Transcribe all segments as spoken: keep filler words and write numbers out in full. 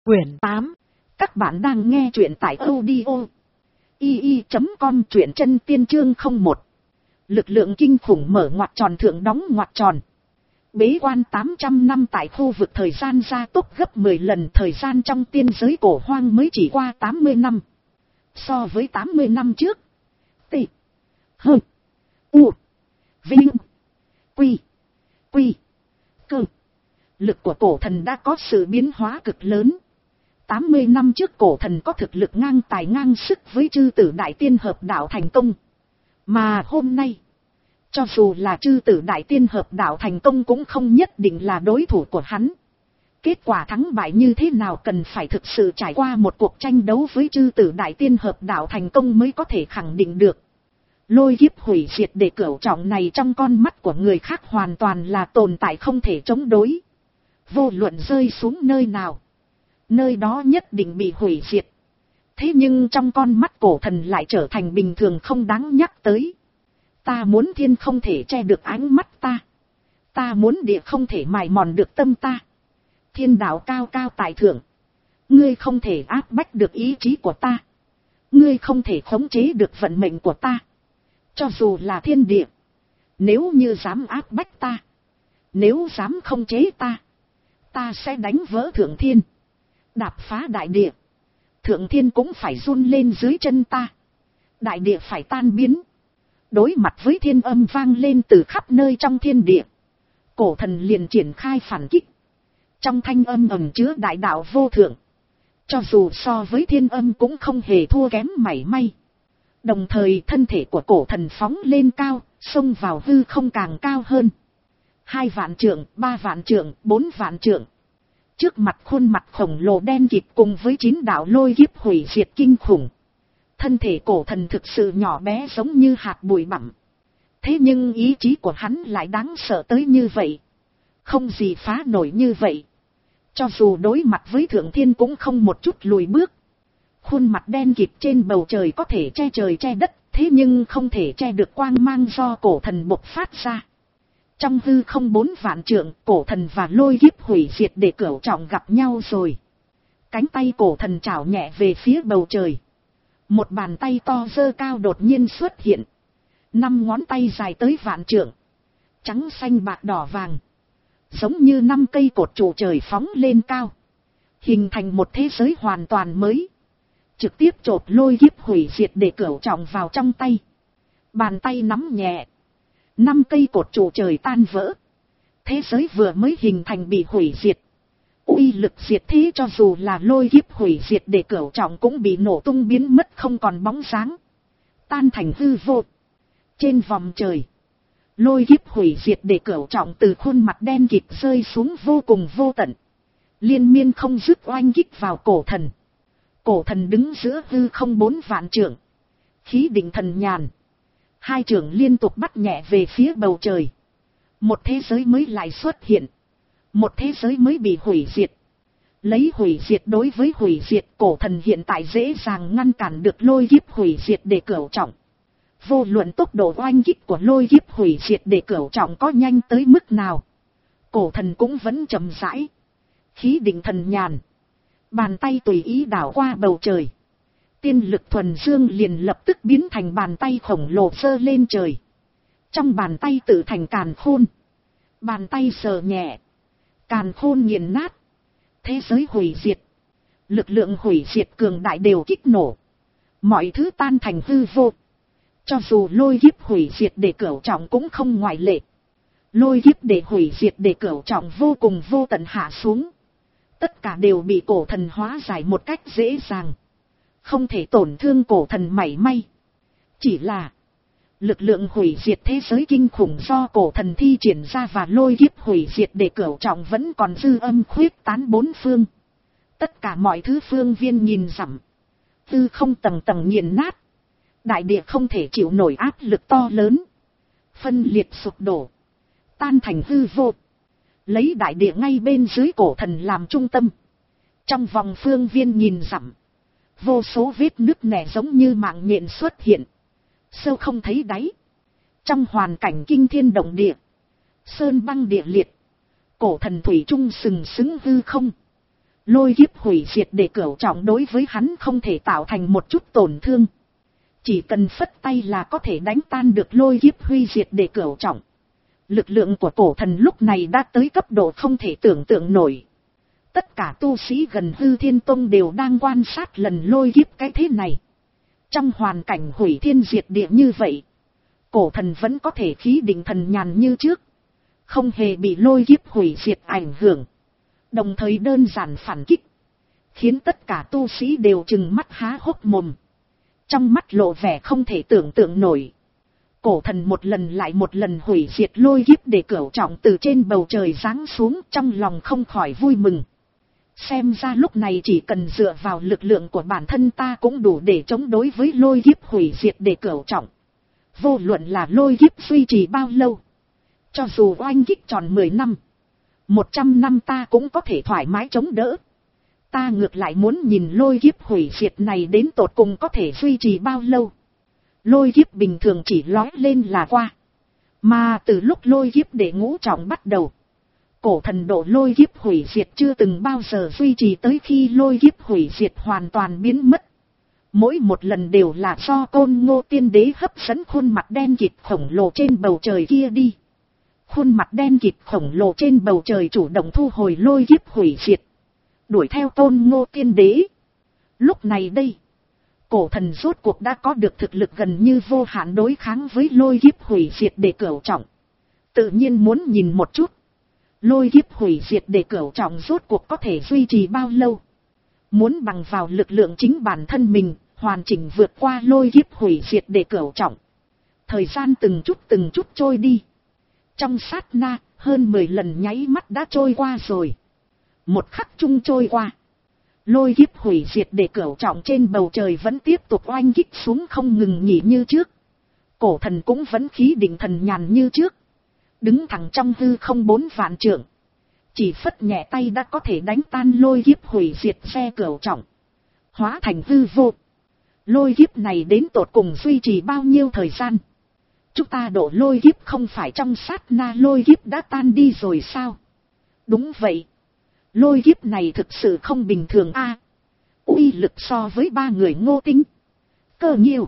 Quyển tám. Các bạn đang nghe truyện tại audio i i chấm com, truyện chân tiên chương không một. Lực lượng kinh khủng mở ngoặc tròn thượng đóng ngoặc tròn. Bế quan tám trăm năm tại khu vực thời gian gia tốc gấp mười lần, thời gian trong tiên giới cổ hoang mới chỉ qua tám mươi năm. So với tám mươi năm trước, T, H, U, Vinh, Quy, Quy, Cơ, lực của cổ thần đã có sự biến hóa cực lớn. tám mươi năm trước cổ thần có thực lực ngang tài ngang sức với chư tử đại tiên hợp đạo thành công. Mà hôm nay, cho dù là chư tử đại tiên hợp đạo thành công cũng không nhất định là đối thủ của hắn. Kết quả thắng bại như thế nào cần phải thực sự trải qua một cuộc tranh đấu với chư tử đại tiên hợp đạo thành công mới có thể khẳng định được. Lôi kiếp hủy diệt để cửu trọng này trong con mắt của người khác hoàn toàn là tồn tại không thể chống đối. Vô luận rơi xuống nơi nào, nơi đó nhất định bị hủy diệt. Thế nhưng trong con mắt cổ thần lại trở thành bình thường không đáng nhắc tới. Ta muốn thiên không thể che được ánh mắt ta. Ta muốn địa không thể mài mòn được tâm ta. Thiên đạo cao cao tại thượng, ngươi không thể áp bách được ý chí của ta. Ngươi không thể khống chế được vận mệnh của ta. Cho dù là thiên địa, nếu như dám áp bách ta, nếu dám khống chế ta, ta sẽ đánh vỡ thượng thiên, đạp phá đại địa. Thượng thiên cũng phải run lên dưới chân ta, đại địa phải tan biến. Đối mặt với thiên âm vang lên từ khắp nơi trong thiên địa, cổ thần liền triển khai phản kích. Trong thanh âm ẩn chứa đại đạo vô thượng, cho dù so với thiên âm cũng không hề thua kém mảy may. Đồng thời thân thể của cổ thần phóng lên cao, xông vào hư không càng cao hơn. Hai vạn trượng, ba vạn trượng, bốn vạn trượng. Trước mặt khuôn mặt khổng lồ đen kịt cùng với chín đạo lôi kiếp hủy diệt kinh khủng, thân thể cổ thần thực sự nhỏ bé giống như hạt bụi bặm. Thế nhưng ý chí của hắn lại đáng sợ tới như vậy. Không gì phá nổi như vậy. Cho dù đối mặt với thượng thiên cũng không một chút lùi bước. Khuôn mặt đen kịt trên bầu trời có thể che trời che đất, thế nhưng không thể che được quang mang do cổ thần bộc phát ra. Trong hư không bốn vạn trượng, cổ thần và lôi kiếp hủy diệt để cửu trọng gặp nhau rồi. Cánh tay cổ thần chảo nhẹ về phía bầu trời. Một bàn tay to dơ cao đột nhiên xuất hiện. Năm ngón tay dài tới vạn trượng, trắng xanh bạc đỏ vàng, giống như năm cây cột trụ trời phóng lên cao, hình thành một thế giới hoàn toàn mới. Trực tiếp chộp lôi kiếp hủy diệt để cửu trọng vào trong tay. Bàn tay nắm nhẹ, năm cây cột trụ trời tan vỡ. Thế giới vừa mới hình thành bị hủy diệt. Uy lực diệt thế cho dù là lôi kiếp hủy diệt để cửu trọng cũng bị nổ tung biến mất không còn bóng dáng, tan thành hư vô. Trên vòng trời, lôi kiếp hủy diệt để cửu trọng từ khuôn mặt đen kịt rơi xuống vô cùng vô tận, liên miên không dứt oanh kích vào cổ thần. Cổ thần đứng giữa hư không bốn vạn trượng, khí định thần nhàn, hai trượng liên tục bắt nhẹ về phía bầu trời. Một thế giới mới lại xuất hiện, một thế giới mới bị hủy diệt. Lấy hủy diệt đối với hủy diệt, cổ thần hiện tại dễ dàng ngăn cản được lôi kiếp hủy diệt để cửu trọng. Vô luận tốc độ oanh kích của lôi kiếp hủy diệt để cửu trọng có nhanh tới mức nào, cổ thần cũng vẫn chậm rãi, khí định thần nhàn. Bàn tay tùy ý đảo qua bầu trời, tiên lực thuần dương liền lập tức biến thành bàn tay khổng lồ giơ lên trời. Trong bàn tay tự thành càn khôn, bàn tay sờ nhẹ, càn khôn nghiền nát. Thế giới hủy diệt, lực lượng hủy diệt cường đại đều kích nổ, mọi thứ tan thành hư vô. Cho dù lôi kiếp hủy diệt để cửu trọng cũng không ngoại lệ. Lôi kiếp để hủy diệt để cửu trọng vô cùng vô tận hạ xuống. Tất cả đều bị cổ thần hóa giải một cách dễ dàng, không thể tổn thương cổ thần mảy may. Chỉ là lực lượng hủy diệt thế giới kinh khủng do cổ thần thi triển ra và lôi kiếp hủy diệt để cửu trọng vẫn còn dư âm khuyết tán bốn phương. Tất cả mọi thứ phương viên nhìn dặm, tư không tầng tầng nghiền nát. Đại địa không thể chịu nổi áp lực to lớn, phân liệt sụp đổ, tan thành hư vô. Lấy đại địa ngay bên dưới cổ thần làm trung tâm, trong vòng phương viên nhìn dặm, vô số vết nứt nẻ giống như mạng nhện xuất hiện, sâu không thấy đáy. Trong hoàn cảnh kinh thiên động địa, sơn băng địa liệt, cổ thần thủy chung sừng sững hư không, Lôi kiếp hủy diệt để cửu trọng đối với hắn không thể tạo thành một chút tổn thương. Chỉ cần phất tay là có thể đánh tan được lôi kiếp huy diệt để cửu trọng. Lực lượng của cổ thần lúc này đã tới cấp độ không thể tưởng tượng nổi. Tất cả tu sĩ gần Hư Thiên Tông đều đang quan sát lần lôi kiếp cái thế này. Trong hoàn cảnh hủy thiên diệt địa như vậy, cổ thần vẫn có thể khí định thần nhàn như trước. Không hề bị lôi kiếp hủy diệt ảnh hưởng. Đồng thời đơn giản phản kích. Khiến tất cả tu sĩ đều trừng mắt há hốc mồm. Trong mắt lộ vẻ không thể tưởng tượng nổi. Cổ thần một lần lại một lần hủy diệt lôi kiếp để cửu trọng từ trên bầu trời giáng xuống, trong lòng không khỏi vui mừng. Xem ra lúc này chỉ cần dựa vào lực lượng của bản thân ta cũng đủ để chống đối với lôi kiếp hủy diệt để cửu trọng. Vô luận là lôi kiếp duy trì bao lâu. Cho dù oanh kích tròn mười năm, một trăm năm ta cũng có thể thoải mái chống đỡ. Ta ngược lại muốn nhìn lôi kiếp hủy diệt này đến tột cùng có thể duy trì bao lâu. Lôi kiếp bình thường chỉ lói lên là qua. Mà từ lúc lôi kiếp để ngũ trọng bắt đầu, cổ thần độ lôi kiếp hủy diệt chưa từng bao giờ duy trì tới khi lôi kiếp hủy diệt hoàn toàn biến mất. Mỗi một lần đều là do Côn Ngô Tiên Đế hấp dẫn khuôn mặt đen kịt khổng lồ trên bầu trời kia đi. Khuôn mặt đen kịt khổng lồ trên bầu trời chủ động thu hồi lôi kiếp hủy diệt, đuổi theo Côn Ngô Tiên Đế. Lúc này đây, cổ thần rốt cuộc đã có được thực lực gần như vô hạn đối kháng với lôi kiếp hủy diệt để cửu trọng. Tự nhiên muốn nhìn một chút, lôi kiếp hủy diệt để cửu trọng rốt cuộc có thể duy trì bao lâu. Muốn bằng vào lực lượng chính bản thân mình, hoàn chỉnh vượt qua lôi kiếp hủy diệt để cửu trọng. Thời gian từng chút từng chút trôi đi. Trong sát na, hơn mười lần nháy mắt đã trôi qua rồi. Một khắc chung trôi qua. Lôi kiếp hủy diệt để cửu trọng trên bầu trời vẫn tiếp tục oanh kích xuống không ngừng nghỉ như trước. Cổ thần cũng vẫn khí định thần nhàn như trước. Đứng thẳng trong hư không bốn vạn trượng. Chỉ phất nhẹ tay đã có thể đánh tan lôi kiếp hủy diệt xe cửu trọng. Hóa thành hư vô. Lôi kiếp này đến tột cùng duy trì bao nhiêu thời gian? Chúng ta độ lôi kiếp không phải trong sát na lôi kiếp đã tan đi rồi sao? Đúng vậy. Lôi kiếp này thực sự không bình thường a. À, uy lực so với ba người Ngô Tính, Cơ Nghiêu,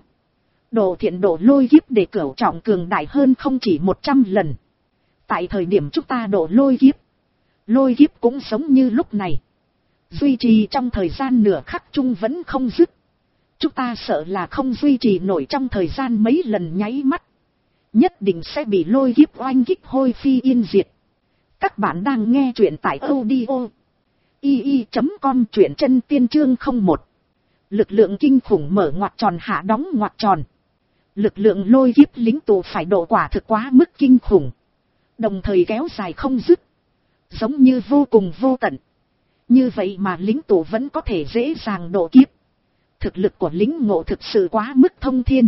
Độ Thiện độ lôi kiếp để cửu trọng cường đại hơn không chỉ một trăm lần. Tại thời điểm chúng ta độ lôi kiếp, lôi kiếp cũng giống như lúc này. Duy trì trong thời gian nửa khắc chung vẫn không dứt. Chúng ta sợ là không duy trì nổi trong thời gian mấy lần nháy mắt. Nhất định sẽ bị lôi kiếp oanh kích hôi phi yên diệt. Các bạn đang nghe truyện tại audio i i chấm com truyện chân tiên chương không một. Lực lượng kinh khủng mở ngoặc tròn hạ đóng ngoặc tròn. Lực lượng lôi kiếp lính tù phải độ quả thực quá mức kinh khủng. Đồng thời kéo dài không dứt. Giống như vô cùng vô tận. Như vậy mà lính tù vẫn có thể dễ dàng độ kiếp. Thực lực của lính ngộ thực sự quá mức thông thiên.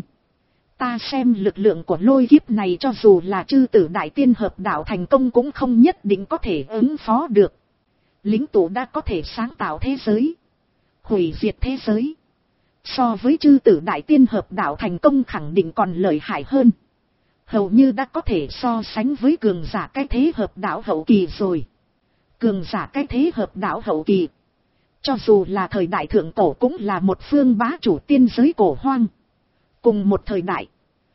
Ta xem lực lượng của lôi kiếp này cho dù là chư tử đại tiên hợp đạo thành công cũng không nhất định có thể ứng phó được. Lính tù đã có thể sáng tạo thế giới, hủy diệt thế giới. So với chư tử đại tiên hợp đạo thành công khẳng định còn lợi hại hơn. Hầu như đã có thể so sánh với cường giả cái thế hợp đạo hậu kỳ rồi. Cường giả cái thế hợp đạo hậu kỳ, cho dù là thời đại thượng cổ cũng là một phương bá chủ tiên giới cổ hoang. Cùng một thời đại,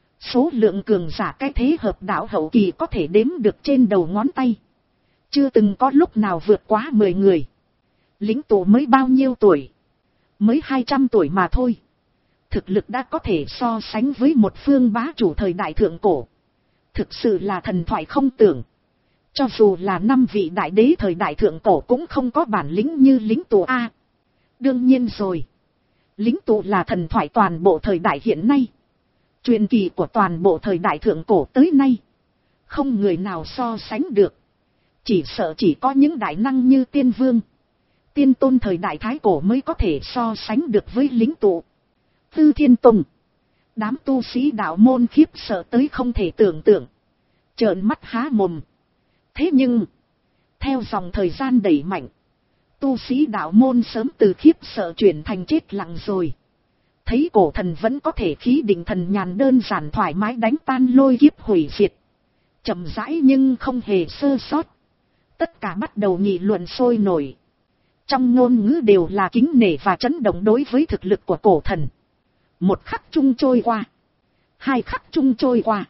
số lượng cường giả cái thế hợp đạo hậu kỳ có thể đếm được trên đầu ngón tay. Chưa từng có lúc nào vượt quá mười người. Lính tù mới bao nhiêu tuổi? Mới hai trăm tuổi mà thôi. Thực lực đã có thể so sánh với một phương bá chủ thời đại thượng cổ. Thực sự là thần thoại không tưởng. Cho dù là năm vị đại đế thời đại thượng cổ cũng không có bản lĩnh như lính tù A. Đương nhiên rồi. Lính tù là thần thoại toàn bộ thời đại hiện nay. Truyền kỳ của toàn bộ thời đại thượng cổ tới nay. Không người nào so sánh được. Chỉ sợ chỉ có những đại năng như tiên vương, tiên tôn thời đại thái cổ mới có thể so sánh được với lính tù. Tư Thiên Tông, đám tu sĩ đạo môn khiếp sợ tới không thể tưởng tượng. Trợn mắt há mồm. Thế nhưng, theo dòng thời gian đẩy mạnh, tu sĩ đạo môn sớm từ khiếp sợ chuyển thành chết lặng rồi. Thấy cổ thần vẫn có thể khí định thần nhàn đơn giản thoải mái đánh tan lôi kiếp hủy diệt. Chậm rãi nhưng không hề sơ sót. Tất cả bắt đầu nghị luận sôi nổi. Trong ngôn ngữ đều là kính nể và chấn động đối với thực lực của cổ thần. Một khắc chung trôi qua. Hai khắc chung trôi qua.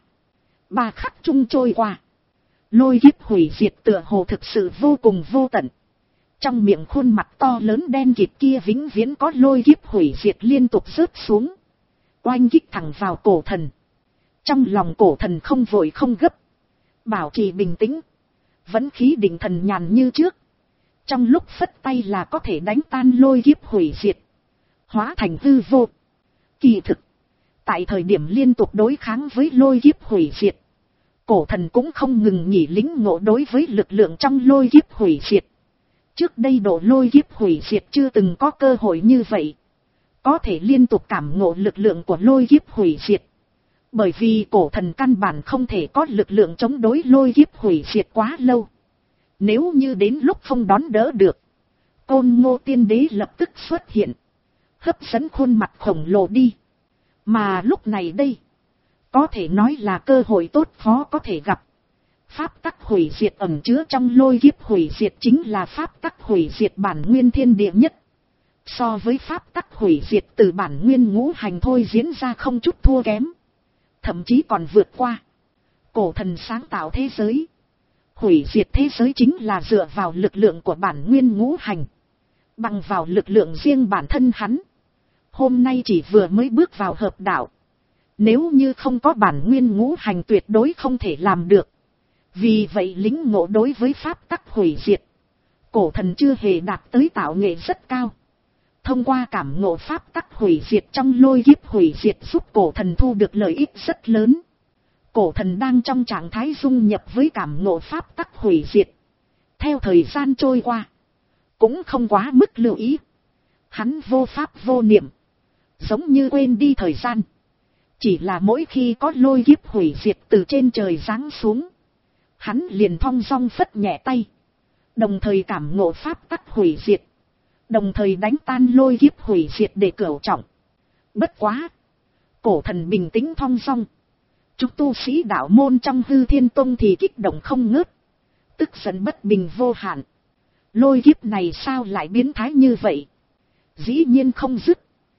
Ba khắc chung trôi qua. Lôi kiếp hủy diệt tựa hồ thực sự vô cùng vô tận. Trong miệng khuôn mặt to lớn đen kịt kia vĩnh viễn có lôi kiếp hủy diệt liên tục rớt xuống. Oanh kích thẳng vào cổ thần. Trong lòng cổ thần không vội không gấp. Bảo trì bình tĩnh. Vẫn khí định thần nhàn như trước. Trong lúc phất tay là có thể đánh tan lôi kiếp hủy diệt. Hóa thành hư vô. Kỳ thực. Tại thời điểm liên tục đối kháng với lôi kiếp hủy diệt. Cổ thần cũng không ngừng nghỉ lĩnh ngộ đối với lực lượng trong lôi kiếp hủy diệt. Trước đây độ lôi kiếp hủy diệt chưa từng có cơ hội như vậy. Có thể liên tục cảm ngộ lực lượng của lôi kiếp hủy diệt. Bởi vì cổ thần căn bản không thể có lực lượng chống đối lôi kiếp hủy diệt quá lâu. Nếu như đến lúc không đón đỡ được, Côn Ngô Tiên Đế lập tức xuất hiện. Hấp dẫn khuôn mặt khổng lồ đi. Mà lúc này đây, có thể nói là cơ hội tốt khó có thể gặp. Pháp tắc hủy diệt ẩn chứa trong lôi kiếp hủy diệt chính là pháp tắc hủy diệt bản nguyên thiên địa nhất. So với pháp tắc hủy diệt từ bản nguyên ngũ hành thôi diễn ra không chút thua kém. Thậm chí còn vượt qua. Cổ thần sáng tạo thế giới. Hủy diệt thế giới chính là dựa vào lực lượng của bản nguyên ngũ hành. Bằng vào lực lượng riêng bản thân hắn. Hôm nay chỉ vừa mới bước vào hợp đạo. Nếu như không có bản nguyên ngũ hành tuyệt đối không thể làm được. Vì vậy lính ngộ đối với pháp tắc hủy diệt. Cổ thần chưa hề đạt tới tạo nghệ rất cao. Thông qua cảm ngộ pháp tắc hủy diệt trong lôi kiếp hủy diệt giúp cổ thần thu được lợi ích rất lớn. Cổ thần đang trong trạng thái dung nhập với cảm ngộ pháp tắc hủy diệt. Theo thời gian trôi qua. Cũng không quá mức lưu ý. Hắn vô pháp vô niệm. Giống như quên đi thời gian. Chỉ là mỗi khi có lôi kiếp hủy diệt từ trên trời giáng xuống. Hắn liền thong dong phất nhẹ tay. Đồng thời cảm ngộ pháp tắc hủy diệt. Đồng thời đánh tan lôi kiếp hủy diệt để cửu trọng. Bất quá. Cổ thần bình tĩnh thong dong. Chúng tu sĩ đạo môn trong Hư Thiên Tông thì kích động không ngớt. Tức giận bất bình vô hạn. Lôi kiếp này sao lại biến thái như vậy? Dĩ nhiên không dứt.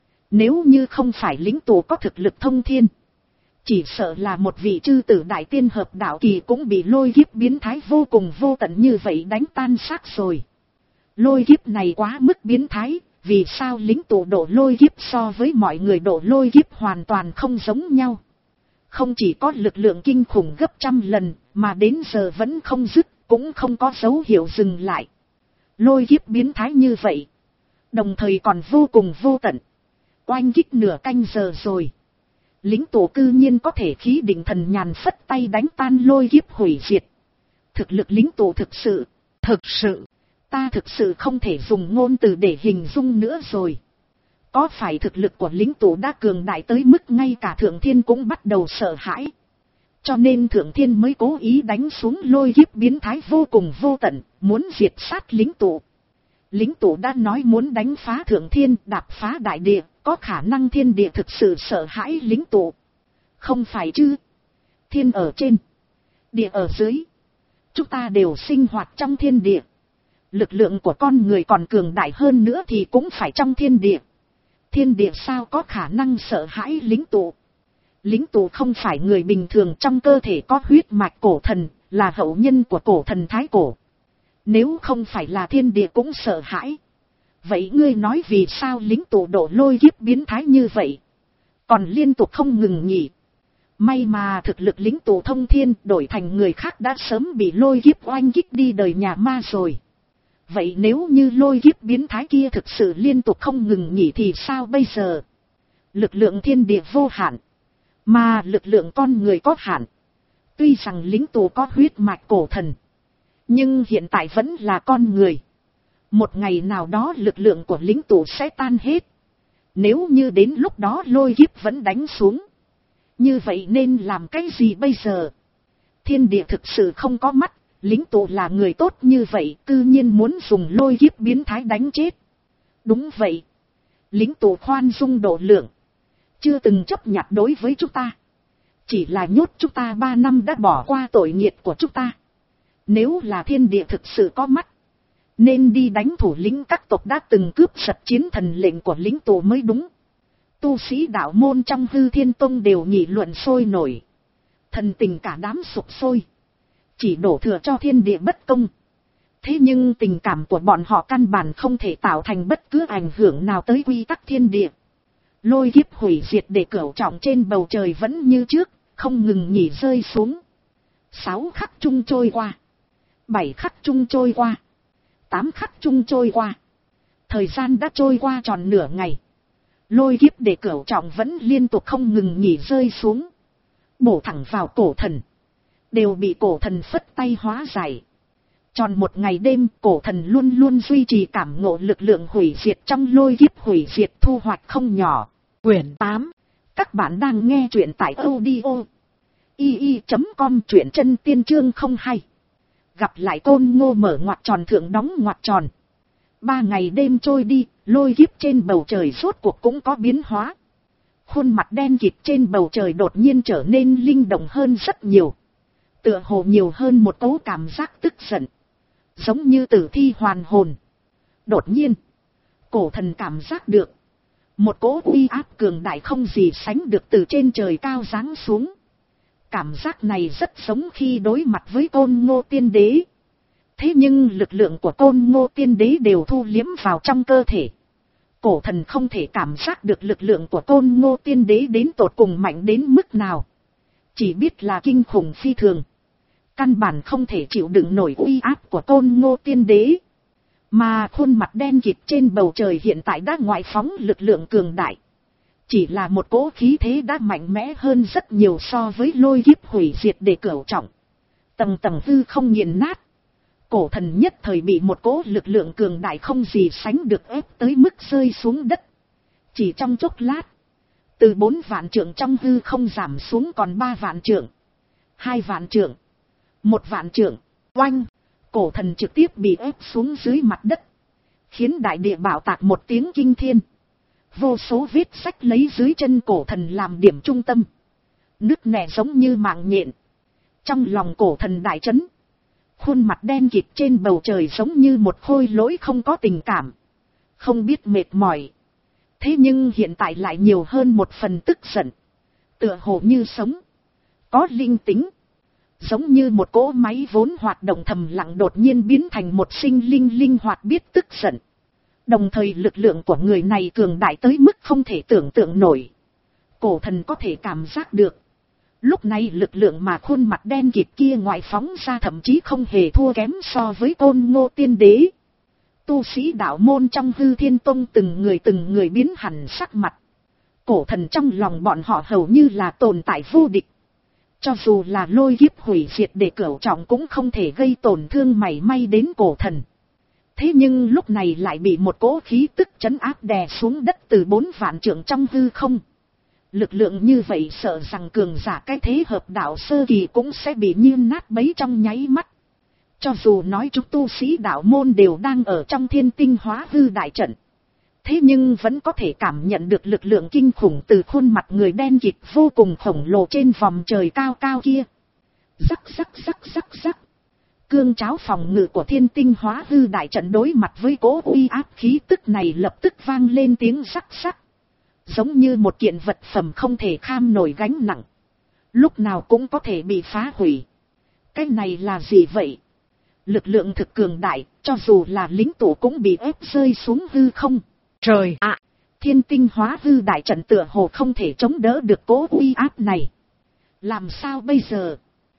Nếu như không phải lính tù có thực lực thông thiên. Chỉ sợ là một vị chư tử đại tiên hợp đạo kỳ cũng bị lôi kiếp biến thái vô cùng vô tận như vậy đánh tan xác rồi. Lôi kiếp này quá mức biến thái. Vì sao lính tù độ lôi kiếp so với mọi người độ lôi kiếp hoàn toàn không giống nhau? Không chỉ có lực lượng kinh khủng gấp trăm lần, mà đến giờ vẫn không dứt, cũng không có dấu hiệu dừng lại. Lôi kiếp biến thái như vậy. Đồng thời còn vô cùng vô tận. Oanh kích nửa canh giờ rồi. Lính tổ cư nhiên có thể khí định thần nhàn phất tay đánh tan lôi kiếp hủy diệt. Thực lực lính tổ thực sự, thực sự, ta thực sự không thể dùng ngôn từ để hình dung nữa rồi. Có phải thực lực của lính tù đã cường đại tới mức ngay cả Thượng Thiên cũng bắt đầu sợ hãi. Cho nên Thượng Thiên mới cố ý đánh xuống lôi kiếp biến thái vô cùng vô tận, muốn diệt sát lính tù. Lính tù đã nói muốn đánh phá Thượng Thiên, đạp phá đại địa, có khả năng thiên địa thực sự sợ hãi lính tù. Không phải chứ? Thiên ở trên, địa ở dưới. Chúng ta đều sinh hoạt trong thiên địa. Lực lượng của con người còn cường đại hơn nữa thì cũng phải trong thiên địa. Thiên địa sao có khả năng sợ hãi lính tù? Lính tù không phải người bình thường, trong cơ thể có huyết mạch cổ thần, là hậu nhân của cổ thần Thái Cổ. Nếu không phải là thiên địa cũng sợ hãi. Vậy ngươi nói vì sao lính tù độ lôi kiếp biến thái như vậy? Còn liên tục không ngừng nghỉ. May mà thực lực lính tù thông thiên, đổi thành người khác đã sớm bị lôi kiếp oanh kích đi đời nhà ma rồi. Vậy nếu như lôi kiếp biến thái kia thực sự liên tục không ngừng nghỉ thì sao bây giờ? Lực lượng thiên địa vô hạn, mà lực lượng con người có hạn. Tuy rằng lính tù có huyết mạch cổ thần, nhưng hiện tại vẫn là con người. Một ngày nào đó lực lượng của lính tù sẽ tan hết. Nếu như đến lúc đó lôi kiếp vẫn đánh xuống, như vậy nên làm cái gì bây giờ? Thiên địa thực sự không có mắt. Lính tù là người tốt như vậy, cư nhiên muốn dùng lôi kiếp biến thái đánh chết. Đúng vậy. Lính tù khoan dung độ lượng. Chưa từng chấp nhặt đối với chúng ta. Chỉ là nhốt chúng ta ba năm đã bỏ qua tội nghiệt của chúng ta. Nếu là thiên địa thực sự có mắt, Nên đi đánh thủ lĩnh các tộc đã từng cướp giật chiến thần lệnh của lĩnh tụ mới đúng. Tu sĩ đạo môn trong Hư Thiên Tông đều nghị luận sôi nổi. Thần tình cả đám sục sôi. Chỉ đổ thừa cho thiên địa bất công. Thế nhưng tình cảm của bọn họ căn bản không thể tạo thành bất cứ ảnh hưởng nào tới quy tắc thiên địa. Lôi kiếp hủy diệt để cửu trọng trên bầu trời vẫn như trước, không ngừng nghỉ rơi xuống. Sáu khắc chung trôi qua. Bảy khắc chung trôi qua. Tám khắc chung trôi qua. Thời gian đã trôi qua tròn nửa ngày. Lôi kiếp để cửu trọng vẫn liên tục không ngừng nghỉ rơi xuống. Bổ thẳng vào cổ thần. Đều bị cổ thần phất tay hóa giải. Tròn một ngày đêm, cổ thần luôn luôn duy trì cảm ngộ lực lượng hủy diệt trong lôi kiếp hủy diệt thu hoạch không nhỏ. Quyển tám. Các bạn đang nghe truyện tại audio i i chấm com, truyện chân tiên chương không hai. Gặp lại Côn Ngô mở ngoặc tròn thượng đóng ngoặc tròn. Ba ngày đêm trôi đi, lôi kiếp trên bầu trời rốt cuộc cũng có biến hóa. Khuôn mặt đen kịt trên bầu trời đột nhiên trở nên linh động hơn rất nhiều. Tựa hồ nhiều hơn một cấu cảm giác tức giận. Giống như tử thi hoàn hồn. Đột nhiên, cổ thần cảm giác được. Một cỗ uy áp cường đại không gì sánh được từ trên trời cao giáng xuống. Cảm giác này rất giống khi đối mặt với Côn Ngô Tiên Đế. Thế nhưng lực lượng của Côn Ngô Tiên Đế đều thu liếm vào trong cơ thể. Cổ thần không thể cảm giác được lực lượng của Côn Ngô Tiên Đế đến tột cùng mạnh đến mức nào. Chỉ biết là kinh khủng phi thường. Căn bản không thể chịu đựng nổi uy áp của Côn Ngô Tiên Đế. Mà khuôn mặt đen kịt trên bầu trời hiện tại đã ngoại phóng lực lượng cường đại. Chỉ là một cỗ khí thế đã mạnh mẽ hơn rất nhiều so với lôi kiếp hủy diệt để cửu trọng. Tầng tầng hư không nghiền nát. Cổ thần nhất thời bị một cỗ lực lượng cường đại không gì sánh được ép tới mức rơi xuống đất. Chỉ trong chốc lát, từ bốn vạn trượng trong hư không giảm xuống còn ba vạn trượng, hai vạn trượng, một vạn trượng. Oanh! Cổ thần trực tiếp bị ép xuống dưới mặt đất, khiến đại địa bạo tạc một tiếng kinh thiên. Vô số vết sách lấy dưới chân cổ thần làm điểm trung tâm, nứt nẻ giống như mạng nhện. Trong lòng cổ thần đại chấn. Khuôn mặt đen kịt trên bầu trời giống như một khôi lỗi không có tình cảm, không biết mệt mỏi. Thế nhưng hiện tại lại nhiều hơn một phần tức giận. Tựa hồ như sống, có linh tính. Giống như một cỗ máy vốn hoạt động thầm lặng đột nhiên biến thành một sinh linh linh hoạt biết tức giận. Đồng thời lực lượng của người này cường đại tới mức không thể tưởng tượng nổi. Cổ thần có thể cảm giác được. Lúc này lực lượng mà khuôn mặt đen kịt kia ngoại phóng ra thậm chí không hề thua kém so với Côn Ngô Tiên Đế. Tu sĩ đạo môn trong Hư Thiên Tông từng người từng người biến hẳn sắc mặt. Cổ thần trong lòng bọn họ hầu như là tồn tại vô địch. Cho dù là lôi kiếp hủy diệt để cửu trọng cũng không thể gây tổn thương mảy may đến cổ thần. Thế nhưng lúc này lại bị một cỗ khí tức trấn áp đè xuống đất từ bốn vạn trượng trong hư không. Lực lượng như vậy sợ rằng cường giả cái thế hợp đạo sơ kỳ cũng sẽ bị như nát bấy trong nháy mắt. Cho dù nói chúng tu sĩ đạo môn đều đang ở trong thiên tinh hóa hư đại trận. Thế nhưng vẫn có thể cảm nhận được lực lượng kinh khủng từ khuôn mặt người đen kịt vô cùng khổng lồ trên vòm trời cao cao kia. Rắc rắc rắc rắc rắc. Cương cháo phòng ngự của thiên tinh hóa hư đại trận đối mặt với cỗ uy áp khí tức này lập tức vang lên tiếng rắc rắc. Giống như một kiện vật phẩm không thể kham nổi gánh nặng. Lúc nào cũng có thể bị phá hủy. Cái này là gì vậy? Lực lượng thực cường đại, cho dù là lính tụ cũng bị ép rơi xuống hư không. Trời ạ! À, thiên tinh hóa hư đại trận tựa hồ không thể chống đỡ được cỗ uy áp này. Làm sao bây giờ?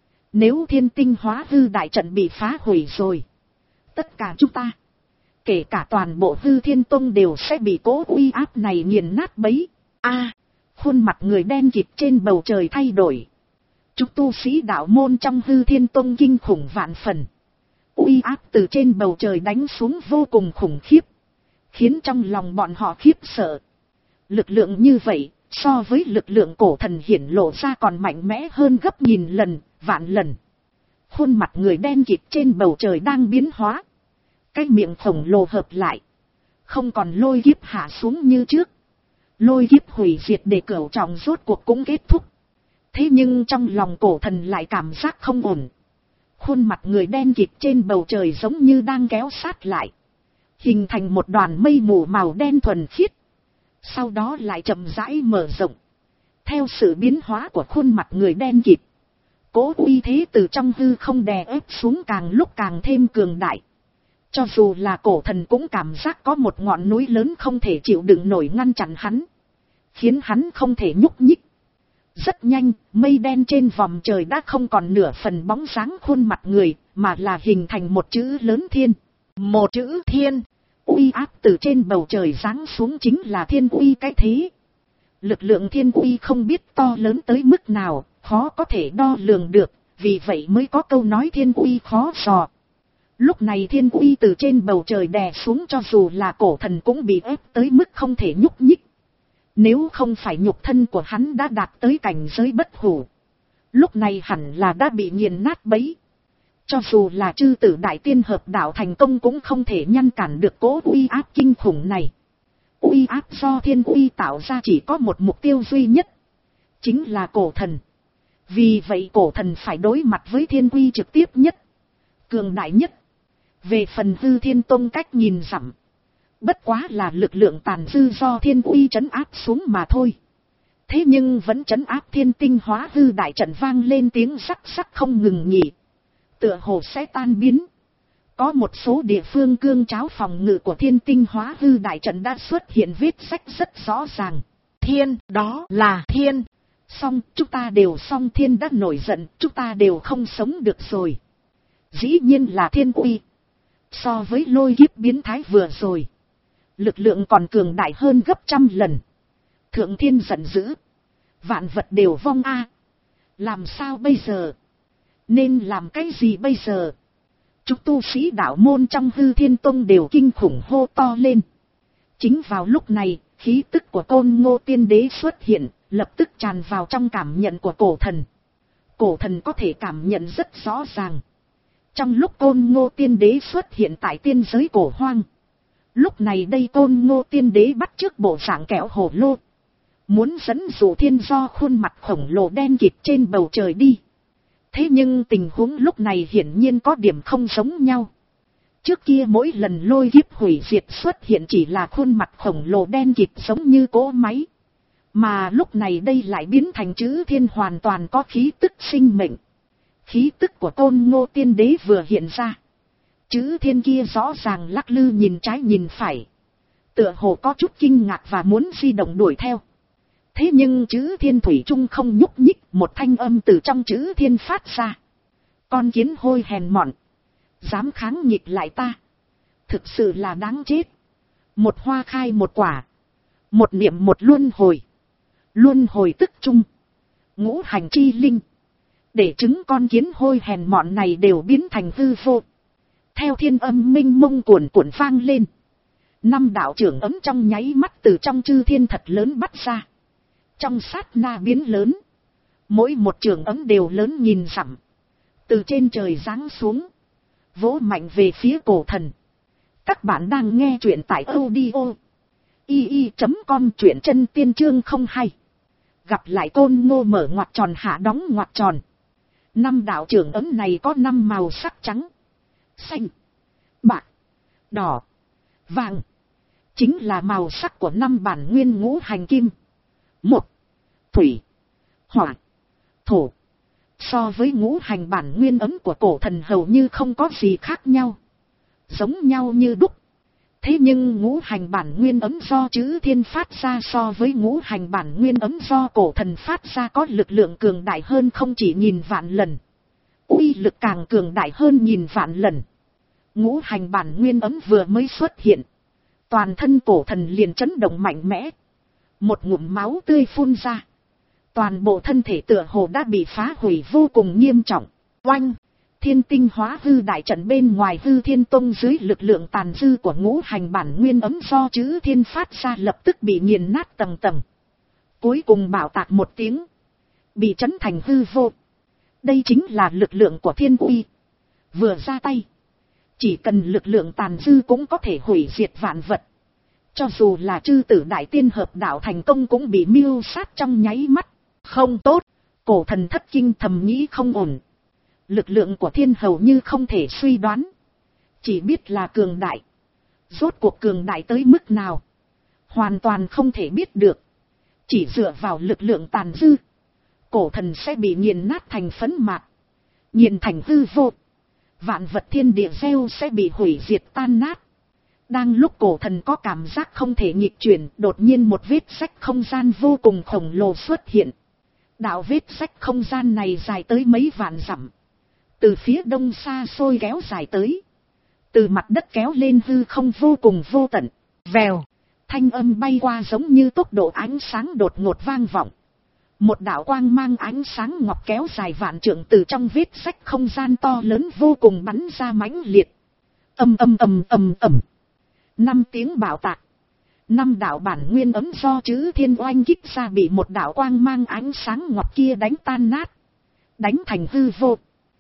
Nếu thiên tinh hóa hư đại trận bị phá hủy rồi, tất cả chúng ta, kể cả toàn bộ Hư Thiên Tông đều sẽ bị cỗ uy áp này nghiền nát bấy. A, à, khuôn mặt người đen kịt trên bầu trời thay đổi. Chúng tu sĩ đạo môn trong Hư Thiên Tông kinh khủng vạn phần. Uy áp từ trên bầu trời đánh xuống vô cùng khủng khiếp, khiến trong lòng bọn họ khiếp sợ. Lực lượng như vậy, so với lực lượng cổ thần hiển lộ ra còn mạnh mẽ hơn gấp nghìn lần, vạn lần. Khuôn mặt người đen kịt trên bầu trời đang biến hóa. Cái miệng khổng lồ hợp lại, không còn lôi kiếp hạ xuống như trước. Lôi kiếp hủy diệt để cửu trọng rốt cuộc cũng kết thúc. Thế nhưng trong lòng cổ thần lại cảm giác không ổn. Khuôn mặt người đen kịt trên bầu trời giống như đang kéo sát lại, hình thành một đoàn mây mù màu đen thuần khiết, sau đó lại chậm rãi mở rộng. Theo sự biến hóa của khuôn mặt người đen kịt, cỗ uy thế từ trong hư không đè ép xuống càng lúc càng thêm cường đại. Cho dù là cổ thần cũng cảm giác có một ngọn núi lớn không thể chịu đựng nổi ngăn chặn hắn, khiến hắn không thể nhúc nhích. Rất nhanh, mây đen trên vòm trời đã không còn nửa phần bóng dáng khuôn mặt người, mà là hình thành một chữ lớn thiên. Một chữ thiên, uy áp từ trên bầu trời giáng xuống chính là thiên uy cái thế. Lực lượng thiên uy không biết to lớn tới mức nào, khó có thể đo lường được, vì vậy mới có câu nói thiên uy khó dò. Lúc này thiên uy từ trên bầu trời đè xuống, cho dù là cổ thần cũng bị ép tới mức không thể nhúc nhích. Nếu không phải nhục thân của hắn đã đạt tới cảnh giới bất hủ, lúc này hẳn là đã bị nghiền nát bấy. Cho dù là chư tử đại tiên hợp đạo thành công cũng không thể ngăn cản được cỗ uy áp kinh khủng này. Uy áp do thiên uy tạo ra chỉ có một mục tiêu duy nhất, chính là cổ thần. Vì vậy cổ thần phải đối mặt với thiên uy trực tiếp nhất, cường đại nhất. Về phần hư thiên tông cách nhìn dặm, bất quá là lực lượng tàn dư do thiên uy trấn áp xuống mà thôi. Thế nhưng vẫn trấn áp thiên tinh hóa hư đại trận vang lên tiếng sắc sắc không ngừng nghỉ, tựa hồ sẽ tan biến. Có một số địa phương cương cháo phòng ngự của thiên tinh hóa hư đại trận đã xuất hiện vết sách rất rõ ràng. Thiên, đó là thiên. Xong, chúng ta đều xong, thiên đã nổi giận, chúng ta đều không sống được rồi. Dĩ nhiên là thiên uy. So với lôi kiếp biến thái vừa rồi, lực lượng còn cường đại hơn gấp trăm lần. Thượng thiên giận dữ, vạn vật đều vong a. Làm sao bây giờ? Nên làm cái gì bây giờ? Chúng tu sĩ đạo môn trong hư thiên tông đều kinh khủng hô to lên. Chính vào lúc này, khí tức của Côn Ngô Tiên Đế xuất hiện, lập tức tràn vào trong cảm nhận của cổ thần. Cổ thần có thể cảm nhận rất rõ ràng. Trong lúc Côn Ngô Tiên Đế xuất hiện tại tiên giới cổ hoang, lúc này đây Côn Ngô Tiên Đế bắt chước bộ dạng kẹo hổ lô, muốn dẫn dụ thiên do khuôn mặt khổng lồ đen kịt trên bầu trời đi. Thế nhưng tình huống lúc này hiển nhiên có điểm không giống nhau. Trước kia mỗi lần lôi kiếp hủy diệt xuất hiện chỉ là khuôn mặt khổng lồ đen kịt giống như cỗ máy. Mà lúc này đây lại biến thành chữ thiên, hoàn toàn có khí tức sinh mệnh. Khí tức của Côn Ngô Tiên Đế vừa hiện ra, chữ thiên kia rõ ràng lắc lư nhìn trái nhìn phải, tựa hồ có chút kinh ngạc và muốn di động đuổi theo. Thế nhưng chữ thiên thủy chung không nhúc nhích, một thanh âm từ trong chữ thiên phát ra. Con kiến hôi hèn mọn, dám kháng nghịch lại ta, thực sự là đáng chết. Một hoa khai một quả, một niệm một luân hồi, luân hồi tức chung, ngũ hành chi linh, để chứng con kiến hôi hèn mọn này đều biến thành hư vô. Theo thiên âm minh mông cuồn cuộn vang lên, năm đạo trưởng ấm trong nháy mắt từ trong chư thiên thật lớn bắt ra. Trong sát na biến lớn, mỗi một trường ấm đều lớn nghìn dặm, từ trên trời giáng xuống, vỗ mạnh về phía cổ thần. Các bạn đang nghe truyện tại audio i i chấm com, truyện chân tiên chương không hay. Gặp lại Côn Ngô mở ngoặc tròn hạ đóng ngoặc tròn. Năm đạo trưởng ấm này có năm màu sắc trắng, xanh, bạc, đỏ, vàng, chính là màu sắc của năm bản nguyên ngũ hành kim. Một, thủy, hỏa, thổ. So với ngũ hành bản nguyên ấm của cổ thần hầu như không có gì khác nhau, giống nhau như đúc. Thế nhưng ngũ hành bản nguyên ấm do chữ thiên phát ra so với ngũ hành bản nguyên ấm do cổ thần phát ra có lực lượng cường đại hơn không chỉ nghìn vạn lần, uy lực càng cường đại hơn nghìn vạn lần. Ngũ hành bản nguyên ấm vừa mới xuất hiện, toàn thân cổ thần liền chấn động mạnh mẽ, một ngụm máu tươi phun ra, toàn bộ thân thể tựa hồ đã bị phá hủy vô cùng nghiêm trọng. Oanh! Thiên tinh hóa hư đại trận bên ngoài hư thiên tông dưới lực lượng tàn dư của ngũ hành bản nguyên ấm do chữ thiên phát ra lập tức bị nghiền nát tầng tầng. Cuối cùng bảo tạc một tiếng, bị chấn thành hư vô. Đây chính là lực lượng của thiên uy. Vừa ra tay, chỉ cần lực lượng tàn dư cũng có thể hủy diệt vạn vật. Cho dù là chư tử đại tiên hợp đạo thành công cũng bị miêu sát trong nháy mắt. Không tốt, cổ thần thất kinh thầm nghĩ không ổn. Lực lượng của thiên hầu như không thể suy đoán. Chỉ biết là cường đại. Rốt cuộc cường đại tới mức nào. Hoàn toàn không thể biết được. Chỉ dựa vào lực lượng tàn dư. Cổ thần sẽ bị nghiền nát thành phấn mạt. Nghiền thành hư vô. Vạn vật thiên địa gieo sẽ bị hủy diệt tan nát. Đang lúc cổ thần có cảm giác không thể nghịch chuyển, đột nhiên một vết rách không gian vô cùng khổng lồ xuất hiện. Đạo vết rách không gian này dài tới mấy vạn dặm. Từ phía đông xa xôi kéo dài tới. Từ mặt đất kéo lên hư không vô cùng vô tận. Vèo, thanh âm bay qua giống như tốc độ ánh sáng đột ngột vang vọng. Một đạo quang mang ánh sáng ngọc kéo dài vạn trượng từ trong vết rách không gian to lớn vô cùng bắn ra mãnh liệt. Ầm ầm ầm ầm ầm. Năm tiếng bạo tạc. Năm đạo bản nguyên ấm do chữ thiên oanh kích ra bị một đạo quang mang ánh sáng ngọc kia đánh tan nát. Đánh thành hư vô.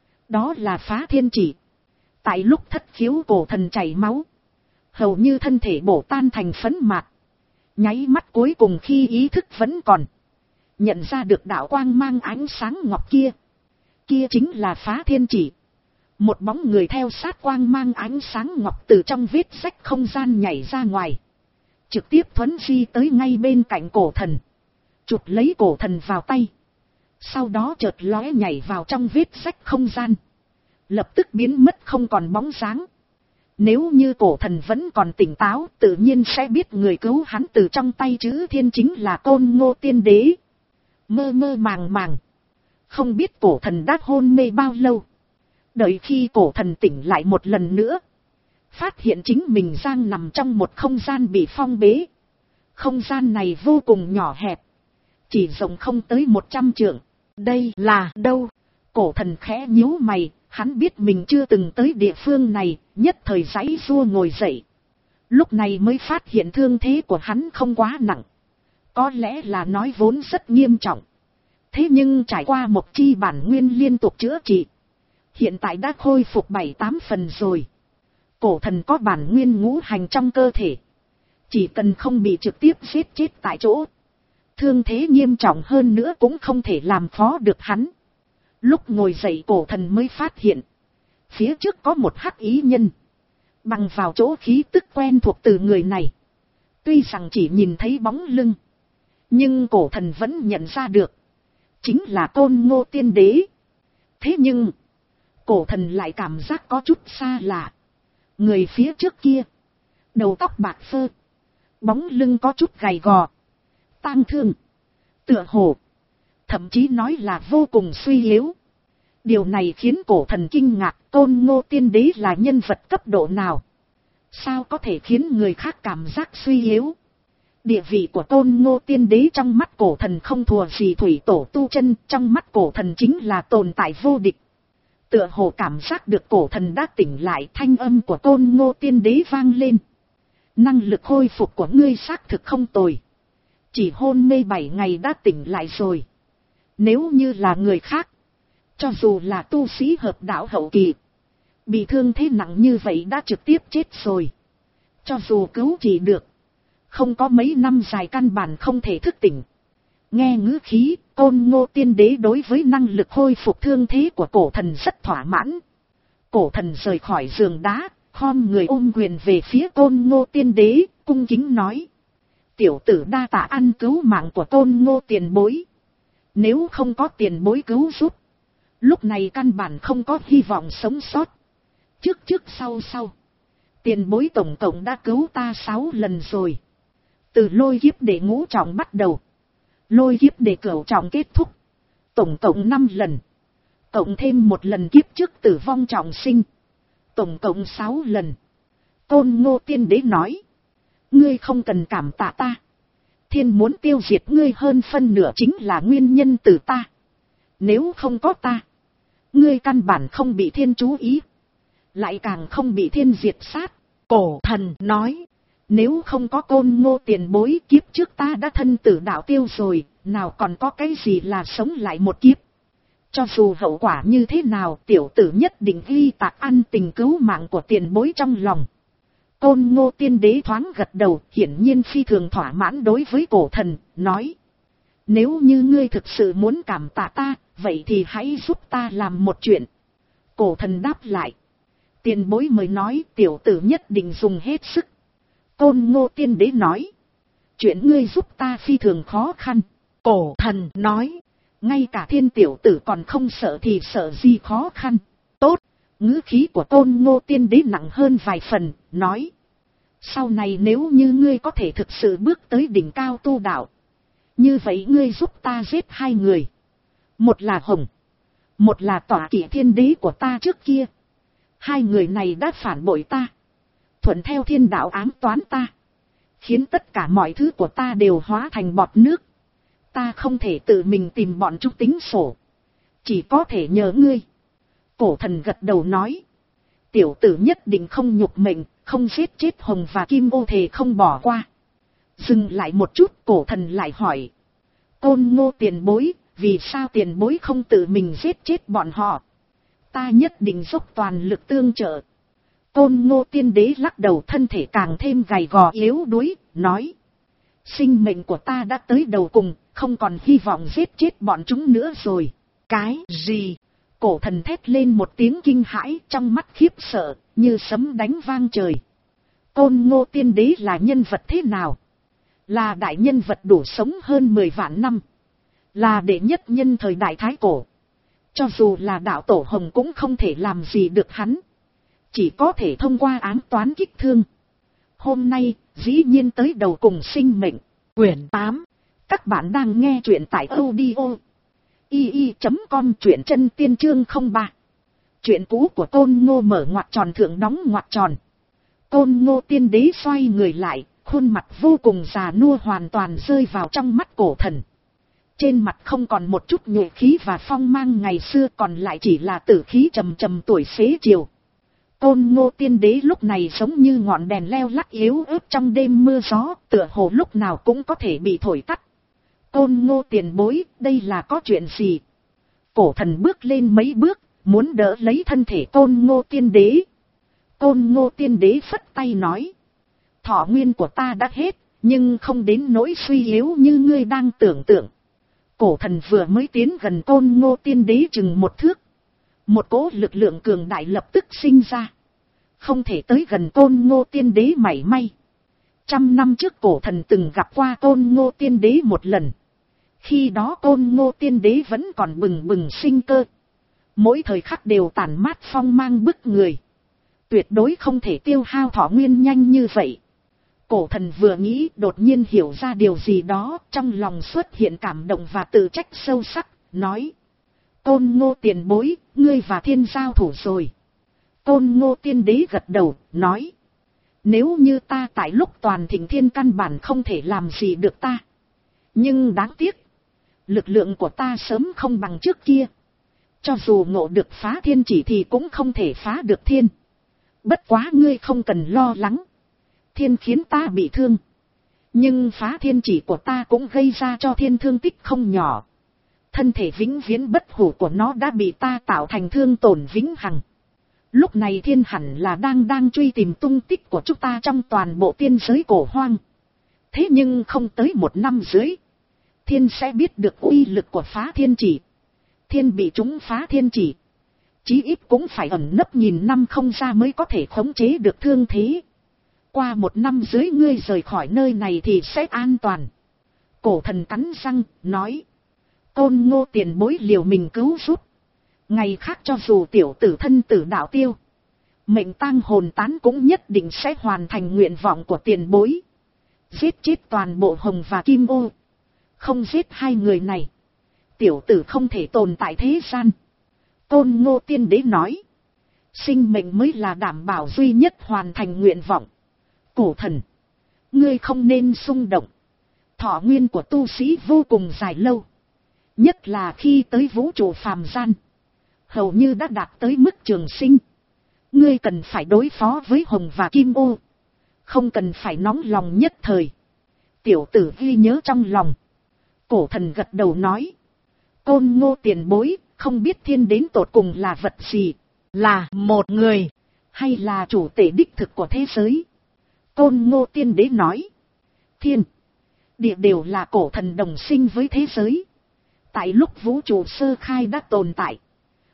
Đó là phá thiên chỉ. Tại lúc thất khiếu cổ thần chảy máu. Hầu như thân thể bổ tan thành phấn mạt. Nháy mắt cuối cùng khi ý thức vẫn còn. Nhận ra được đạo quang mang ánh sáng ngọc kia. Kia chính là phá thiên chỉ. Một bóng người theo sát quang mang ánh sáng ngọc từ trong vết rách không gian nhảy ra ngoài. Trực tiếp thuấn di tới ngay bên cạnh cổ thần. Chụp lấy cổ thần vào tay. Sau đó chợt lóe nhảy vào trong vết rách không gian. Lập tức biến mất không còn bóng dáng. Nếu như cổ thần vẫn còn tỉnh táo, tự nhiên sẽ biết người cứu hắn từ trong tay chữ thiên chính là Côn Ngô Tiên Đế. Mơ mơ màng màng. Không biết cổ thần đã hôn mê bao lâu. Đợi khi cổ thần tỉnh lại một lần nữa. Phát hiện chính mình đang nằm trong một không gian bị phong bế. Không gian này vô cùng nhỏ hẹp. Chỉ rộng không tới một trăm trượng. Đây là đâu? Cổ thần khẽ nhíu mày. Hắn biết mình chưa từng tới địa phương này. Nhất thời giãy giụa ngồi dậy. Lúc này mới phát hiện thương thế của hắn không quá nặng. Có lẽ là nói vốn rất nghiêm trọng. Thế nhưng trải qua một chi bản nguyên liên tục chữa trị. Hiện tại đã khôi phục bảy tám phần rồi. Cổ thần có bản nguyên ngũ hành trong cơ thể. Chỉ cần không bị trực tiếp giết chết tại chỗ. Thương thế nghiêm trọng hơn nữa cũng không thể làm phó được hắn. Lúc ngồi dậy cổ thần mới phát hiện. Phía trước có một hắc ý nhân. Bằng vào chỗ khí tức quen thuộc từ người này. Tuy rằng chỉ nhìn thấy bóng lưng. Nhưng cổ thần vẫn nhận ra được. Chính là Côn Ngô Tiên Đế. Thế nhưng. Cổ thần lại cảm giác có chút xa lạ. Người phía trước kia. Đầu tóc bạc phơ. Bóng lưng có chút gầy gò. Tang thương. Tựa hồ. Thậm chí nói là vô cùng suy yếu. Điều này khiến cổ thần kinh ngạc. Côn Ngô Tiên Đế là nhân vật cấp độ nào? Sao có thể khiến người khác cảm giác suy yếu? Địa vị của Côn Ngô Tiên Đế trong mắt cổ thần không thua gì thủy tổ tu chân. Trong mắt cổ thần chính là tồn tại vô địch. Tựa hồ cảm giác được cổ thần đã tỉnh lại, thanh âm của Côn Ngô Tiên Đế vang lên. Năng lực hồi phục của ngươi xác thực không tồi. Chỉ hôn mê bảy ngày đã tỉnh lại rồi. Nếu như là người khác, cho dù là tu sĩ hợp đạo hậu kỳ, bị thương thế nặng như vậy đã trực tiếp chết rồi. Cho dù cứu trị được, không có mấy năm dài căn bản không thể thức tỉnh. Nghe ngữ khí, Côn Ngô Tiên Đế đối với năng lực hồi phục thương thế của cổ thần rất thỏa mãn. Cổ thần rời khỏi giường đá, khom người ôm quyền về phía Côn Ngô Tiên Đế, cung kính nói. Tiểu tử đa tạ ăn cứu mạng của Côn Ngô tiền bối. Nếu không có tiền bối cứu giúp, lúc này căn bản không có hy vọng sống sót. Trước trước sau sau, tiền bối tổng cộng đã cứu ta sáu lần rồi. Từ lôi kiếp để ngũ trọng bắt đầu. Lôi kiếp để cửu trọng kết thúc. Tổng cộng năm lần. Cộng thêm một lần kiếp trước tử vong trọng sinh. Tổng cộng sáu lần. Côn Ngô Tiên Đế nói. Ngươi không cần cảm tạ ta. Thiên muốn tiêu diệt ngươi hơn phân nửa chính là nguyên nhân từ ta. Nếu không có ta, ngươi căn bản không bị thiên chú ý. Lại càng không bị thiên diệt sát. Cổ thần nói. Nếu không có Côn Ngô tiền bối, kiếp trước ta đã thân tử đạo tiêu rồi, nào còn có cái gì là sống lại một kiếp. Cho dù hậu quả như thế nào, tiểu tử nhất định ghi tạc ăn tình cứu mạng của tiền bối trong lòng. Côn Ngô Tiên Đế thoáng gật đầu, hiển nhiên phi thường thỏa mãn đối với cổ thần, nói. Nếu như ngươi thực sự muốn cảm tạ ta, vậy thì hãy giúp ta làm một chuyện. Cổ thần đáp lại. Tiền bối mới nói tiểu tử nhất định dùng hết sức. Côn Ngô tiên đế nói. Chuyện ngươi giúp ta phi thường khó khăn. Cổ thần nói. Ngay cả thiên tiểu tử còn không sợ thì sợ gì khó khăn. Tốt. Ngữ khí của Côn Ngô tiên đế nặng hơn vài phần, nói. Sau này nếu như ngươi có thể thực sự bước tới đỉnh cao tu đạo. Như vậy ngươi giúp ta giết hai người. Một là Hồng. Một là tỏa kỵ thiên đế của ta trước kia. Hai người này đã phản bội ta. Thuận theo thiên đạo ám toán ta. Khiến tất cả mọi thứ của ta đều hóa thành bọt nước. Ta không thể tự mình tìm bọn chúng tính sổ. Chỉ có thể nhờ ngươi. Cổ thần gật đầu nói. Tiểu tử nhất định không nhục mệnh, không giết chết Hồng và Kim Ô thề không bỏ qua. Dừng lại một chút, cổ thần lại hỏi. Côn Ngô tiền bối, vì sao tiền bối không tự mình giết chết bọn họ? Ta nhất định dốc toàn lực tương trợ. Côn Ngô tiên đế lắc đầu, thân thể càng thêm gầy gò yếu đuối, nói. Sinh mệnh của ta đã tới đầu cùng, không còn hy vọng giết chết bọn chúng nữa rồi. Cái gì? Cổ thần thét lên một tiếng kinh hãi, trong mắt khiếp sợ, như sấm đánh vang trời. Côn Ngô tiên đế là nhân vật thế nào? Là đại nhân vật đủ sống hơn mười vạn năm. Là đệ nhất nhân thời đại Thái Cổ. Cho dù là đạo tổ Hồng cũng không thể làm gì được hắn. Chỉ có thể thông qua ám toán kích thương. Hôm nay, dĩ nhiên tới đầu cùng sinh mệnh. Quyển tám. Các bạn đang nghe truyện tại audio i i chấm com, truyện chân tiên chương không ba. Chuyện cũ của Côn Ngô mở ngoặc tròn thượng đóng ngoặc tròn. Côn Ngô tiên đế xoay người lại, khuôn mặt vô cùng già nua hoàn toàn rơi vào trong mắt cổ thần. Trên mặt không còn một chút nhuệ khí và phong mang ngày xưa, còn lại chỉ là tử khí trầm trầm tuổi xế chiều. Côn Ngô tiên đế lúc này giống như ngọn đèn leo lắc yếu ớt trong đêm mưa gió, tựa hồ lúc nào cũng có thể bị thổi tắt. Côn Ngô tiền bối, đây là có chuyện gì? Cổ thần bước lên mấy bước, muốn đỡ lấy thân thể Côn Ngô tiên đế. Côn Ngô tiên đế phất tay nói. Thọ nguyên của ta đã hết, nhưng không đến nỗi suy yếu như ngươi đang tưởng tượng. Cổ thần vừa mới tiến gần Côn Ngô tiên đế chừng một thước. Một cỗ lực lượng cường đại lập tức sinh ra. Không thể tới gần Côn Ngô tiên đế mảy may. Trăm năm trước cổ thần từng gặp qua Côn Ngô tiên đế một lần. Khi đó Côn Ngô tiên đế vẫn còn bừng bừng sinh cơ. Mỗi thời khắc đều tản mát phong mang bức người. Tuyệt đối không thể tiêu hao thọ nguyên nhanh như vậy. Cổ thần vừa nghĩ đột nhiên hiểu ra điều gì đó, trong lòng xuất hiện cảm động và tự trách sâu sắc, nói. Côn Ngô tiền bối, ngươi và thiên giao thủ rồi. Côn Ngô tiên đế gật đầu, nói. Nếu như ta tại lúc toàn thịnh thiên căn bản không thể làm gì được ta. Nhưng đáng tiếc, lực lượng của ta sớm không bằng trước kia. Cho dù ngộ được phá thiên chỉ thì cũng không thể phá được thiên. Bất quá ngươi không cần lo lắng. Thiên khiến ta bị thương. Nhưng phá thiên chỉ của ta cũng gây ra cho thiên thương tích không nhỏ. Thân thể vĩnh viễn bất hủ của nó đã bị ta tạo thành thương tổn vĩnh hằng. Lúc này thiên hẳn là đang đang truy tìm tung tích của chúng ta trong toàn bộ tiên giới cổ hoang. Thế nhưng không tới một năm dưới, thiên sẽ biết được uy lực của phá thiên chỉ. Thiên bị chúng phá thiên chỉ, chí ít cũng phải ẩn nấp nghìn năm không ra mới có thể khống chế được thương thế. Qua một năm dưới ngươi rời khỏi nơi này thì sẽ an toàn. Cổ thần cắn răng, nói. Côn Ngô tiền bối liều mình cứu giúp. Ngày khác cho dù tiểu tử thân tử đạo tiêu, mệnh tang hồn tán cũng nhất định sẽ hoàn thành nguyện vọng của tiền bối. Giết chết toàn bộ Hồng và Kim Ô. Không giết hai người này, tiểu tử không thể tồn tại thế gian. Côn Ngô tiên đế nói. Sinh mệnh mới là đảm bảo duy nhất hoàn thành nguyện vọng. Cổ thần, ngươi không nên xung động. Thọ nguyên của tu sĩ vô cùng dài lâu. Nhất là khi tới vũ trụ phàm gian, hầu như đã đạt tới mức trường sinh. Ngươi cần phải đối phó với Hồng và Kim Ô. Không cần phải nóng lòng nhất thời. Tiểu tử ghi nhớ trong lòng. Cổ thần gật đầu nói. Côn Ngô tiền bối, không biết thiên đến tột cùng là vật gì. Là một người, hay là chủ tể đích thực của thế giới? Côn Ngô tiên đế nói. Thiên, địa đều là cổ thần đồng sinh với thế giới. Tại lúc vũ trụ sơ khai đã tồn tại.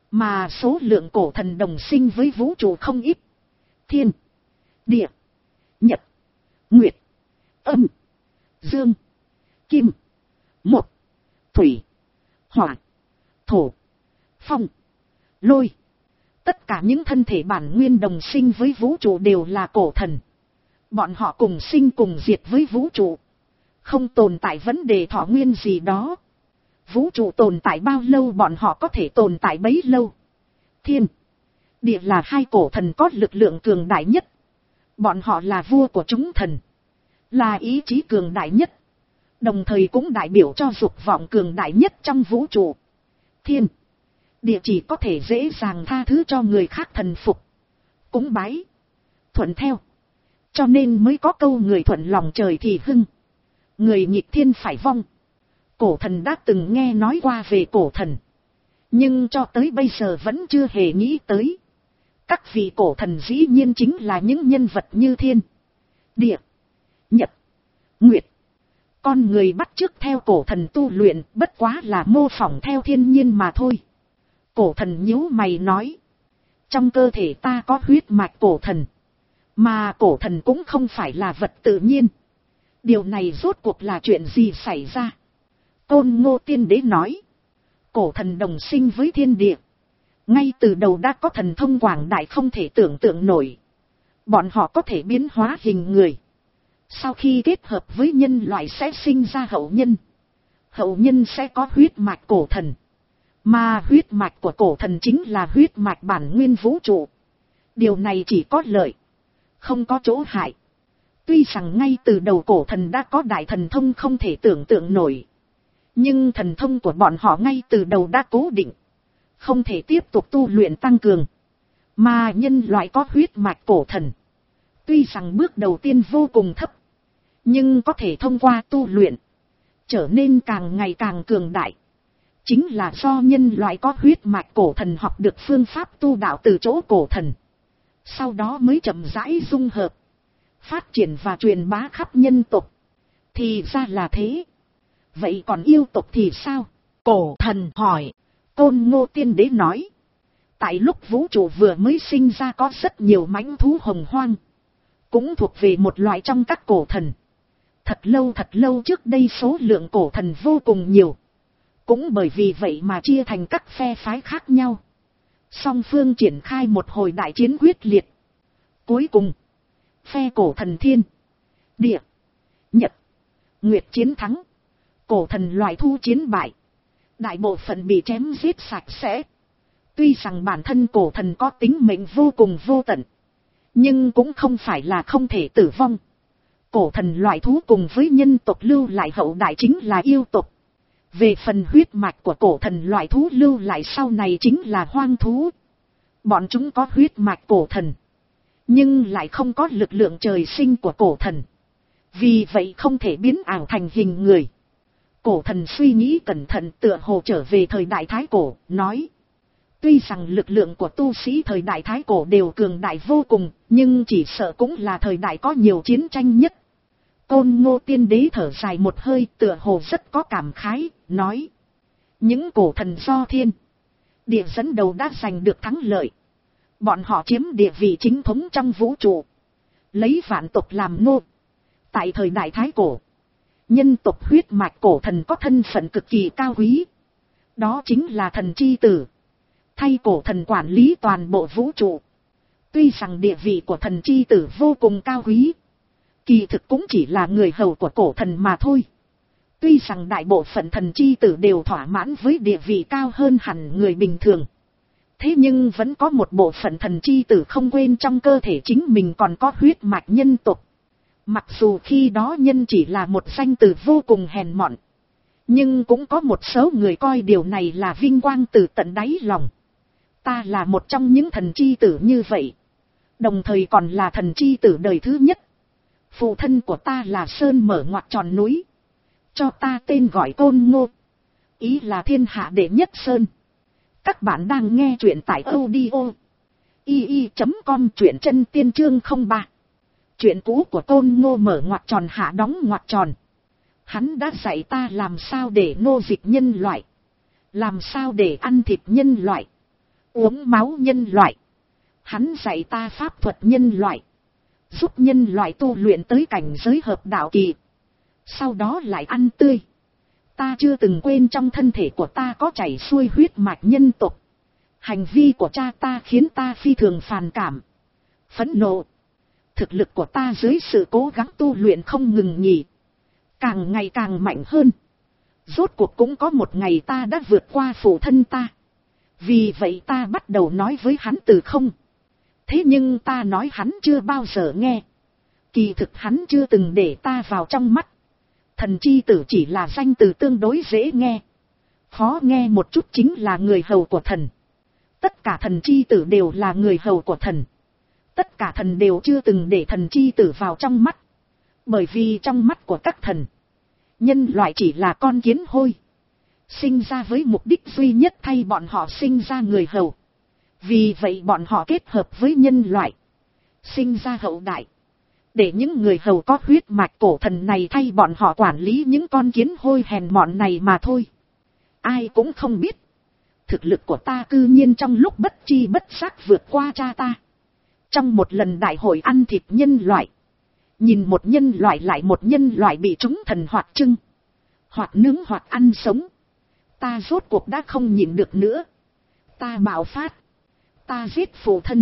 Mà số lượng cổ thần đồng sinh với vũ trụ không ít. Thiên, địa, nhật, nguyệt, âm, dương, kim, mộc, thủy, hỏa, thổ, phong, lôi. Tất cả những thân thể bản nguyên đồng sinh với vũ trụ đều là cổ thần. Bọn họ cùng sinh cùng diệt với vũ trụ. Không tồn tại vấn đề thọ nguyên gì đó. Vũ trụ tồn tại bao lâu bọn họ có thể tồn tại bấy lâu. Thiên, địa là hai cổ thần có lực lượng cường đại nhất. Bọn họ là vua của chúng thần. Là ý chí cường đại nhất. Đồng thời cũng đại biểu cho dục vọng cường đại nhất trong vũ trụ. Thiên, địa chỉ có thể dễ dàng tha thứ cho người khác thần phục. Cúng bái, thuận theo. Cho nên mới có câu người thuận lòng trời thì hưng. Người nghịch thiên phải vong. Cổ thần đã từng nghe nói qua về cổ thần. Nhưng cho tới bây giờ vẫn chưa hề nghĩ tới. Các vị cổ thần dĩ nhiên chính là những nhân vật như thiên, địa, nhật, nguyệt. Con người bắt chước theo cổ thần tu luyện bất quá là mô phỏng theo thiên nhiên mà thôi. Cổ thần nhíu mày nói. Trong cơ thể ta có huyết mạch cổ thần. Mà cổ thần cũng không phải là vật tự nhiên. Điều này rốt cuộc là chuyện gì xảy ra? Côn Ngô Tiên Đế nói. Cổ thần đồng sinh với thiên địa. Ngay từ đầu đã có thần thông quảng đại không thể tưởng tượng nổi. Bọn họ có thể biến hóa hình người. Sau khi kết hợp với nhân loại sẽ sinh ra hậu nhân. Hậu nhân sẽ có huyết mạch cổ thần. Mà huyết mạch của cổ thần chính là huyết mạch bản nguyên vũ trụ. Điều này chỉ có lợi, không có chỗ hại. Tuy rằng ngay từ đầu cổ thần đã có đại thần thông không thể tưởng tượng nổi. Nhưng thần thông của bọn họ ngay từ đầu đã cố định. Không thể tiếp tục tu luyện tăng cường. Mà nhân loại có huyết mạch cổ thần. Tuy rằng bước đầu tiên vô cùng thấp. Nhưng có thể thông qua tu luyện. Trở nên càng ngày càng cường đại. Chính là do nhân loại có huyết mạch cổ thần học được phương pháp tu đạo từ chỗ cổ thần. Sau đó mới chậm rãi dung hợp. Phát triển và truyền bá khắp nhân tộc. Thì ra là thế. Vậy còn yêu tộc thì sao? Cổ thần hỏi. Côn Ngô Tiên Đế nói. Tại lúc vũ trụ vừa mới sinh ra có rất nhiều mãnh thú hồng hoang. Cũng thuộc về một loại trong các cổ thần. Thật lâu thật lâu trước đây số lượng cổ thần vô cùng nhiều. Cũng bởi vì vậy mà chia thành các phe phái khác nhau. Song phương triển khai một hồi đại chiến quyết liệt. Cuối cùng, phe cổ thần thiên, địa, nhật, nguyệt chiến thắng. Cổ thần loại thu chiến bại. Đại bộ phận bị chém giết sạch sẽ. Tuy rằng bản thân cổ thần có tính mệnh vô cùng vô tận. Nhưng cũng không phải là không thể tử vong. Cổ thần loại thú cùng với nhân tộc lưu lại hậu đại chính là yêu tộc. Về phần huyết mạch của cổ thần loại thú lưu lại sau này chính là hoang thú. Bọn chúng có huyết mạch cổ thần. Nhưng lại không có lực lượng trời sinh của cổ thần. Vì vậy không thể biến ảo thành hình người. Cổ thần suy nghĩ cẩn thận tựa hồ trở về thời đại Thái Cổ, nói. Tuy rằng lực lượng của tu sĩ thời đại Thái Cổ đều cường đại vô cùng, nhưng chỉ sợ cũng là thời đại có nhiều chiến tranh nhất. Côn Ngô Tiên Đế thở dài một hơi tựa hồ rất có cảm khái, nói. Những cổ thần do thiên, địa dẫn đầu đã giành được thắng lợi. Bọn họ chiếm địa vị chính thống trong vũ trụ. Lấy vạn tộc làm nô. Tại thời đại Thái Cổ, nhân tộc huyết mạch cổ thần có thân phận cực kỳ cao quý. Đó chính là thần chi tử. Thay cổ thần quản lý toàn bộ vũ trụ. Tuy rằng địa vị của thần chi tử vô cùng cao quý. Kỳ thực cũng chỉ là người hầu của cổ thần mà thôi. Tuy rằng đại bộ phận thần chi tử đều thỏa mãn với địa vị cao hơn hẳn người bình thường. Thế nhưng vẫn có một bộ phận thần chi tử không quên trong cơ thể chính mình còn có huyết mạch nhân tộc. Mặc dù khi đó nhân chỉ là một danh từ vô cùng hèn mọn. Nhưng cũng có một số người coi điều này là vinh quang từ tận đáy lòng. Ta là một trong những thần chi tử như vậy. Đồng thời còn là thần chi tử đời thứ nhất. Phụ thân của ta là Sơn mở ngoặt tròn núi. Cho ta tên gọi Côn Ngô. Ý là thiên hạ đệ nhất Sơn. Các bạn đang nghe truyện tại audio i i chấm com truyện chân tiên chương không ba. Chuyện cũ của Côn Ngô mở ngoặt tròn hạ đóng ngoặt tròn. Hắn đã dạy ta làm sao để nô dịch nhân loại. Làm sao để ăn thịt nhân loại. uống máu nhân loại. Hắn dạy ta pháp thuật nhân loại, giúp nhân loại tu luyện tới cảnh giới hợp đạo kỳ, sau đó lại ăn tươi. Ta chưa từng quên trong thân thể của ta có chảy xuôi huyết mạch nhân tộc. Hành vi của cha ta khiến ta phi thường phản cảm, phẫn nộ. Thực lực của ta dưới sự cố gắng tu luyện không ngừng nghỉ, càng ngày càng mạnh hơn. Rốt cuộc cũng có một ngày ta đã vượt qua phụ thân ta. Vì vậy ta bắt đầu nói với hắn từ không. Thế nhưng ta nói hắn chưa bao giờ nghe. Kỳ thực hắn chưa từng để ta vào trong mắt. Thần chi tử chỉ là danh từ tương đối dễ nghe. Khó nghe một chút chính là người hầu của thần. Tất cả thần chi tử đều là người hầu của thần. Tất cả thần đều chưa từng để thần chi tử vào trong mắt. Bởi vì trong mắt của các thần, nhân loại chỉ là con kiến hôi, sinh ra với mục đích duy nhất thay bọn họ sinh ra người hầu. Vì vậy bọn họ kết hợp với nhân loại, sinh ra hậu đại, để những người hầu có huyết mạch cổ thần này thay bọn họ quản lý những con kiến hôi hèn mọn này mà thôi. Ai cũng không biết, thực lực của ta cư nhiên trong lúc bất chi bất giác vượt qua cha ta. Trong một lần đại hội ăn thịt nhân loại, nhìn một nhân loại lại một nhân loại bị chúng thần hoặc trưng, hoặc nướng hoặc ăn sống, ta rốt cuộc đã không nhịn được nữa. Ta bạo phát, ta giết phụ thân,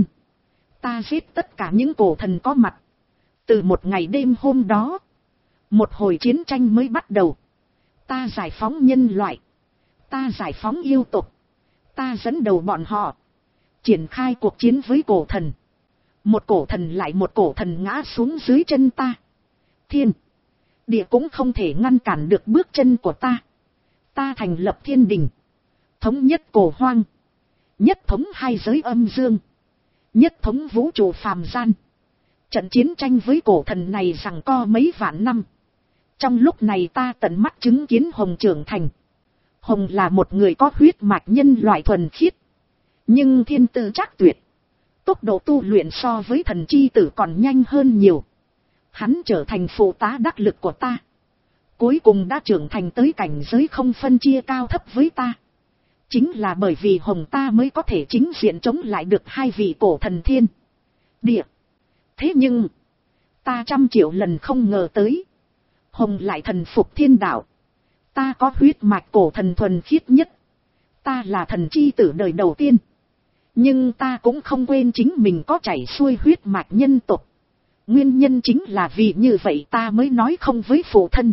ta giết tất cả những cổ thần có mặt. Từ một ngày đêm hôm đó, một hồi chiến tranh mới bắt đầu. Ta giải phóng nhân loại, ta giải phóng yêu tộc, ta dẫn đầu bọn họ triển khai cuộc chiến với cổ thần. Một cổ thần lại một cổ thần ngã xuống dưới chân ta. Thiên địa cũng không thể ngăn cản được bước chân của ta. Ta thành lập thiên đình, thống nhất cổ hoang, nhất thống hai giới âm dương, nhất thống vũ trụ phàm gian. Trận chiến tranh với cổ thần này giằng co mấy vạn năm. Trong lúc này ta tận mắt chứng kiến Hồng trưởng thành. Hồng là một người có huyết mạch nhân loại thuần khiết, nhưng thiên tư trác tuyệt. Tốc độ tu luyện so với thần chi tử còn nhanh hơn nhiều. Hắn trở thành phụ tá đắc lực của ta, cuối cùng đã trưởng thành tới cảnh giới không phân chia cao thấp với ta. Chính là bởi vì Hồng ta mới có thể chính diện chống lại được hai vị cổ thần thiên địa. Thế nhưng ta trăm triệu lần không ngờ tới, Hồng lại thần phục thiên đạo. Ta có huyết mạch cổ thần thuần khiết nhất, ta là thần chi tử đời đầu tiên. Nhưng ta cũng không quên chính mình có chảy xuôi huyết mạch nhân tộc. Nguyên nhân chính là vì như vậy ta mới nói không với phụ thân.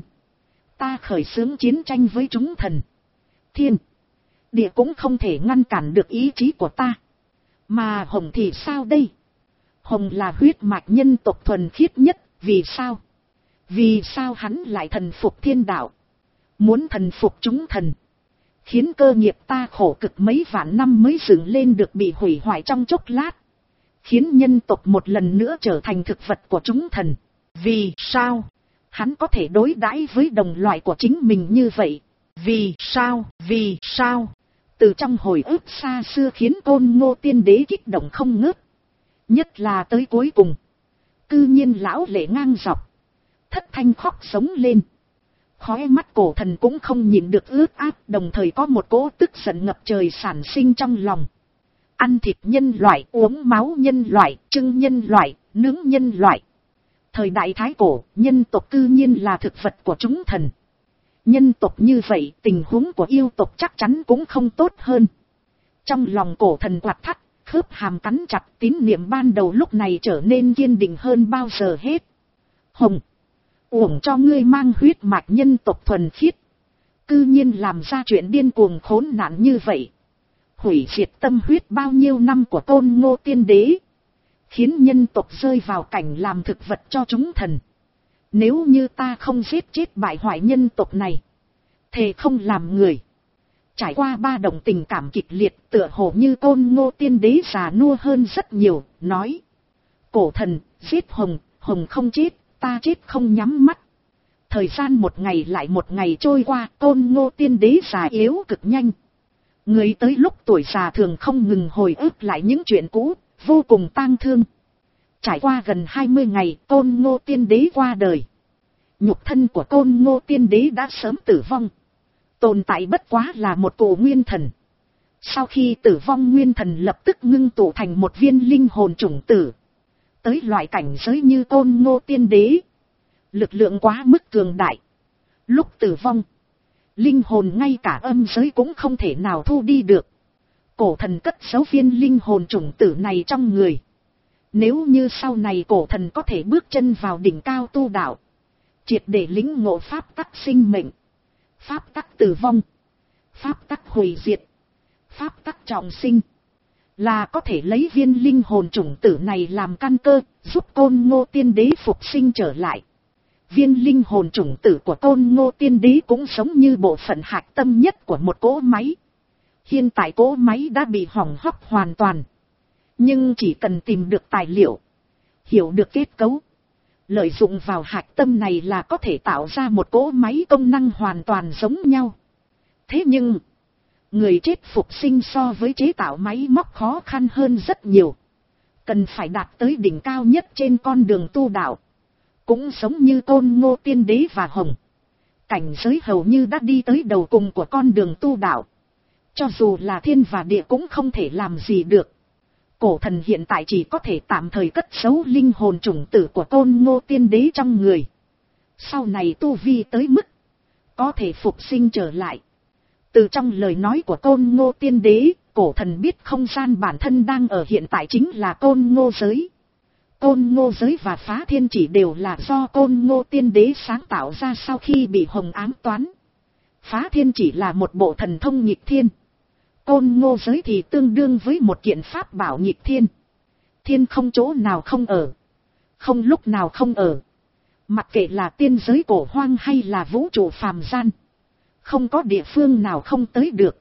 Ta khởi xướng chiến tranh với chúng thần thiên địa cũng không thể ngăn cản được ý chí của ta. Mà Hồng thì sao đây? Hồng là huyết mạch nhân tộc thuần khiết nhất. Vì sao? Vì sao hắn lại thần phục thiên đạo, muốn thần phục chúng thần, khiến cơ nghiệp ta khổ cực mấy vạn năm mới dựng lên được bị hủy hoại trong chốc lát, khiến nhân tộc một lần nữa trở thành thực vật của chúng thần. Vì sao hắn có thể đối đãi với đồng loại của chính mình như vậy? Vì sao? Vì sao? Từ trong hồi ức xa xưa khiến Côn Ngô Tiên Đế kích động không ngớt. Nhất là tới cuối cùng, cư nhiên lão lệ ngang dọc, thất thanh khóc sống lên. Khóe mắt cổ thần cũng không nhìn được ướt át, đồng thời có một cỗ tức giận ngập trời sản sinh trong lòng. Ăn thịt nhân loại, uống máu nhân loại, trưng nhân loại, nướng nhân loại. Thời đại Thái Cổ, nhân tộc cư nhiên là thực vật của chúng thần. Nhân tộc như vậy, tình huống của yêu tộc chắc chắn cũng không tốt hơn. Trong lòng cổ thần quạt thắt, khớp hàm cắn chặt, tín niệm ban đầu lúc này trở nên kiên định hơn bao giờ hết. Hồng, uổng cho ngươi mang huyết mạch nhân tộc thuần khiết, cư nhiên làm ra chuyện điên cuồng khốn nạn như vậy, hủy diệt tâm huyết bao nhiêu năm của Côn Ngô Tiên Đế, khiến nhân tộc rơi vào cảnh làm thực vật cho chúng thần. Nếu như ta không giết chết bại hoại nhân tộc này, thề không làm người. Trải qua ba động tình cảm kịch liệt, tựa hồ như Côn Ngô Tiên Đế già nua hơn rất nhiều, nói: cổ thần, giết Hồng, Hồng không chết, ta chết không nhắm mắt. Thời gian một ngày lại một ngày trôi qua, Côn Ngô Tiên Đế già yếu cực nhanh. Người tới lúc tuổi già thường không ngừng hồi ức lại những chuyện cũ, vô cùng tang thương. Trải qua gần hai mươi ngày, Côn Ngô Tiên Đế qua đời. Nhục thân của Côn Ngô Tiên Đế đã sớm tử vong, tồn tại bất quá là một cổ nguyên thần. Sau khi tử vong nguyên thần lập tức ngưng tụ thành một viên linh hồn chủng tử. Tới loại cảnh giới như Tôn Ngô Tiên Đế. Lực lượng quá mức cường đại. Lúc tử vong, linh hồn ngay cả âm giới cũng không thể nào thu đi được. Cổ thần cất giấu viên linh hồn chủng tử này trong người. Nếu như sau này cổ thần có thể bước chân vào đỉnh cao tu đạo, triệt để lĩnh ngộ pháp tắc sinh mệnh, pháp tắc tử vong, pháp tắc hủy diệt, pháp tắc trọng sinh, là có thể lấy viên linh hồn chủng tử này làm căn cơ, giúp Côn Ngô Tiên Đế phục sinh trở lại. Viên linh hồn chủng tử của Côn Ngô Tiên Đế cũng giống như bộ phận hạch tâm nhất của một cỗ máy. Hiện tại cỗ máy đã bị hỏng hóc hoàn toàn. Nhưng chỉ cần tìm được tài liệu, hiểu được kết cấu, lợi dụng vào hạch tâm này là có thể tạo ra một cỗ máy công năng hoàn toàn giống nhau. Thế nhưng, người chết phục sinh so với chế tạo máy móc khó khăn hơn rất nhiều. Cần phải đạt tới đỉnh cao nhất trên con đường tu đạo. Cũng giống như Côn Ngô Tiên Đế và Hồng. Cảnh giới hầu như đã đi tới đầu cùng của con đường tu đạo. Cho dù là thiên và địa cũng không thể làm gì được. Cổ thần hiện tại chỉ có thể tạm thời cất giấu linh hồn chủng tử của Côn Ngô Tiên Đế trong người. Sau này tu vi tới mức có thể phục sinh trở lại. Từ trong lời nói của Côn Ngô Tiên Đế, cổ thần biết không gian bản thân đang ở hiện tại chính là Côn Ngô giới. Côn Ngô giới và Phá Thiên Chỉ đều là do Côn Ngô Tiên Đế sáng tạo ra sau khi bị Hồng ám toán. Phá Thiên Chỉ là một bộ thần thông nghịch thiên. Côn Ngô giới thì tương đương với một kiện pháp bảo nghịch thiên. Thiên không chỗ nào không ở, không lúc nào không ở. Mặc kệ là tiên giới cổ hoang hay là vũ trụ phàm gian, không có địa phương nào không tới được.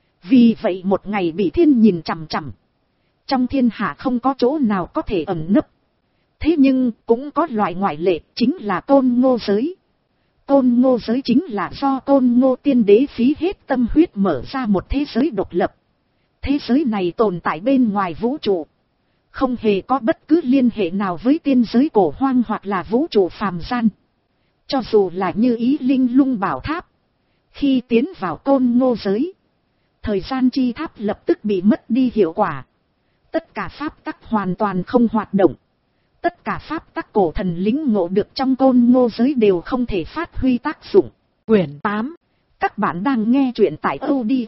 Vì vậy một ngày bị thiên nhìn chằm chằm, trong thiên hạ không có chỗ nào có thể ẩn nấp. Thế nhưng cũng có loại ngoại lệ, chính là Côn Ngô giới. Côn Ngô giới chính là do Côn Ngô Tiên Đế phí hết tâm huyết mở ra một thế giới độc lập. Thế giới này tồn tại bên ngoài vũ trụ, không hề có bất cứ liên hệ nào với tiên giới cổ hoang hoặc là vũ trụ phàm gian. Cho dù là như Ý Linh Lung Bảo Tháp, khi tiến vào Côn Ngô giới, thời gian chi tháp lập tức bị mất đi hiệu quả. Tất cả pháp tắc hoàn toàn không hoạt động. Tất cả pháp tắc cổ thần lĩnh ngộ được trong Côn Ngô giới đều không thể phát huy tác dụng. Quyển tám. Các bạn đang nghe truyện tại audio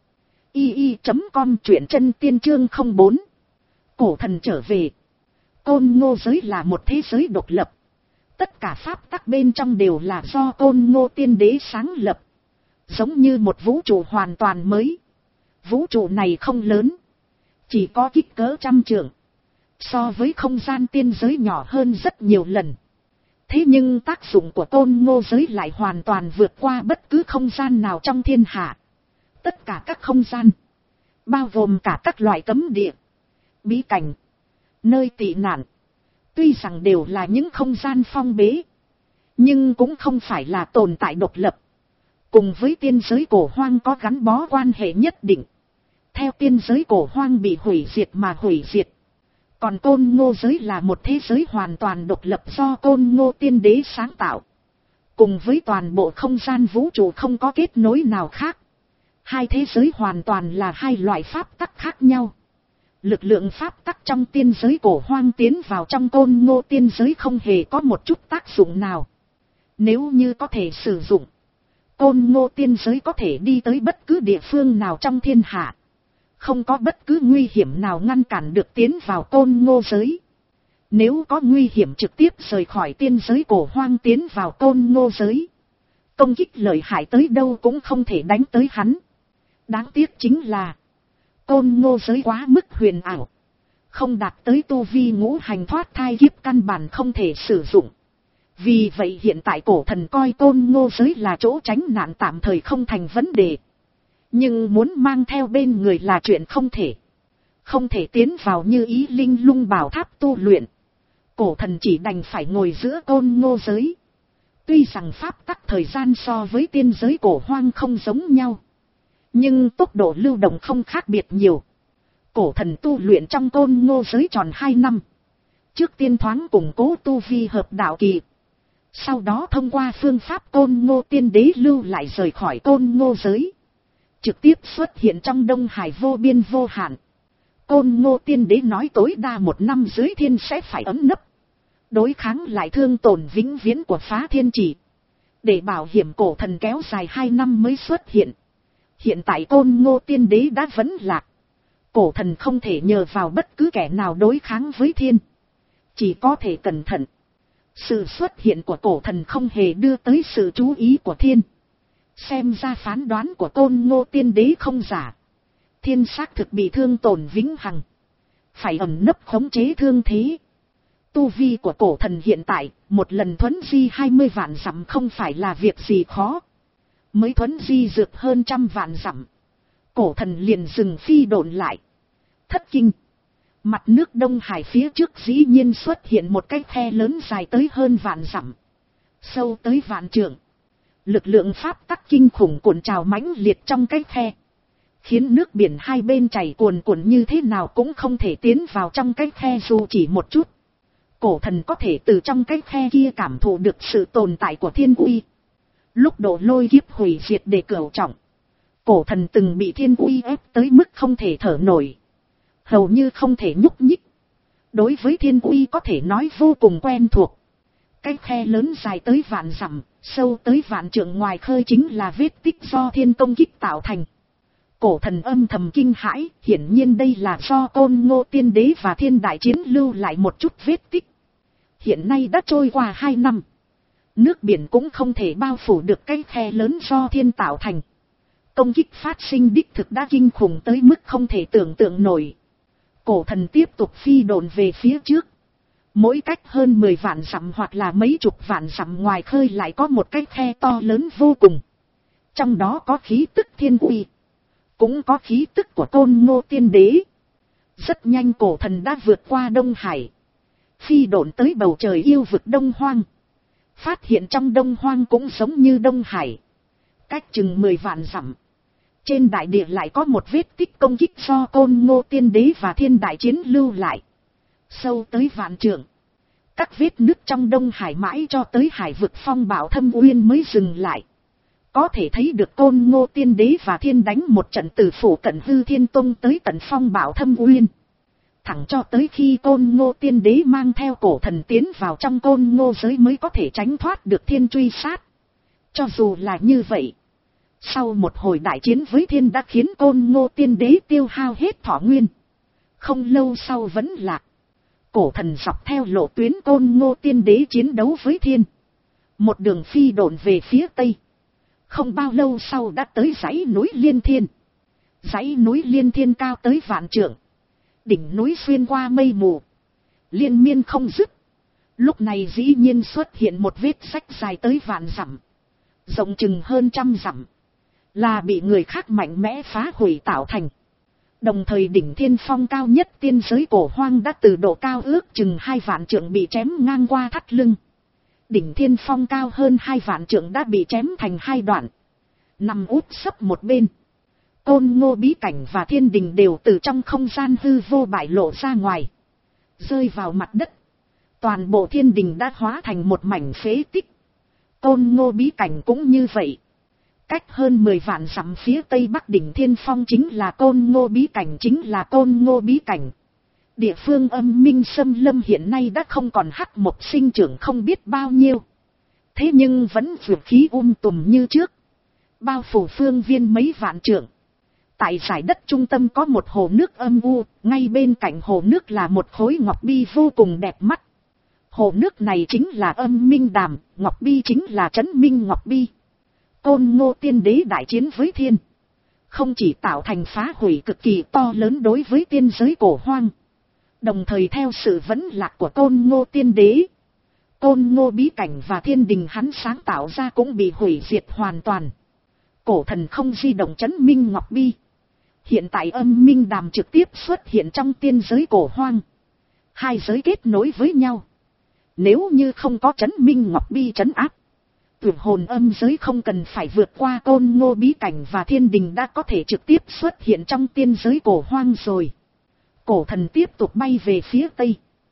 i i chấm com, truyện chân tiên chương không bốn. Cổ thần trở về. Côn Ngô giới là một thế giới độc lập. Tất cả pháp tắc bên trong đều là do Côn Ngô Tiên Đế sáng lập. Giống như một vũ trụ hoàn toàn mới. Vũ trụ này không lớn, chỉ có kích cỡ trăm trượng. So với không gian tiên giới nhỏ hơn rất nhiều lần. Thế nhưng tác dụng của Côn Ngô giới lại hoàn toàn vượt qua bất cứ không gian nào trong thiên hạ. Tất cả các không gian, bao gồm cả các loại cấm địa, bí cảnh, nơi tị nạn, tuy rằng đều là những không gian phong bế, nhưng cũng không phải là tồn tại độc lập. Cùng với tiên giới cổ hoang có gắn bó quan hệ nhất định. Theo tiên giới cổ hoang bị hủy diệt mà hủy diệt. Còn Côn Ngô giới là một thế giới hoàn toàn độc lập do Côn Ngô Tiên Đế sáng tạo. Cùng với toàn bộ không gian vũ trụ không có kết nối nào khác. Hai thế giới hoàn toàn là hai loại pháp tắc khác nhau. Lực lượng pháp tắc trong tiên giới cổ hoang tiến vào trong Côn Ngô tiên giới không hề có một chút tác dụng nào. Nếu như có thể sử dụng, Côn Ngô tiên giới có thể đi tới bất cứ địa phương nào trong thiên hạ. Không có bất cứ nguy hiểm nào ngăn cản được tiến vào Côn Ngô giới. Nếu có nguy hiểm trực tiếp rời khỏi tiên giới cổ hoang tiến vào Côn Ngô giới, công kích lợi hại tới đâu cũng không thể đánh tới hắn. Đáng tiếc chính là Côn Ngô giới quá mức huyền ảo, không đạt tới tu vi ngũ hành thoát thai kiếp, căn bản không thể sử dụng. Vì vậy hiện tại cổ thần coi Côn Ngô giới là chỗ tránh nạn tạm thời không thành vấn đề. Nhưng muốn mang theo bên người là chuyện không thể. Không thể tiến vào như Ý Linh Lung Bảo Tháp tu luyện. Cổ thần chỉ đành phải ngồi giữa Côn Ngô giới. Tuy rằng pháp tắc thời gian so với tiên giới cổ hoang không giống nhau, nhưng tốc độ lưu động không khác biệt nhiều. Cổ thần tu luyện trong Côn Ngô giới tròn hai năm. Trước tiên thoáng củng cố tu vi hợp đạo kỳ. Sau đó thông qua phương pháp Côn Ngô Tiên Đế lưu lại rời khỏi Côn Ngô giới. trực tiếp xuất hiện trong Đông Hải vô biên vô hạn. Côn Ngô Tiên Đế nói tối đa một năm dưới thiên sẽ phải ấm nấp, đối kháng lại thương tổn vĩnh viễn của phá thiên chỉ. Để bảo hiểm cổ thần kéo dài hai năm mới xuất hiện. Hiện tại Côn Ngô Tiên Đế đã vấn lạc. Cổ thần không thể nhờ vào bất cứ kẻ nào đối kháng với thiên. Chỉ có thể cẩn thận. Sự xuất hiện của cổ thần không hề đưa tới sự chú ý của thiên. Xem ra phán đoán của Côn Ngô Tiên Đế không giả. Thiên xác thực bị thương tổn vĩnh hằng. Phải ẩn nấp khống chế thương thế. Tu vi của cổ thần hiện tại, một lần thuấn di hai mươi vạn dặm không phải là việc gì khó. Mới thuấn di dược hơn trăm vạn dặm. Cổ thần liền dừng phi độn lại. Thất kinh. Mặt nước Đông Hải phía trước dĩ nhiên xuất hiện một cái khe lớn dài tới hơn vạn dặm. Sâu tới vạn trượng. Lực lượng pháp tắc kinh khủng cuộn trào mãnh liệt trong cái khe. Khiến nước biển hai bên chảy cuồn cuộn như thế nào cũng không thể tiến vào trong cái khe dù chỉ một chút. Cổ thần có thể từ trong cái khe kia cảm thụ được sự tồn tại của thiên uy. Lúc độ lôi kiếp hủy diệt để cửu trọng. Cổ thần từng bị thiên uy ép tới mức không thể thở nổi. Hầu như không thể nhúc nhích. Đối với thiên uy có thể nói vô cùng quen thuộc. Cái khe lớn dài tới vạn dặm, sâu tới vạn trượng ngoài khơi chính là vết tích do thiên công kích tạo thành. Cổ thần âm thầm kinh hãi, hiển nhiên đây là do Côn Ngô Tiên Đế và thiên đại chiến lưu lại một chút vết tích. Hiện nay đã trôi qua hai năm. Nước biển cũng không thể bao phủ được cái khe lớn do thiên tạo thành. Công kích phát sinh đích thực đã kinh khủng tới mức không thể tưởng tượng nổi. Cổ thần tiếp tục phi độn về phía trước. Mỗi cách hơn mười vạn dặm hoặc là mấy chục vạn dặm ngoài khơi lại có một cái khe to lớn vô cùng. Trong đó có khí tức thiên uy. Cũng có khí tức của Côn Ngô Tiên Đế. Rất nhanh cổ thần đã vượt qua Đông Hải. Phi độn tới bầu trời yêu vực Đông Hoang. Phát hiện trong Đông Hoang cũng giống như Đông Hải. Cách chừng mười vạn dặm. Trên đại địa lại có một vết tích công kích do Côn Ngô Tiên Đế và thiên đại chiến lưu lại. Sâu tới vạn trượng. Các vết nứt trong Đông Hải mãi cho tới hải vực phong bạo thâm uyên mới dừng lại. Có thể thấy được Côn Ngô Tiên Đế và thiên đánh một trận từ phủ cận hư thiên tông tới tận phong bạo thâm uyên. Thẳng cho tới khi Côn Ngô Tiên Đế mang theo cổ thần tiến vào trong Côn Ngô giới mới có thể tránh thoát được thiên truy sát. Cho dù là như vậy, sau một hồi đại chiến với thiên đã khiến Côn Ngô Tiên Đế tiêu hao hết thọ nguyên. Không lâu sau vẫn lạc. Cổ thần dọc theo lộ tuyến Côn Ngô Tiên Đế chiến đấu với thiên. Một đường phi độn về phía tây. Không bao lâu sau đã tới dãy núi Liên Thiên. Dãy núi Liên Thiên cao tới vạn trượng. Đỉnh núi xuyên qua mây mù. Liên miên không dứt. Lúc này dĩ nhiên xuất hiện một vết rách dài tới vạn dặm. Rộng chừng hơn trăm dặm. Là bị người khác mạnh mẽ phá hủy tạo thành. Đồng thời đỉnh thiên phong cao nhất tiên giới cổ hoang đã từ độ cao ước chừng hai vạn trượng bị chém ngang qua thắt lưng. Đỉnh thiên phong cao hơn hai vạn trượng đã bị chém thành hai đoạn. Nằm úp sấp một bên. Côn Ngô bí cảnh và thiên đình đều từ trong không gian hư vô bại lộ ra ngoài. Rơi vào mặt đất. Toàn bộ thiên đình đã hóa thành một mảnh phế tích. Côn Ngô bí cảnh cũng như vậy. Cách hơn mười vạn dặm phía tây bắc đỉnh thiên phong chính là Côn Ngô bí cảnh chính là Côn Ngô bí cảnh. Địa phương âm minh xâm lâm hiện nay đã không còn hắc mộc sinh trưởng không biết bao nhiêu. Thế nhưng vẫn vượt khí um tùm như trước. Bao phủ phương viên mấy vạn trượng. Tại giải đất trung tâm có một hồ nước âm u, ngay bên cạnh hồ nước là một khối ngọc bi vô cùng đẹp mắt. Hồ nước này chính là âm minh đàm, ngọc bi chính là trấn minh ngọc bi. Côn Ngô Tiên Đế đại chiến với thiên. Không chỉ tạo thành phá hủy cực kỳ to lớn đối với tiên giới cổ hoang. Đồng thời theo sự vấn lạc của Côn Ngô Tiên Đế. Côn Ngô bí cảnh và thiên đình hắn sáng tạo ra cũng bị hủy diệt hoàn toàn. Cổ thần không di động trấn minh ngọc bi. Hiện tại âm minh đàm trực tiếp xuất hiện trong tiên giới cổ hoang. Hai giới kết nối với nhau. Nếu như không có trấn minh ngọc bi trấn áp. Tưởng hồn âm giới không cần phải vượt qua Côn Ngô bí cảnh và thiên đình đã có thể trực tiếp xuất hiện trong tiên giới cổ hoang rồi. Cổ thần tiếp tục bay về phía tây.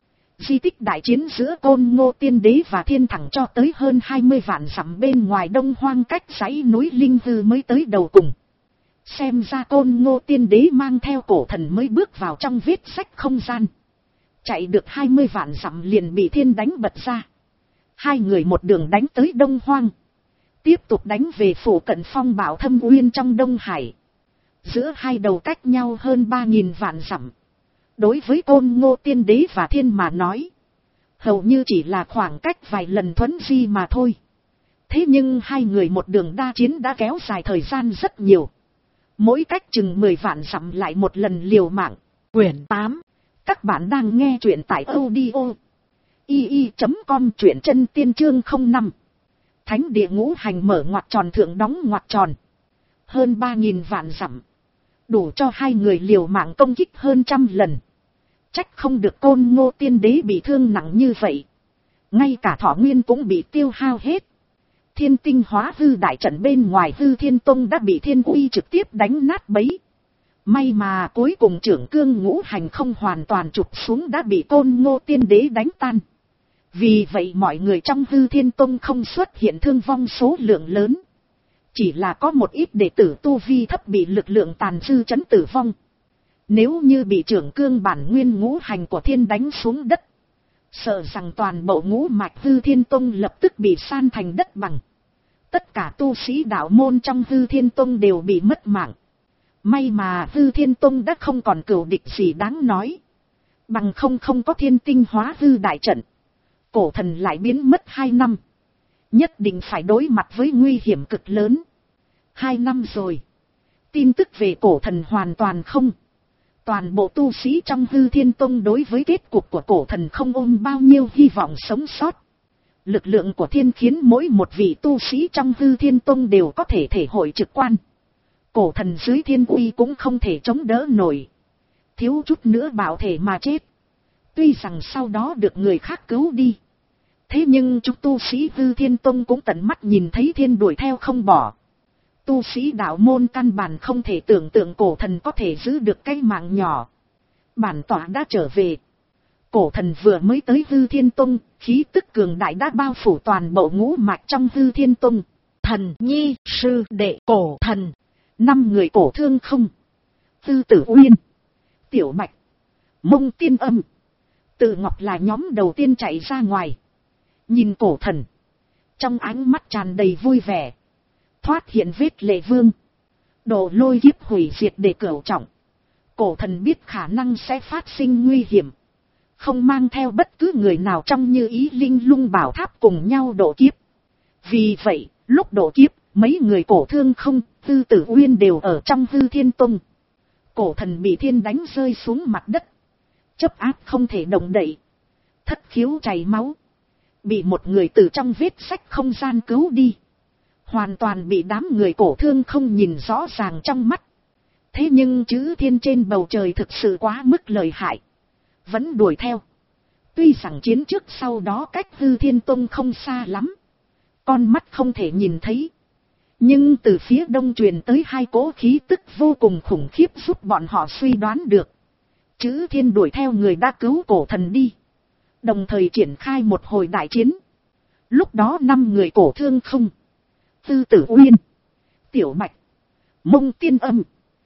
Di tích đại chiến giữa Côn Ngô Tiên Đế và thiên thẳng cho tới hơn hai mươi vạn dặm bên ngoài Đông Hoang cách dãy núi Linh Hư mới tới đầu cùng. Xem ra Côn Ngô Tiên Đế mang theo cổ thần mới bước vào trong vết sách không gian. Chạy được hai mươi vạn dặm liền bị thiên đánh bật ra. Hai người một đường đánh tới Đông Hoang. Tiếp tục đánh về phủ cận Phong Bảo Thâm Uyên trong Đông Hải. Giữa hai đầu cách nhau hơn ba nghìn vạn dặm. Đối với Côn Ngô Tiên Đế và thiên mà nói, hầu như chỉ là khoảng cách vài lần thuấn di mà thôi. Thế nhưng hai người một đường đa chiến đã kéo dài thời gian rất nhiều. Mỗi cách chừng mười vạn dặm lại một lần liều mạng. Quyển tám. Các bạn đang nghe truyện tại audio i i chấm com, truyện chân tiên chương không năm. Thánh địa ngũ hành mở ngoặc tròn thượng đóng ngoặc tròn. Hơn ba nghìn vạn dặm. Đủ cho hai người liều mạng công kích hơn trăm lần. Trách không được Côn Ngô Tiên Đế bị thương nặng như vậy. Ngay cả thọ nguyên cũng bị tiêu hao hết. Thiên tinh hóa hư đại trận bên ngoài Hư Thiên Tông đã bị thiên uy trực tiếp đánh nát bấy. May mà cuối cùng trưởng cương ngũ hành không hoàn toàn chụp xuống đã bị Côn Ngô Tiên Đế đánh tan. Vì vậy mọi người trong Hư Thiên Tông không xuất hiện thương vong số lượng lớn. Chỉ là có một ít đệ tử tu vi thấp bị lực lượng tàn dư chấn tử vong. Nếu như bị trưởng cương bản nguyên ngũ hành của thiên đánh xuống đất, sợ rằng toàn bộ ngũ mạch Hư Thiên Tông lập tức bị san thành đất bằng. Tất cả tu sĩ đạo môn trong Hư Thiên Tông đều bị mất mạng. May mà Hư Thiên Tông đã không còn cừu địch gì đáng nói. Bằng không không có thiên tinh hóa hư đại trận, cổ thần lại biến mất hai năm. Nhất định phải đối mặt với nguy hiểm cực lớn. Hai năm rồi. Tin tức về cổ thần hoàn toàn không. Toàn bộ tu sĩ trong Hư Thiên Tông đối với kết cục của cổ thần không ôm bao nhiêu hy vọng sống sót. Lực lượng của thiên khiến mỗi một vị tu sĩ trong Hư Thiên Tông đều có thể thể hội trực quan. Cổ thần dưới thiên uy cũng không thể chống đỡ nổi. Thiếu chút nữa bảo thể mà chết. Tuy rằng sau đó được người khác cứu đi. Thế nhưng chúng tu sĩ Hư Thiên Tông cũng tận mắt nhìn thấy thiên đuổi theo không bỏ. Tu sĩ đạo môn căn bản không thể tưởng tượng cổ thần có thể giữ được cái mạng nhỏ. Bản tỏa đã trở về. Cổ thần vừa mới tới Hư Thiên Tông, khí tức cường đại đã bao phủ toàn bộ ngũ mạch trong Hư Thiên Tông. Thần nhi, sư đệ, cổ thần. Năm người cổ thương không. Tư Tử Uyên, Tiểu Bạch, Mông Tiên Âm, Tự Ngọc là nhóm đầu tiên chạy ra ngoài. Nhìn cổ thần, trong ánh mắt tràn đầy vui vẻ. Thoát hiện vết lệ vương, độ lôi kiếp hủy diệt để cửu trọng. Cổ thần biết khả năng sẽ phát sinh nguy hiểm, không mang theo bất cứ người nào trong Như Ý Linh Lung Bảo Tháp cùng nhau độ kiếp. Vì vậy, lúc độ kiếp, mấy người cổ thương không, Tư Tử Uyên đều ở trong Hư Thiên Tông. Cổ thần bị thiên đánh rơi xuống mặt đất, chấp áp không thể động đậy, thất khiếu chảy máu. Bị một người từ trong vết sách không gian cứu đi. Hoàn toàn bị đám người cổ thương không nhìn rõ ràng trong mắt. Thế nhưng chữ thiên trên bầu trời thực sự quá mức lợi hại. Vẫn đuổi theo. Tuy rằng chiến trước sau đó cách Hư Thiên Tông không xa lắm. Con mắt không thể nhìn thấy. Nhưng từ phía đông truyền tới hai cỗ khí tức vô cùng khủng khiếp giúp bọn họ suy đoán được. Chữ thiên đuổi theo người đã cứu cổ thần đi. Đồng thời triển khai một hồi đại chiến. Lúc đó năm người cổ thương không. Tư Tử Uyên, Tiểu Bạch, Mông Tiên Âm,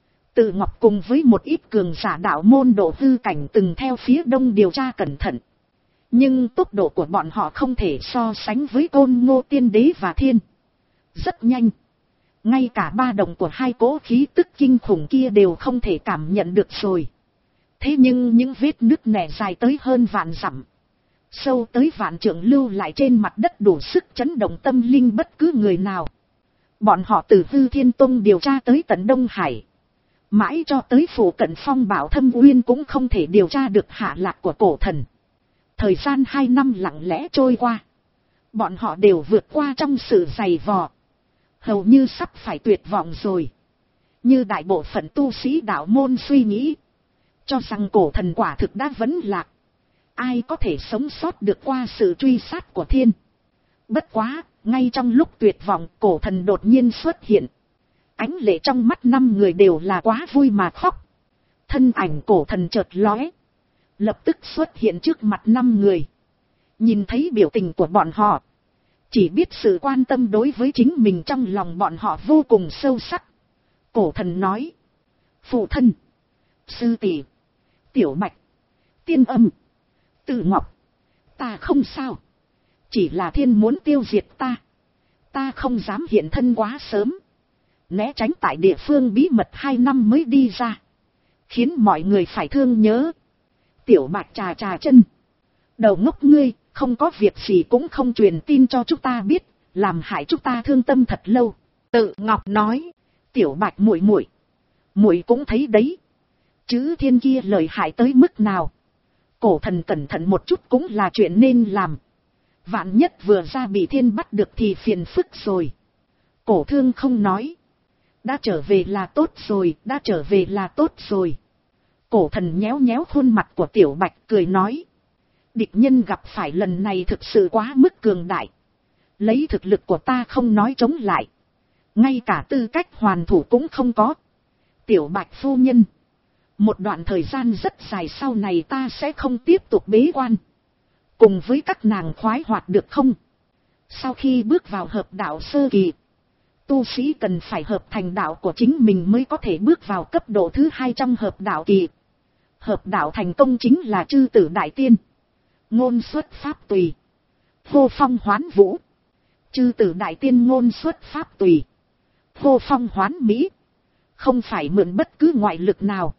Tự Ngọc cùng với một ít cường giả đạo môn độ hư cảnh từng theo phía đông điều tra cẩn thận. Nhưng tốc độ của bọn họ không thể so sánh với Côn Ngô Tiên Đế và thiên. Rất nhanh. Ngay cả ba đồng của hai cỗ khí tức kinh khủng kia đều không thể cảm nhận được rồi. Thế nhưng những vết nứt nẻ dài tới hơn vạn dặm, sâu tới vạn trượng lưu lại trên mặt đất đủ sức chấn động tâm linh bất cứ người nào. Bọn họ từ Hư Thiên Tông điều tra tới tận Đông Hải. Mãi cho tới phủ cận Phong Bảo Thâm Uyên cũng không thể điều tra được hạ lạc của cổ thần. Thời gian hai năm lặng lẽ trôi qua. Bọn họ đều vượt qua trong sự dày vò. Hầu như sắp phải tuyệt vọng rồi. Như đại bộ phận tu sĩ đạo môn suy nghĩ. Cho rằng cổ thần quả thực đã vấn lạc. Ai có thể sống sót được qua sự truy sát của thiên. Bất quá, ngay trong lúc tuyệt vọng cổ thần đột nhiên xuất hiện. Ánh lệ trong mắt năm người đều là quá vui mà khóc. Thân ảnh cổ thần chợt lóe. Lập tức xuất hiện trước mặt năm người. Nhìn thấy biểu tình của bọn họ. Chỉ biết sự quan tâm đối với chính mình trong lòng bọn họ vô cùng sâu sắc. Cổ thần nói. Phụ thân, sư tỷ, tiểu bạch, tiên âm, Tử Ngọc, ta không sao. Chỉ là thiên muốn tiêu diệt ta. Ta không dám hiện thân quá sớm. Né tránh tại địa phương bí mật hai năm mới đi ra. Khiến mọi người phải thương nhớ. Tiểu bạch trà trà chân. Đầu ngốc ngươi, không có việc gì cũng không truyền tin cho chúng ta biết. Làm hại chúng ta thương tâm thật lâu. Tự Ngọc nói. Tiểu bạch muội muội, muội cũng thấy đấy. Chữ thiên kia lợi hại tới mức nào. Cổ thần cẩn thận một chút cũng là chuyện nên làm. Vạn nhất vừa ra bị thiên bắt được thì phiền phức rồi. Cổ thương không nói. Đã trở về là tốt rồi, đã trở về là tốt rồi. Cổ thần nhéo nhéo khuôn mặt của tiểu bạch cười nói. Địch nhân gặp phải lần này thực sự quá mức cường đại. Lấy thực lực của ta không nói chống lại. Ngay cả tư cách hoàn thủ cũng không có. Tiểu bạch phu nhân. Một đoạn thời gian rất dài sau này ta sẽ không tiếp tục bế quan. Cùng với các nàng khoái hoạt được không? Sau khi bước vào hợp đạo sơ kỳ, tu sĩ cần phải hợp thành đạo của chính mình mới có thể bước vào cấp độ thứ hai trong hợp đạo kỳ. Hợp đạo thành công chính là chư tử đại tiên. Ngôn xuất pháp tùy. Vô phong hoán vũ. Chư tử đại tiên ngôn xuất pháp tùy. Vô phong hoán mỹ. Không phải mượn bất cứ ngoại lực nào.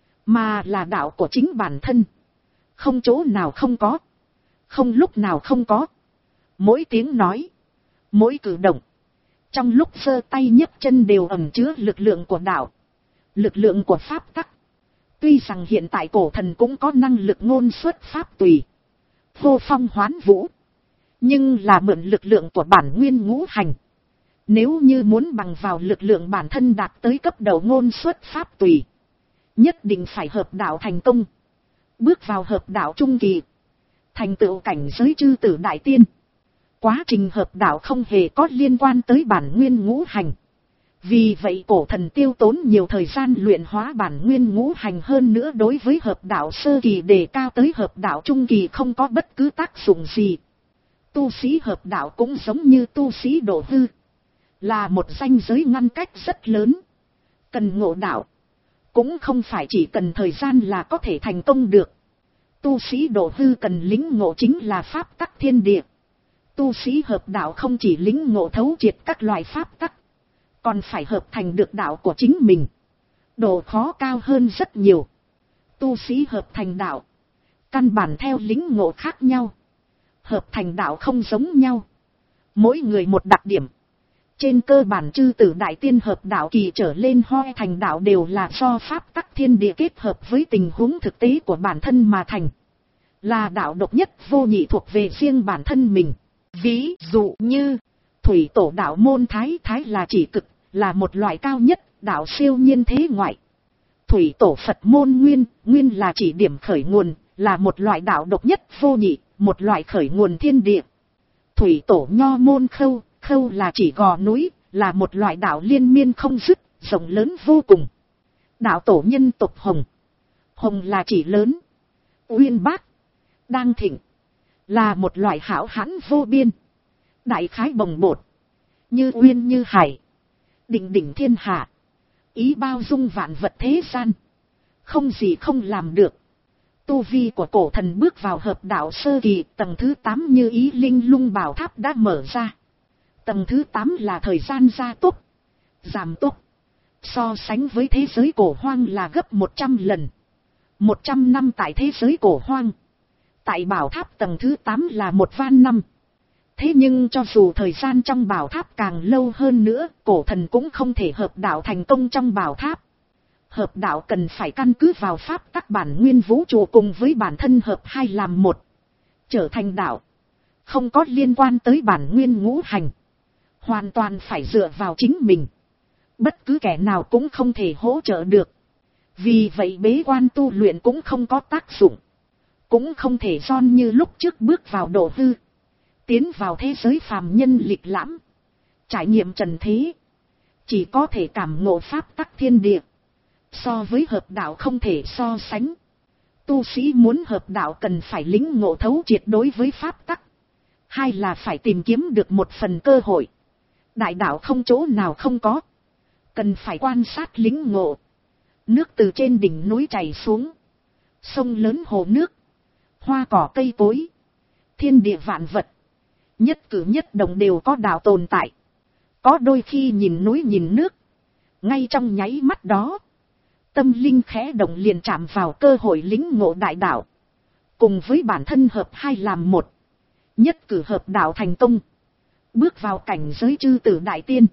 Mà là đạo của chính bản thân. Không chỗ nào không có. Không lúc nào không có. Mỗi tiếng nói. Mỗi cử động. Trong lúc giơ tay nhấc chân đều ẩn chứa lực lượng của đạo. Lực lượng của pháp tắc. Tuy rằng hiện tại cổ thần cũng có năng lực ngôn xuất pháp tùy. Vô phong hoán vũ. Nhưng là mượn lực lượng của bản nguyên ngũ hành. Nếu như muốn bằng vào lực lượng bản thân đạt tới cấp độ ngôn xuất pháp tùy. Nhất định phải hợp đạo thành công. Bước vào hợp đạo trung kỳ. Thành tựu cảnh giới chư tử đại tiên. Quá trình hợp đạo không hề có liên quan tới bản nguyên ngũ hành. Vì vậy cổ thần tiêu tốn nhiều thời gian luyện hóa bản nguyên ngũ hành hơn nữa đối với hợp đạo sơ kỳ đề cao tới hợp đạo trung kỳ không có bất cứ tác dụng gì. Tu sĩ hợp đạo cũng giống như tu sĩ độ hư. Là một ranh giới ngăn cách rất lớn. Cần ngộ đạo. Cũng không phải chỉ cần thời gian là có thể thành công được. Tu sĩ độ hư cần lĩnh ngộ chính là pháp tắc thiên địa. Tu sĩ hợp đạo không chỉ lĩnh ngộ thấu triệt các loại pháp tắc. Còn phải hợp thành được đạo của chính mình. Độ khó cao hơn rất nhiều. Tu sĩ hợp thành đạo. Căn bản theo lĩnh ngộ khác nhau. Hợp thành đạo không giống nhau. Mỗi người một đặc điểm. Trên cơ bản chư tử đại tiên hợp đạo kỳ trở lên hoi thành đạo đều là do pháp tắc thiên địa kết hợp với tình huống thực tế của bản thân mà thành. Là đạo độc nhất vô nhị thuộc về riêng bản thân mình. Ví dụ như thủy tổ đạo môn thái thái là chỉ cực, là một loại cao nhất, đạo siêu nhiên thế ngoại. Thủy tổ Phật môn nguyên, nguyên là chỉ điểm khởi nguồn, là một loại đạo độc nhất vô nhị, một loại khởi nguồn thiên địa. Thủy tổ nho môn khâu, khâu là chỉ gò núi, là một loại đạo liên miên không dứt, rộng lớn vô cùng. Đạo tổ nhân tộc hồng, hồng là chỉ lớn. Uyên bác, đang thịnh, là một loại hảo hãn vô biên. Đại khái bồng bột, như uyên như hải, đỉnh đỉnh thiên hạ, ý bao dung vạn vật thế gian, không gì không làm được. Tu vi của cổ thần bước vào hợp đạo sơ kỳ, tầng thứ tám như ý linh lung bảo tháp đã mở ra. Tầng thứ tám là thời gian gia tốc, giảm tốc. So sánh với thế giới cổ hoang là gấp một trăm lần. một trăm năm tại thế giới cổ hoang. Tại bảo tháp tầng thứ tám là một van năm. Thế nhưng cho dù thời gian trong bảo tháp càng lâu hơn nữa, cổ thần cũng không thể hợp đạo thành công trong bảo tháp. Hợp đạo cần phải căn cứ vào pháp tắc bản nguyên vũ trụ cùng với bản thân hợp hai làm một. Trở thành đạo. Không có liên quan tới bản nguyên ngũ hành. Hoàn toàn phải dựa vào chính mình. Bất cứ kẻ nào cũng không thể hỗ trợ được. Vì vậy bế quan tu luyện cũng không có tác dụng. Cũng không thể son như lúc trước bước vào độ hư. Tiến vào thế giới phàm nhân lịch lãm. Trải nghiệm trần thế. Chỉ có thể cảm ngộ pháp tắc thiên địa. So với hợp đạo không thể so sánh. Tu sĩ muốn hợp đạo cần phải lĩnh ngộ thấu triệt đối với pháp tắc. Hai là phải tìm kiếm được một phần cơ hội. Đại đạo không chỗ nào không có. cần phải quan sát lĩnh ngộ. Nước từ trên đỉnh núi chảy xuống, sông lớn hồ nước, hoa cỏ cây cối, thiên địa vạn vật, nhất cử nhất động đều có đạo tồn tại. Có đôi khi nhìn núi nhìn nước, ngay trong nháy mắt đó, tâm linh khẽ động liền chạm vào cơ hội lĩnh ngộ đại đạo, cùng với bản thân hợp hai làm một, nhất cử hợp đạo thành công, bước vào cảnh giới chư tử đại tiên.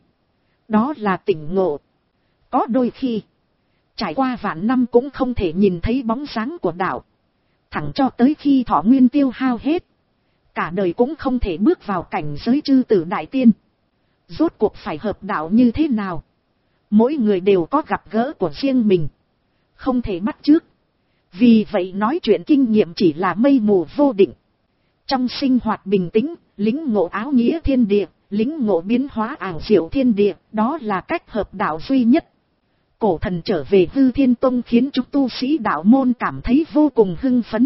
Đó là tỉnh ngộ. Có đôi khi, trải qua vạn năm cũng không thể nhìn thấy bóng dáng của đạo, thẳng cho tới khi thọ nguyên tiêu hao hết, cả đời cũng không thể bước vào cảnh giới chư tử đại tiên. Rốt cuộc phải hợp đạo như thế nào? Mỗi người đều có gặp gỡ của riêng mình, không thể bắt chước. Vì vậy nói chuyện kinh nghiệm chỉ là mây mù vô định. Trong sinh hoạt bình tĩnh, lĩnh ngộ áo nghĩa thiên địa, lĩnh ngộ biến hóa ảo diệu thiên địa, đó là cách hợp đạo duy nhất. Cổ thần trở về Hư Thiên Tông khiến chúng tu sĩ đạo môn cảm thấy vô cùng hưng phấn.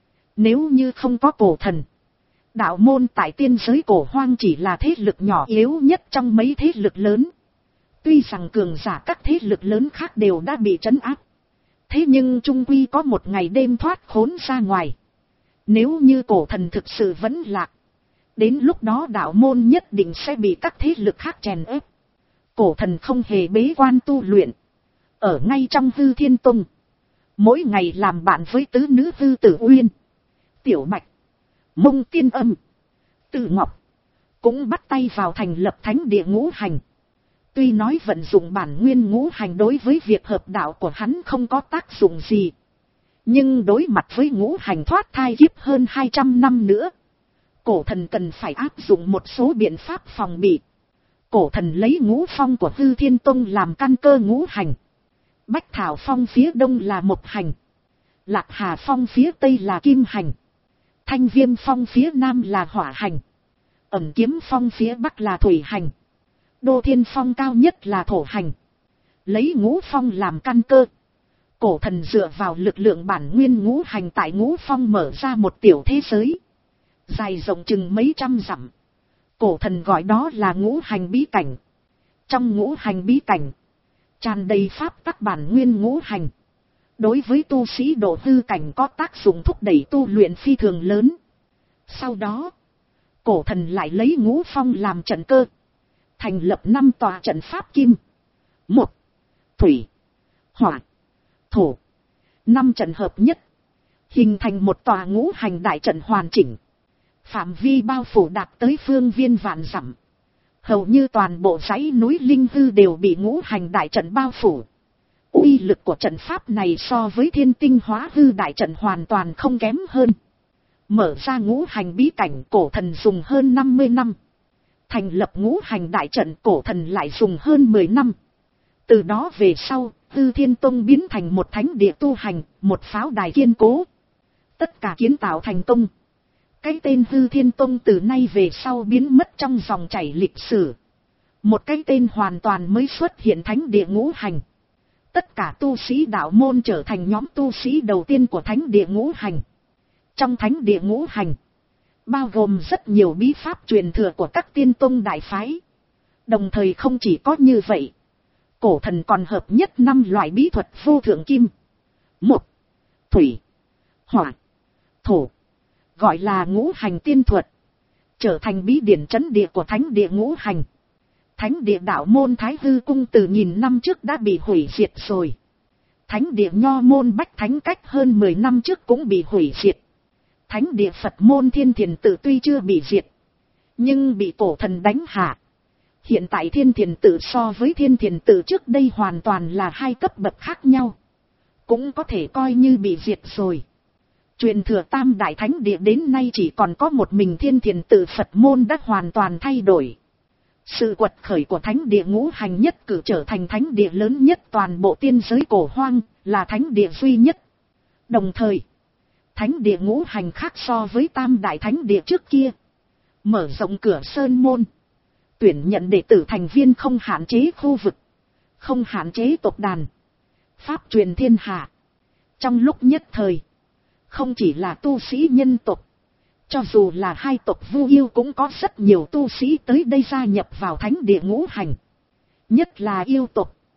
Nếu như không có cổ thần, đạo môn tại tiên giới cổ hoang chỉ là thế lực nhỏ yếu nhất trong mấy thế lực lớn. Tuy rằng cường giả các thế lực lớn khác đều đã bị trấn áp, thế nhưng chung quy có một ngày đêm thoát khốn ra ngoài. Nếu như cổ thần thực sự vẫn lạc, đến lúc đó đạo môn nhất định sẽ bị các thế lực khác chèn ép. Cổ thần không hề bế quan tu luyện, ở ngay trong Hư Thiên Tông, mỗi ngày làm bạn với tứ nữ Hư Tử Uyên, Tiểu Bạch, Mông Tiên Âm, Tử Ngọc, cũng bắt tay vào thành lập thánh địa ngũ hành. Tuy nói vận dụng bản nguyên ngũ hành đối với việc hợp đạo của hắn không có tác dụng gì, nhưng đối mặt với ngũ hành thoát thai kiếp hơn hai trăm năm nữa, cổ thần cần phải áp dụng một số biện pháp phòng bị. Cổ thần lấy ngũ phong của Hư Thiên Tông làm căn cơ ngũ hành. Bách Thảo Phong phía đông là mộc hành, Lạc Hà Phong phía tây là kim hành, Thanh Viêm Phong phía nam là hỏa hành, Ẩm Kiếm Phong phía bắc là thủy hành, Đô Thiên Phong cao nhất là thổ hành. Lấy ngũ phong làm căn cơ, cổ thần dựa vào lực lượng bản nguyên ngũ hành tại ngũ phong mở ra một tiểu thế giới, dài rộng chừng mấy trăm dặm. Cổ thần gọi đó là ngũ hành bí cảnh. Trong ngũ hành bí cảnh, tràn đầy pháp tắc bản nguyên ngũ hành. Đối với tu sĩ độ hư cảnh có tác dụng thúc đẩy tu luyện phi thường lớn. Sau đó, cổ thần lại lấy ngũ phong làm trận cơ, thành lập năm tòa trận pháp kim, một, thủy, hỏa, thổ, năm trận hợp nhất, hình thành một tòa ngũ hành đại trận hoàn chỉnh. Phạm vi bao phủ đạt tới phương viên vạn dặm. Hầu như toàn bộ dãy núi Linh Hư đều bị ngũ hành đại trận bao phủ. Uy lực của trận pháp này so với Thiên Tinh Hóa Hư đại trận hoàn toàn không kém hơn. Mở ra ngũ hành bí cảnh, cổ thần dùng hơn năm mươi năm. Thành lập ngũ hành đại trận, cổ thần lại dùng hơn mười năm. Từ đó về sau, Hư Thiên Tông biến thành một thánh địa tu hành, một pháo đài kiên cố. Tất cả kiến tạo thành công. Cái tên Hư Thiên Tông từ nay về sau biến mất trong dòng chảy lịch sử. Một cái tên hoàn toàn mới xuất hiện, thánh địa ngũ hành. Tất cả tu sĩ đạo môn trở thành nhóm tu sĩ đầu tiên của thánh địa ngũ hành. Trong thánh địa ngũ hành, bao gồm rất nhiều bí pháp truyền thừa của các tiên tông đại phái. Đồng thời không chỉ có như vậy, cổ thần còn hợp nhất năm loại bí thuật vô thượng kim, một, thủy, hỏa, thổ, gọi là ngũ hành tiên thuật, trở thành bí điển trấn địa của thánh địa ngũ hành. Thánh địa đạo môn Thái Hư Cung từ nghìn năm trước đã bị hủy diệt rồi. Thánh địa Nho môn Bách Thánh Cách hơn mười năm trước cũng bị hủy diệt. Thánh địa Phật môn Thiên Thiền Tự tuy chưa bị diệt, nhưng bị cổ thần đánh hạ. Hiện tại Thiên Thiền Tự so với Thiên Thiền Tự trước đây hoàn toàn là hai cấp bậc khác nhau, cũng có thể coi như bị diệt rồi. Truyền thừa Tam Đại Thánh Địa đến nay chỉ còn có một mình Thiên Thiền Tự Phật môn đã hoàn toàn thay đổi. Sự quật khởi của thánh địa ngũ hành nhất cử trở thành thánh địa lớn nhất toàn bộ tiên giới cổ hoang, là thánh địa duy nhất. Đồng thời, thánh địa ngũ hành khác so với Tam Đại Thánh Địa trước kia, mở rộng cửa sơn môn, tuyển nhận đệ tử thành viên không hạn chế khu vực, không hạn chế tộc đàn, pháp truyền thiên hạ. Trong lúc nhất thời, không chỉ là tu sĩ nhân tộc, cho dù là hai tộc Vu Yêu cũng có rất nhiều tu sĩ tới đây gia nhập vào thánh địa ngũ hành. Nhất là yêu tộc,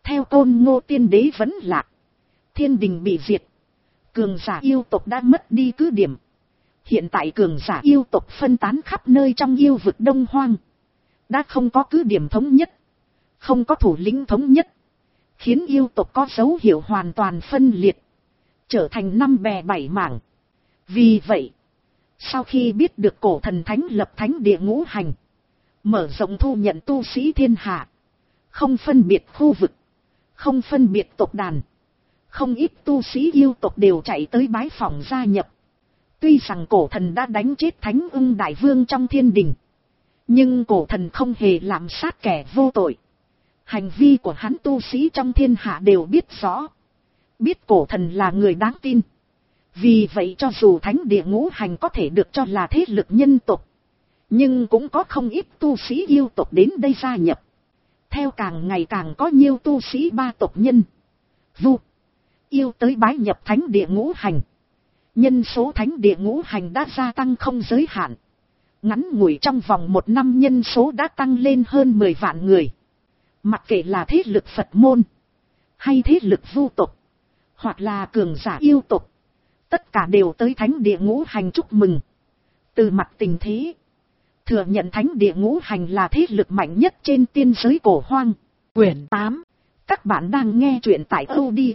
Theo Côn Ngô tiên đế vẫn lạc, thiên đình bị diệt, cường giả yêu tộc đã mất đi cứ điểm. Hiện tại cường giả yêu tộc phân tán khắp nơi trong yêu vực Đông Hoang, đã không có cứ điểm thống nhất, không có thủ lĩnh thống nhất, khiến yêu tộc có dấu hiệu hoàn toàn phân liệt, trở thành năm bè bảy mảng. Vì vậy, sau khi biết được cổ thần thánh lập thánh địa ngũ hành, mở rộng thu nhận tu sĩ thiên hạ, không phân biệt khu vực, không phân biệt tộc đàn, không ít tu sĩ yêu tộc đều chạy tới bái phỏng gia nhập. Tuy rằng cổ thần đã đánh chết Thánh Ưng Đại Vương trong thiên đình, nhưng cổ thần không hề lạm sát kẻ vô tội. Hành vi của hắn tu sĩ trong thiên hạ đều biết rõ, biết cổ thần là người đáng tin. Vì vậy cho dù thánh địa ngũ hành có thể được cho là thế lực nhân tộc, nhưng cũng có không ít tu sĩ yêu tộc đến đây gia nhập. Theo càng ngày càng có nhiều tu sĩ ba tộc nhân, vu, yêu tới bái nhập thánh địa ngũ hành. Nhân số thánh địa ngũ hành đã gia tăng không giới hạn. Ngắn ngủi trong vòng một năm nhân số đã tăng lên hơn mười vạn người. Mặc kệ là thế lực Phật môn, hay thế lực vu tộc, hoặc là cường giả yêu tộc, tất cả đều tới thánh địa ngũ hành chúc mừng. Từ mặt tình thế, thừa nhận thánh địa ngũ hành là thế lực mạnh nhất trên tiên giới cổ hoang. Quyển tám. Các bạn đang nghe truyện tại audio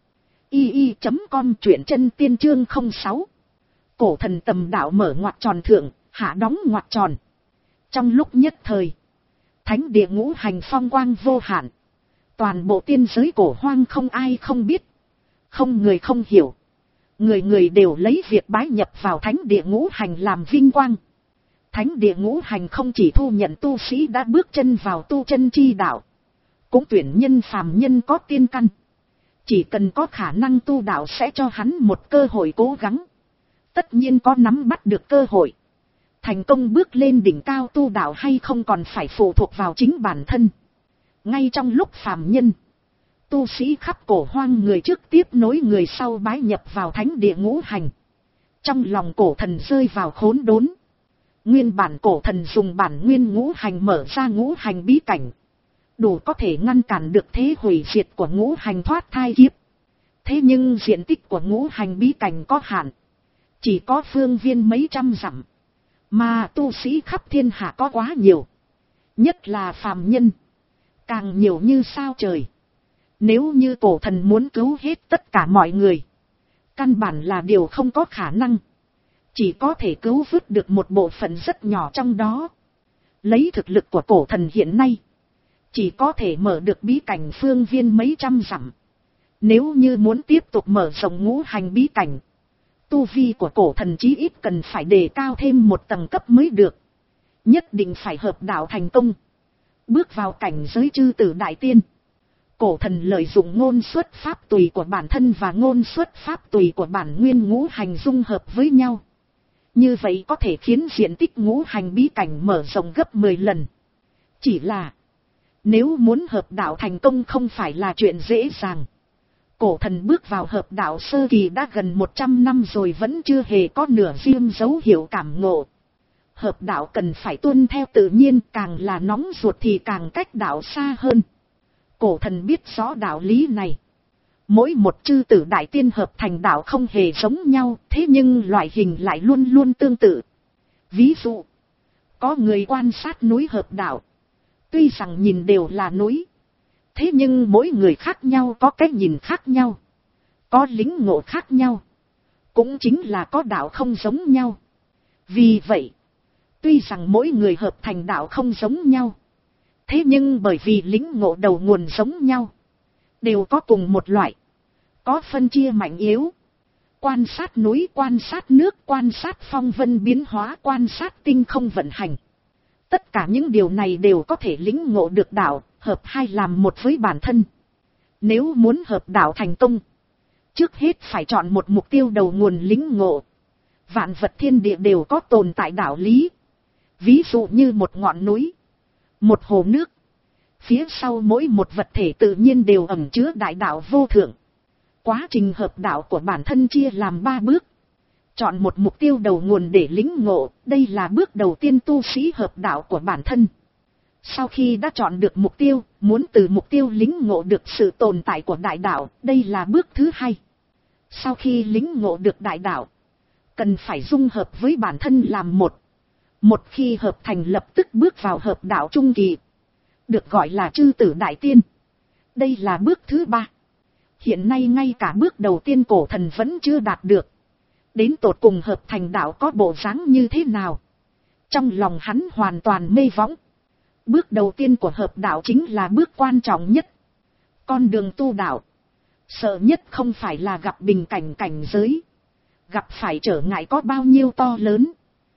i i chấm com, truyện chân tiên chương không sáu. Cổ thần tầm đạo mở ngoặc tròn thượng, hạ đóng ngoặc tròn. Trong lúc nhất thời, thánh địa ngũ hành phong quang vô hạn. Toàn bộ tiên giới cổ hoang không ai không biết, không người không hiểu. Người người đều lấy việc bái nhập vào thánh địa ngũ hành làm vinh quang. Thánh địa ngũ hành không chỉ thu nhận tu sĩ đã bước chân vào tu chân chi đạo, cũng tuyển nhân phàm nhân có tiên căn. Chỉ cần có khả năng tu đạo sẽ cho hắn một cơ hội cố gắng. Tất nhiên có nắm bắt được cơ hội. Thành công bước lên đỉnh cao tu đạo hay không còn phải phụ thuộc vào chính bản thân. Ngay trong lúc phàm nhân, tu sĩ khắp cổ hoang người trước tiếp nối người sau bái nhập vào thánh địa ngũ hành. Trong lòng cổ thần rơi vào khốn đốn. Nguyên bản cổ thần dùng bản nguyên ngũ hành mở ra ngũ hành bí cảnh, đủ có thể ngăn cản được thế hủy diệt của ngũ hành thoát thai kiếp. Thế nhưng diện tích của ngũ hành bí cảnh có hạn, chỉ có phương viên mấy trăm dặm, mà tu sĩ khắp thiên hạ có quá nhiều, nhất là phàm nhân, càng nhiều như sao trời. Nếu như cổ thần muốn cứu hết tất cả mọi người, căn bản là điều không có khả năng, chỉ có thể cứu vớt được một bộ phận rất nhỏ trong đó. Lấy thực lực của cổ thần hiện nay, chỉ có thể mở được bí cảnh phương viên mấy trăm dặm. Nếu như muốn tiếp tục mở rộng ngũ hành bí cảnh, tu vi của cổ thần chí ít cần phải đề cao thêm một tầng cấp mới được. Nhất định phải hợp đạo thành công, bước vào cảnh giới chư tử đại tiên. Cổ thần lợi dụng ngôn xuất pháp tùy của bản thân và ngôn xuất pháp tùy của bản nguyên ngũ hành dung hợp với nhau. Như vậy có thể khiến diện tích ngũ hành bí cảnh mở rộng gấp mười lần. Chỉ là, nếu muốn hợp đạo thành công không phải là chuyện dễ dàng. Cổ thần bước vào hợp đạo sơ kỳ đã gần một trăm năm rồi vẫn chưa hề có nửa diêm dấu hiệu cảm ngộ. Hợp đạo cần phải tuân theo tự nhiên, càng là nóng ruột thì càng cách đạo xa hơn. Cổ thần biết rõ đạo lý này. Mỗi một chư tử đại tiên hợp thành đạo không hề giống nhau, thế nhưng loại hình lại luôn luôn tương tự. Ví dụ, có người quan sát núi hợp đạo. Tuy rằng nhìn đều là núi, thế nhưng mỗi người khác nhau có cái nhìn khác nhau, có lĩnh ngộ khác nhau, cũng chính là có đạo không giống nhau. Vì vậy, tuy rằng mỗi người hợp thành đạo không giống nhau, thế nhưng bởi vì lĩnh ngộ đầu nguồn giống nhau, đều có cùng một loại, có phân chia mạnh yếu. Quan sát núi, quan sát nước, quan sát phong vân biến hóa, quan sát tinh không vận hành. Tất cả những điều này đều có thể lĩnh ngộ được đạo, hợp hai làm một với bản thân. Nếu muốn hợp đạo thành công, trước hết phải chọn một mục tiêu đầu nguồn lĩnh ngộ. Vạn vật thiên địa đều có tồn tại đạo lý. Ví dụ như một ngọn núi, một hồ nước, phía sau mỗi một vật thể tự nhiên đều ẩn chứa đại đạo vô thượng. Quá trình hợp đạo của bản thân chia làm ba bước. Chọn một mục tiêu đầu nguồn để lĩnh ngộ, đây là bước đầu tiên tu sĩ hợp đạo của bản thân. Sau khi đã chọn được mục tiêu, muốn từ mục tiêu lĩnh ngộ được sự tồn tại của đại đạo, đây là bước thứ hai. Sau khi lĩnh ngộ được đại đạo, cần phải dung hợp với bản thân làm một. Một khi hợp thành lập tức bước vào hợp đạo trung kỳ, được gọi là chư tử đại tiên. Đây là bước thứ ba. Hiện nay ngay cả bước đầu tiên cổ thần vẫn chưa đạt được. Đến tột cùng hợp thành đạo có bộ dáng như thế nào? Trong lòng hắn hoàn toàn mê võng. Bước đầu tiên của hợp đạo chính là bước quan trọng nhất. Con đường tu đạo, sợ nhất không phải là gặp bình cảnh cảnh giới, gặp phải trở ngại có bao nhiêu to lớn,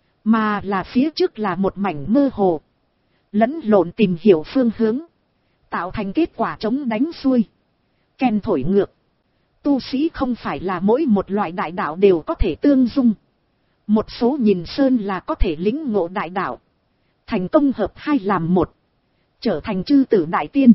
mà là phía trước là một mảnh mơ hồ, lẫn lộn tìm hiểu phương hướng, tạo thành kết quả chống đánh xuôi, kèn thổi ngược. Tu sĩ không phải là mỗi một loại đại đạo đều có thể tương dung. Một số nhìn sơn là có thể lĩnh ngộ đại đạo, thành công hợp hai làm một, trở thành chư tử đại tiên.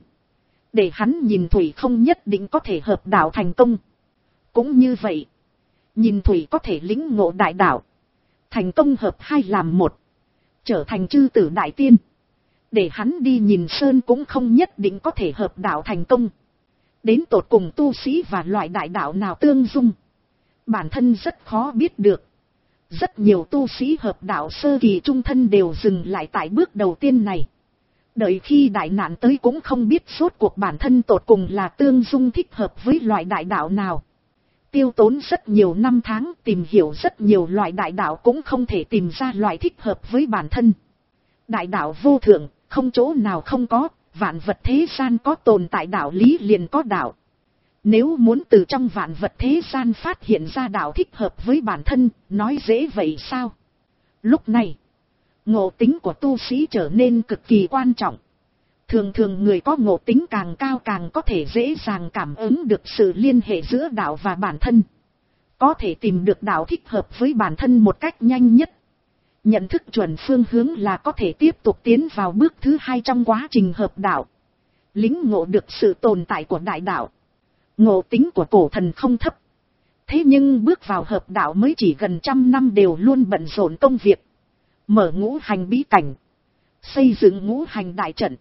Để hắn nhìn thủy không nhất định có thể hợp đạo thành công. Cũng như vậy, nhìn thủy có thể lĩnh ngộ đại đạo, thành công hợp hai làm một, trở thành chư tử đại tiên. Để hắn đi nhìn sơn cũng không nhất định có thể hợp đạo thành công. Đến tột cùng tu sĩ và loại đại đạo nào tương dung, bản thân rất khó biết được. Rất nhiều tu sĩ hợp đạo sơ kỳ trung thân đều dừng lại tại bước đầu tiên này. Đợi khi đại nạn tới cũng không biết suốt cuộc bản thân tột cùng là tương dung thích hợp với loại đại đạo nào. Tiêu tốn rất nhiều năm tháng tìm hiểu rất nhiều loại đại đạo cũng không thể tìm ra loại thích hợp với bản thân. Đại đạo vô thượng, không chỗ nào không có, vạn vật thế gian có tồn tại đạo lý liền có đạo. Nếu muốn từ trong vạn vật thế gian phát hiện ra đạo thích hợp với bản thân, nói dễ vậy sao? Lúc này, ngộ tính của tu sĩ trở nên cực kỳ quan trọng. Thường thường người có ngộ tính càng cao càng có thể dễ dàng cảm ứng được sự liên hệ giữa đạo và bản thân. Có thể tìm được đạo thích hợp với bản thân một cách nhanh nhất. Nhận thức chuẩn phương hướng là có thể tiếp tục tiến vào bước thứ hai trong quá trình hợp đạo. Lĩnh ngộ được sự tồn tại của đại đạo. Ngộ tính của cổ thần không thấp. Thế nhưng bước vào hợp đạo mới chỉ gần trăm năm đều luôn bận rộn công việc. Mở ngũ hành bí cảnh, xây dựng ngũ hành đại trận.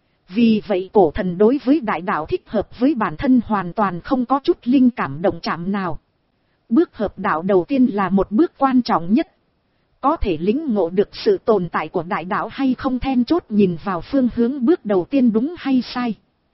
Vì vậy cổ thần đối với đại đạo thích hợp với bản thân hoàn toàn không có chút linh cảm động chạm nào. Bước hợp đạo đầu tiên là một bước quan trọng nhất. Có thể lĩnh ngộ được sự tồn tại của đại đạo hay không then chốt nhìn vào phương hướng bước đầu tiên đúng hay sai.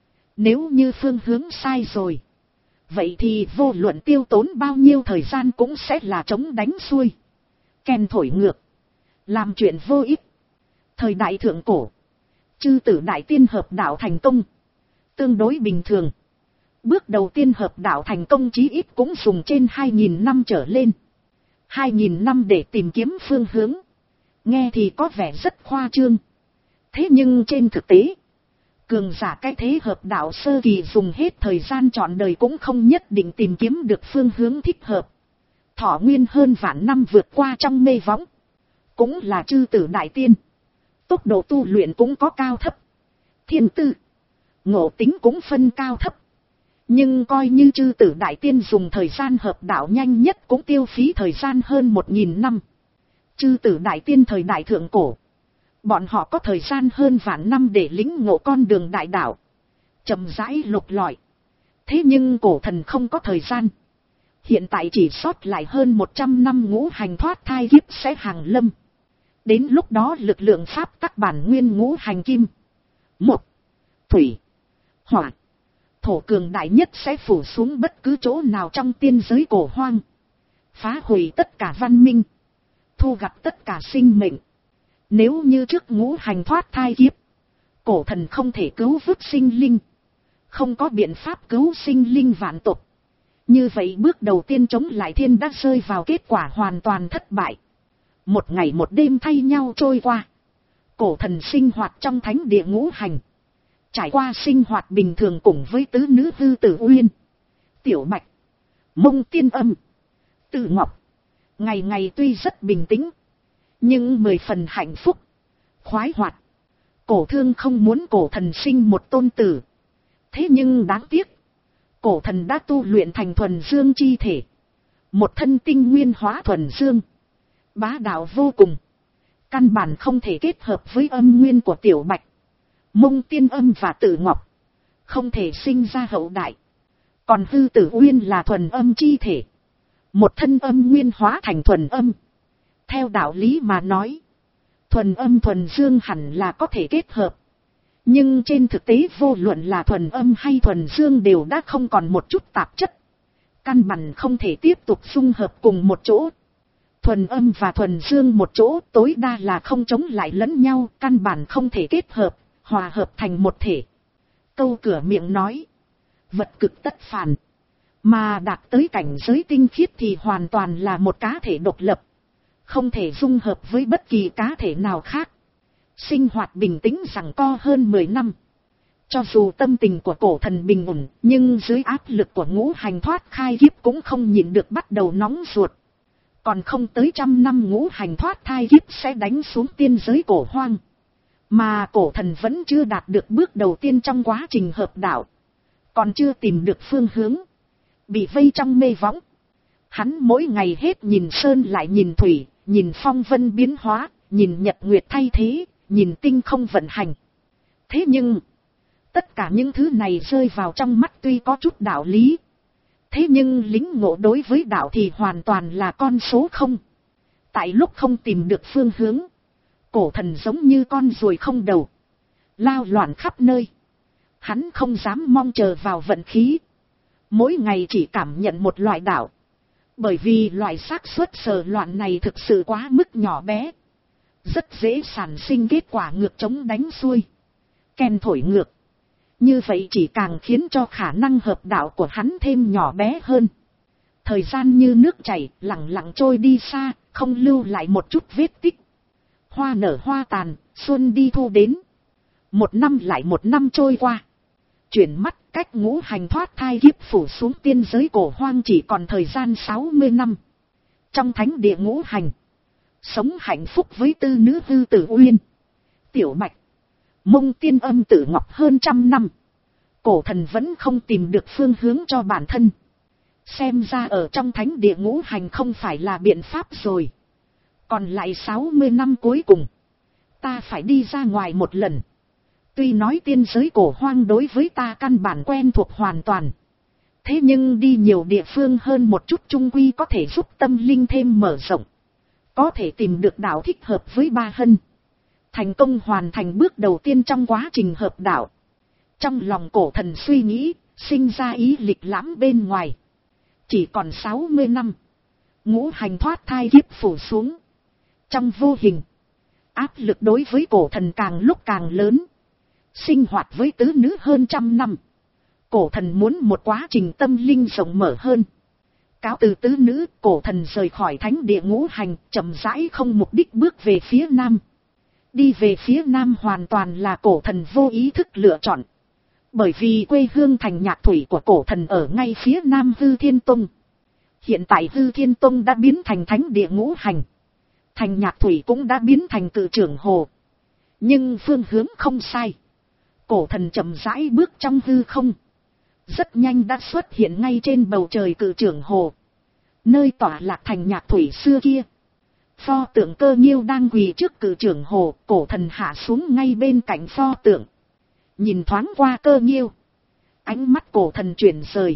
Nếu như phương hướng sai rồi, vậy thì vô luận tiêu tốn bao nhiêu thời gian cũng sẽ là chống đánh xuôi, kèn thổi ngược, làm chuyện vô ích. Thời đại thượng cổ, chư tử đại tiên hợp đạo thành công tương đối bình thường. Bước đầu tiên hợp đạo thành công chí ít cũng dùng trên hai nghìn năm trở lên. hai nghìn năm để tìm kiếm phương hướng, nghe thì có vẻ rất khoa trương. Thế nhưng trên thực tế, cường giả cái thế hợp đạo sơ kỳ dùng hết thời gian trọn đời cũng không nhất định tìm kiếm được phương hướng thích hợp. Thọ nguyên hơn vạn năm vượt qua trong mê võng, cũng là chư tử đại tiên. Tốc độ tu luyện cũng có cao thấp, thiên tư, ngộ tính cũng phân cao thấp. Nhưng coi như chư tử đại tiên dùng thời gian hợp đạo nhanh nhất cũng tiêu phí thời gian hơn một nghìn năm. Chư tử đại tiên thời đại thượng cổ, bọn họ có thời gian hơn vạn năm để lĩnh ngộ con đường đại đạo, chậm rãi lục lọi. Thế nhưng cổ thần không có thời gian. Hiện tại chỉ sót lại hơn một trăm năm ngũ hành thoát thai kiếp sẽ hàng lâm. Đến lúc đó lực lượng pháp tắc bản nguyên ngũ hành kim, một, thủy, hỏa, thổ cường đại nhất sẽ phủ xuống bất cứ chỗ nào trong tiên giới cổ hoang, phá hủy tất cả văn minh, thu gặt tất cả sinh mệnh. Nếu như trước ngũ hành thoát thai kiếp, cổ thần không thể cứu vớt sinh linh, không có biện pháp cứu sinh linh vạn tộc, như vậy bước đầu tiên chống lại thiên đã rơi vào kết quả hoàn toàn thất bại. Một ngày một đêm thay nhau trôi qua, cổ thần sinh hoạt trong thánh địa ngũ hành, trải qua sinh hoạt bình thường cùng với tứ nữ hư tử Uyên, Tiểu Bạch, Mông Tiên Âm, Tử Ngọc. Ngày ngày tuy rất bình tĩnh, nhưng mười phần hạnh phúc, khoái hoạt. Cổ thương không muốn cổ thần sinh một tôn tử. Thế nhưng đáng tiếc, cổ thần đã tu luyện thành thuần dương chi thể, một thân tinh nguyên hóa thuần dương, bá đạo vô cùng, căn bản không thể kết hợp với âm nguyên của Tiểu Bạch. Mông Tiên Âm và Tử Ngọc không thể sinh ra hậu đại. Còn Hư Tử Uyên là thuần âm chi thể. Một thân âm nguyên hóa thành thuần âm. Theo đạo lý mà nói, thuần âm thuần dương hẳn là có thể kết hợp. Nhưng trên thực tế vô luận là thuần âm hay thuần dương đều đã không còn một chút tạp chất. Căn bản không thể tiếp tục dung hợp cùng một chỗ. Thuần âm và thuần dương một chỗ tối đa là không chống lại lẫn nhau, căn bản không thể kết hợp, hòa hợp thành một thể. Câu cửa miệng nói, vật cực tất phản. Mà đạt tới cảnh giới tinh khiết thì hoàn toàn là một cá thể độc lập. Không thể dung hợp với bất kỳ cá thể nào khác. Sinh hoạt bình tĩnh giằng co hơn mười năm. Cho dù tâm tình của cổ thần bình ổn, nhưng dưới áp lực của ngũ hành thoát khai kiếp cũng không nhịn được bắt đầu nóng ruột. Còn không tới trăm năm ngũ hành thoát thai kiếp sẽ đánh xuống tiên giới cổ hoang. Mà cổ thần vẫn chưa đạt được bước đầu tiên trong quá trình hợp đạo. Còn chưa tìm được phương hướng. Bị vây trong mê võng. Hắn mỗi ngày hết nhìn sơn lại nhìn thủy, nhìn phong vân biến hóa, nhìn nhật nguyệt thay thế, nhìn tinh không vận hành. Thế nhưng, tất cả những thứ này rơi vào trong mắt tuy có chút đạo lý. Thế nhưng lính ngộ đối với đạo thì hoàn toàn là con số không. Tại lúc không tìm được phương hướng, cổ thần giống như con ruồi không đầu, lao loạn khắp nơi. Hắn không dám mong chờ vào vận khí. Mỗi ngày chỉ cảm nhận một loại đạo. Bởi vì loại xác suất sờ loạn này thực sự quá mức nhỏ bé. Rất dễ sản sinh kết quả ngược chống đánh xuôi. Kèn thổi ngược. Như vậy chỉ càng khiến cho khả năng hợp đạo của hắn thêm nhỏ bé hơn. Thời gian như nước chảy, lặng lặng trôi đi xa, không lưu lại một chút vết tích. Hoa nở hoa tàn, xuân đi thu đến. Một năm lại một năm trôi qua. Chuyển mắt cách ngũ hành thoát thai kiếp phủ xuống tiên giới cổ hoang chỉ còn thời gian sáu mươi năm. Trong thánh địa ngũ hành, sống hạnh phúc với tư nữ Hư Tử Uyên, Tiểu Bạch, Mông Tiên Âm, Tử Ngọc hơn trăm năm. Cổ thần vẫn không tìm được phương hướng cho bản thân. Xem ra ở trong thánh địa ngũ hành không phải là biện pháp rồi. Còn lại sáu mươi năm cuối cùng, ta phải đi ra ngoài một lần. Tuy nói tiên giới cổ hoang đối với ta căn bản quen thuộc hoàn toàn. Thế nhưng đi nhiều địa phương hơn một chút chung quy có thể giúp tâm linh thêm mở rộng. Có thể tìm được đạo thích hợp với ba hân. Thành công hoàn thành bước đầu tiên trong quá trình hợp đạo. Trong lòng cổ thần suy nghĩ, sinh ra ý lịch lãm bên ngoài. Chỉ còn sáu mươi năm. Ngũ hành thoát thai kiếp phủ xuống. Trong vô hình, áp lực đối với cổ thần càng lúc càng lớn. Sinh hoạt với tứ nữ hơn trăm năm. Cổ thần muốn một quá trình tâm linh rộng mở hơn. Cáo từ tứ nữ, cổ thần rời khỏi thánh địa ngũ hành, chậm rãi không mục đích bước về phía nam. Đi về phía nam hoàn toàn là cổ thần vô ý thức lựa chọn. Bởi vì quê hương thành Nhạc Thủy của cổ thần ở ngay phía nam Hư Thiên Tông. Hiện tại Hư Thiên Tông đã biến thành thánh địa ngũ hành. Thành Nhạc Thủy cũng đã biến thành Cự Trưởng Hồ. Nhưng phương hướng không sai. Cổ thần chậm rãi bước trong hư không. Rất nhanh đã xuất hiện ngay trên bầu trời Cự Trưởng Hồ. Nơi tỏa lạc thành Nhạc Thủy xưa kia. Pho tượng Cơ Nhiêu đang quỳ trước Cự Trưởng Hồ. Cổ thần hạ xuống ngay bên cạnh pho tượng. Nhìn thoáng qua Cơ Nhiêu. Ánh mắt cổ thần chuyển rời.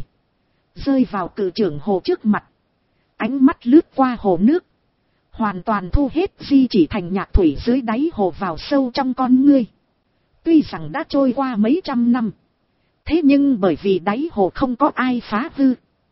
Rơi vào Cự Trưởng Hồ trước mặt. Ánh mắt lướt qua hồ nước. Hoàn toàn thu hết di chỉ thành Nhạc Thủy dưới đáy hồ vào sâu trong con ngươi. Tuy rằng đã trôi qua mấy trăm năm. Thế nhưng bởi vì đáy hồ không có ai phá hư.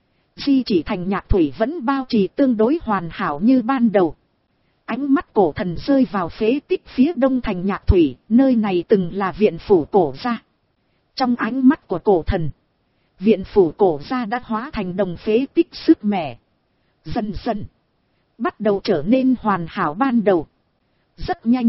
Di chỉ thành Nhạc Thủy vẫn bao trì tương đối hoàn hảo như ban đầu. Ánh mắt cổ thần rơi vào phế tích phía đông thành Nhạc Thủy. Nơi này từng là viện phủ cổ gia. Trong ánh mắt của cổ thần, viện phủ cổ gia đã hóa thành đồng phế tích sức mẻ. Dần dần bắt đầu trở nên hoàn hảo ban đầu. Rất nhanh,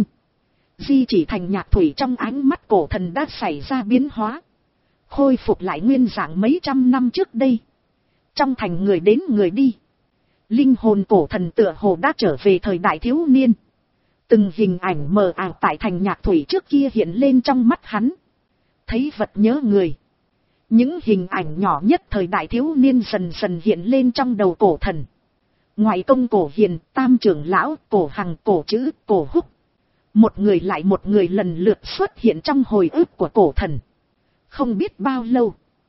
di chỉ thành Nhạc Thủy trong ánh mắt cổ thần đã xảy ra biến hóa. Khôi phục lại nguyên dạng mấy trăm năm trước đây. Trong thành người đến người đi. Linh hồn cổ thần tựa hồ đã trở về thời đại thiếu niên. Từng hình ảnh mờ ảo tại thành Nhạc Thủy trước kia hiện lên trong mắt hắn. Thấy vật nhớ người. Những hình ảnh nhỏ nhất thời đại thiếu niên dần dần hiện lên trong đầu cổ thần. Ngoại công cổ hiền, tam trưởng lão, cổ hằng, cổ chữ, cổ húc. Một người lại một người lần lượt xuất hiện trong hồi ức của cổ thần. Không biết bao lâu,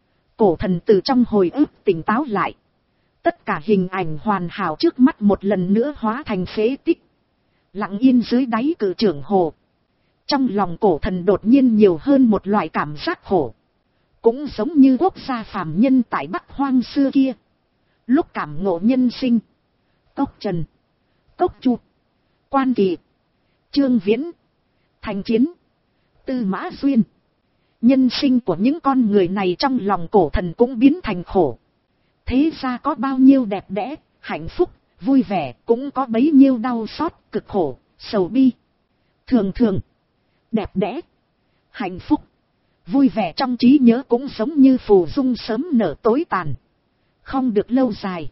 cổ thần từ trong hồi ức tỉnh táo lại. Tất cả hình ảnh hoàn hảo trước mắt một lần nữa hóa thành phế tích. Lặng yên dưới đáy cự trưởng hồ. Trong lòng cổ thần đột nhiên nhiều hơn một loại cảm giác khổ. Cũng giống như quốc gia phàm nhân tại Bắc Hoang xưa kia. Lúc cảm ngộ nhân sinh. Cốc Trần, Cốc Chu, Quan Kỳ, Trương Viễn, Thành Chiến, Tư Mã Duyên. Nhân sinh của những con người này trong lòng cổ thần cũng biến thành khổ. Thế ra có bao nhiêu đẹp đẽ, hạnh phúc, vui vẻ, cũng có bấy nhiêu đau xót, cực khổ, sầu bi. Thường thường, đẹp đẽ, hạnh phúc, vui vẻ trong trí nhớ cũng giống như phù dung sớm nở tối tàn. Không được lâu dài.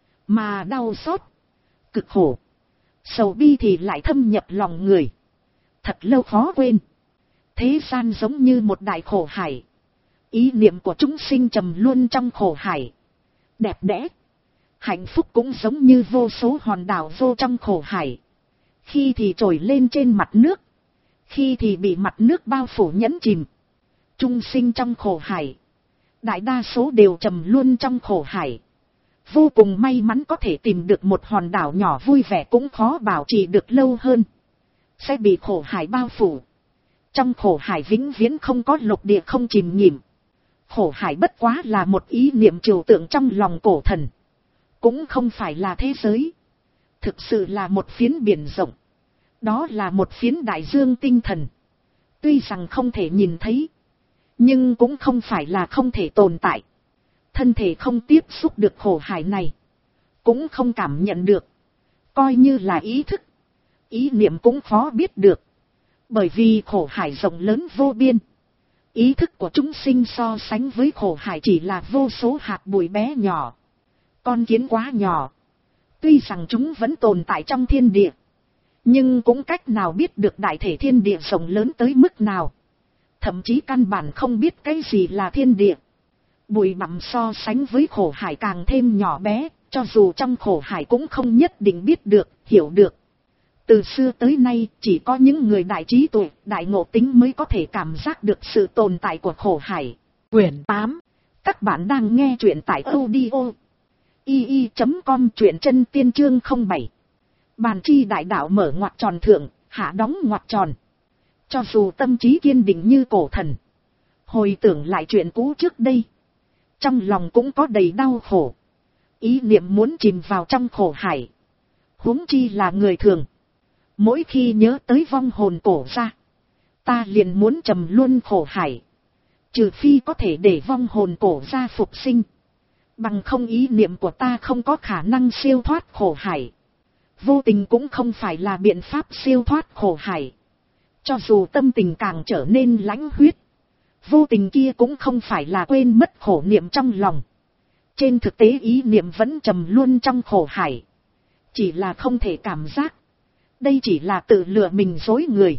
Mà đau xót, cực khổ, sầu bi thì lại thâm nhập lòng người. Thật lâu khó quên. Thế gian giống như một đại khổ hải. Ý niệm của chúng sinh trầm luôn trong khổ hải. Đẹp đẽ, hạnh phúc cũng giống như vô số hòn đảo vô trong khổ hải. Khi thì trồi lên trên mặt nước, khi thì bị mặt nước bao phủ nhẫn chìm. Chúng sinh trong khổ hải, đại đa số đều trầm luôn trong khổ hải. Vô cùng may mắn có thể tìm được một hòn đảo nhỏ vui vẻ cũng khó bảo trì được lâu hơn. Sẽ bị khổ hải bao phủ. Trong khổ hải vĩnh viễn không có lục địa không chìm nghỉm. Khổ hải bất quá là một ý niệm trừu tượng trong lòng cổ thần. Cũng không phải là thế giới. Thực sự là một phiến biển rộng. Đó là một phiến đại dương tinh thần. Tuy rằng không thể nhìn thấy, nhưng cũng không phải là không thể tồn tại. Thân thể không tiếp xúc được khổ hải này, cũng không cảm nhận được. Coi như là ý thức, ý niệm cũng khó biết được. Bởi vì khổ hải rộng lớn vô biên. Ý thức của chúng sinh so sánh với khổ hải chỉ là vô số hạt bụi bé nhỏ. Con kiến quá nhỏ. Tuy rằng chúng vẫn tồn tại trong thiên địa, nhưng cũng cách nào biết được đại thể thiên địa rộng lớn tới mức nào. Thậm chí căn bản không biết cái gì là thiên địa. Bụi bặm so sánh với khổ hải càng thêm nhỏ bé, cho dù trong khổ hải cũng không nhất định biết được, hiểu được. Từ xưa tới nay, chỉ có những người đại trí tuệ, đại ngộ tính mới có thể cảm giác được sự tồn tại của khổ hải. Quyển tám. Các bạn đang nghe truyện tại audio i i chấm com, truyện chân tiên chương không bảy. Bàn chi đại đạo mở ngoặc tròn thượng, hạ đóng ngoặc tròn. Cho dù tâm trí kiên định như cổ thần, hồi tưởng lại chuyện cũ trước đây, trong lòng cũng có đầy đau khổ. Ý niệm muốn chìm vào trong khổ hải. Huống chi là người thường. Mỗi khi nhớ tới vong hồn cổ ra, ta liền muốn trầm luôn khổ hải. Trừ phi có thể để vong hồn cổ ra phục sinh. Bằng không ý niệm của ta không có khả năng siêu thoát khổ hải. Vô tình cũng không phải là biện pháp siêu thoát khổ hải. Cho dù tâm tình càng trở nên lãnh huyết, vô tình kia cũng không phải là quên mất khổ niệm trong lòng. Trên thực tế ý niệm vẫn trầm luôn trong khổ hải. Chỉ là không thể cảm giác. Đây chỉ là tự lừa mình dối người.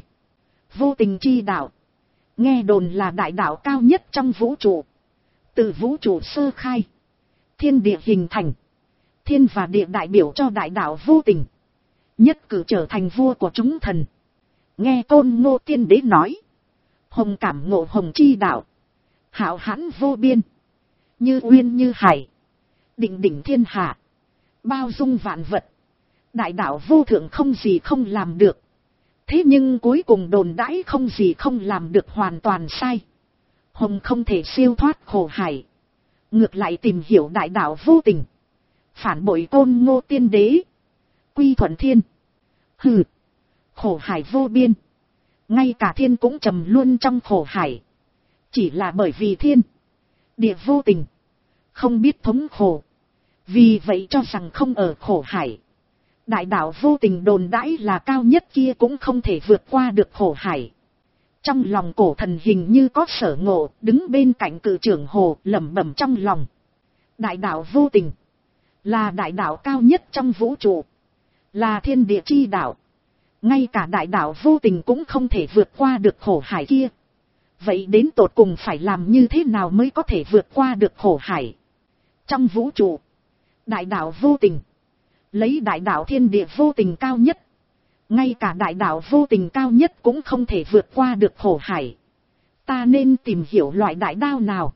Vô tình chi đạo, nghe đồn là đại đạo cao nhất trong vũ trụ. Từ vũ trụ sơ khai, thiên địa hình thành, thiên và địa đại biểu cho đại đạo vô tình. Nhất cử trở thành vua của chúng thần. Nghe Tôn Ngô Tiên Đế nói, hồng cảm ngộ hồng chi đạo, hảo hãn vô biên, như uyên như hải, định đỉnh thiên hạ, bao dung vạn vật. Đại đạo vô thượng không gì không làm được. Thế nhưng cuối cùng đồn đãi không gì không làm được hoàn toàn sai. Hồng không thể siêu thoát khổ hải, ngược lại tìm hiểu đại đạo vô tình, phản bội Tôn Ngô Tiên Đế, quy thuận thiên. Hừ, khổ hải vô biên, ngay cả thiên cũng trầm luôn trong khổ hải. Chỉ là bởi vì thiên địa vô tình, không biết thống khổ, vì vậy cho rằng không ở khổ hải. Đại đạo vô tình đồn đãi là cao nhất kia cũng không thể vượt qua được khổ hải. Trong lòng cổ thần hình như có sở ngộ, đứng bên cạnh cự trưởng hồ lẩm bẩm trong lòng. Đại đạo vô tình là đại đạo cao nhất trong vũ trụ, là thiên địa chi đạo. Ngay cả đại đạo vô tình cũng không thể vượt qua được khổ hải kia. Vậy đến tột cùng phải làm như thế nào mới có thể vượt qua được khổ hải? Trong vũ trụ, đại đạo vô tình lấy đại đạo thiên địa vô tình cao nhất, Ngay cả đại đạo vô tình cao nhất cũng không thể vượt qua được khổ hải. Ta nên tìm hiểu loại đại đao nào,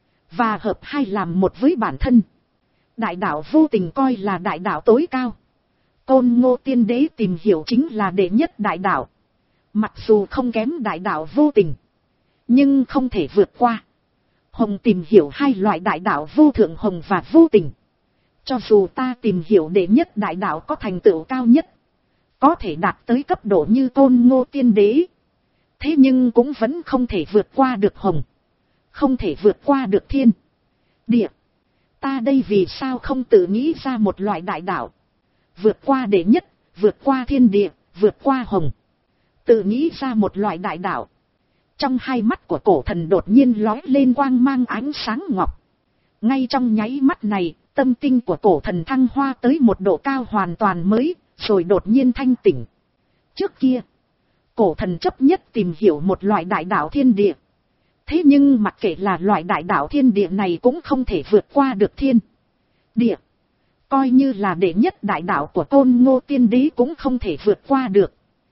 và hợp hai làm một với bản thân. Đại đạo vô tình coi là đại đạo tối cao. Côn Ngô Tiên Đế tìm hiểu chính là đệ nhất đại đạo. Mặc dù không kém đại đạo vô tình, nhưng không thể vượt qua. Hồng tìm hiểu hai loại đại đạo vô thượng hồng và vô tình. Cho dù ta tìm hiểu đệ nhất đại đạo có thành tựu cao nhất, có thể đạt tới cấp độ như Côn Ngô Tiên Đế, thế nhưng cũng vẫn không thể vượt qua được hồng, không thể vượt qua được thiên, địa. Ta đây vì sao không tự nghĩ ra một loại đại đạo, vượt qua đệ nhất, vượt qua thiên địa, vượt qua hồng, tự nghĩ ra một loại đại đạo. Trong hai mắt của cổ thần đột nhiên lói lên quang mang ánh sáng ngọc. Ngay trong nháy mắt này, tâm tinh của cổ thần thăng hoa tới một độ cao hoàn toàn mới, rồi đột nhiên thanh tỉnh. Trước kia, cổ thần chấp nhất tìm hiểu một loại đại đạo thiên địa. Thế nhưng mặc kệ là loại đại đạo thiên địa này cũng không thể vượt qua được thiên địa. Coi như là đệ nhất đại đạo của Côn Ngô Tiên Đế cũng không thể vượt qua được.